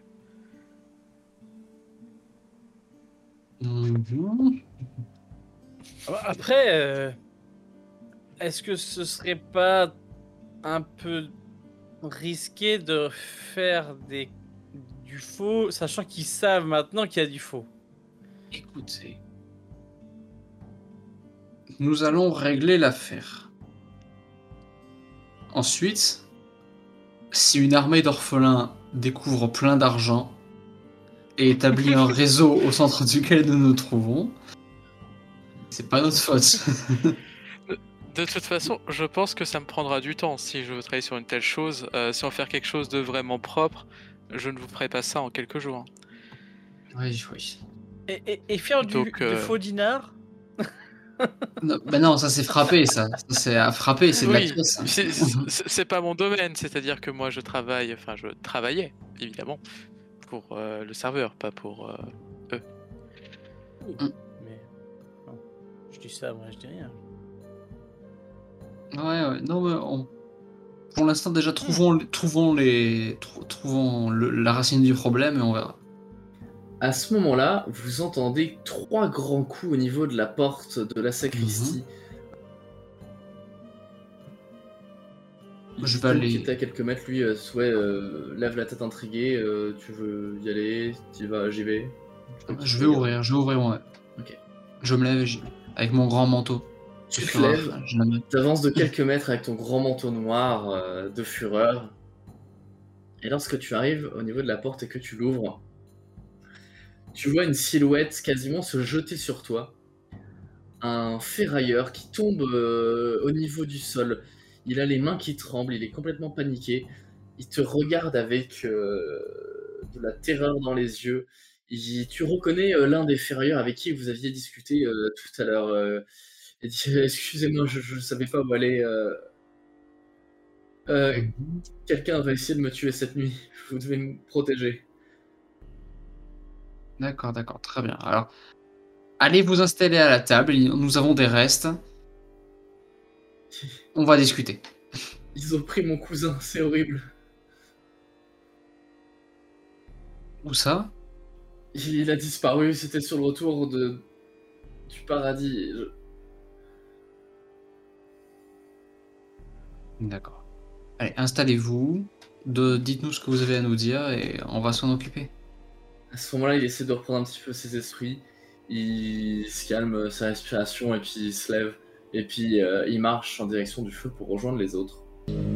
Mhm. Après, est-ce que ce serait pas un peu risqué de faire du faux, sachant qu'ils savent maintenant qu'il y a du faux? Écoutez, nous allons régler l'affaire. Ensuite, si une armée d'orphelins découvre plein d'argent et établit un réseau au centre duquel nous nous trouvons, c'est pas notre faute. De toute façon, je pense que ça me prendra du temps si je veux travailler sur une telle chose. Si on veut faire quelque chose de vraiment propre, je ne vous ferai pas ça en quelques jours. Oui, oui. Et faire Donc, de faux dinars? Non, bah non, ça c'est frapper, ça. Ça, c'est à frapper, c'est de la oui, caisse. c'est pas mon domaine, c'est-à-dire que moi je travaillais évidemment pour le serveur, pas pour eux. Mais non, je dis ça, moi je dis rien. Ouais. Non, mais pour l'instant, déjà, trouvons la racine du problème et on verra. À ce moment-là, vous entendez 3 grands coups au niveau de la porte de la sacristie. Je vais aller. Qui était à quelques mètres, lui, lève la tête intrigué. Tu veux y aller? Tu vas? J'y vais. Je vais ouvrir, ouais. Ok. Je me lève et j'y vais. Avec mon grand manteau. Tu te lèves, t'avances de quelques mètres avec ton grand manteau noir de fureur. Et lorsque tu arrives au niveau de la porte et que tu l'ouvres, tu vois une silhouette quasiment se jeter sur toi. Un ferrailleur qui tombe au niveau du sol. Il a les mains qui tremblent, il est complètement paniqué. Il te regarde avec de la terreur dans les yeux. Tu reconnais l'un des ferrailleurs avec qui vous aviez discuté tout à l'heure. Il dit excusez-moi, je ne savais pas où aller. Quelqu'un va essayer de me tuer cette nuit. Vous devez me protéger. D'accord, très bien. Alors, allez vous installer à la table. Nous avons des restes. On va discuter. Ils ont pris mon cousin, c'est horrible. Où ça? Il a disparu, c'était sur le retour du paradis. D'accord. Allez, installez-vous. Dites-nous ce que vous avez à nous dire et on va s'en occuper. À ce moment-là, il essaie de reprendre un petit peu ses esprits. Il se calme sa respiration et puis il se lève. Et puis il marche en direction du feu pour rejoindre les autres.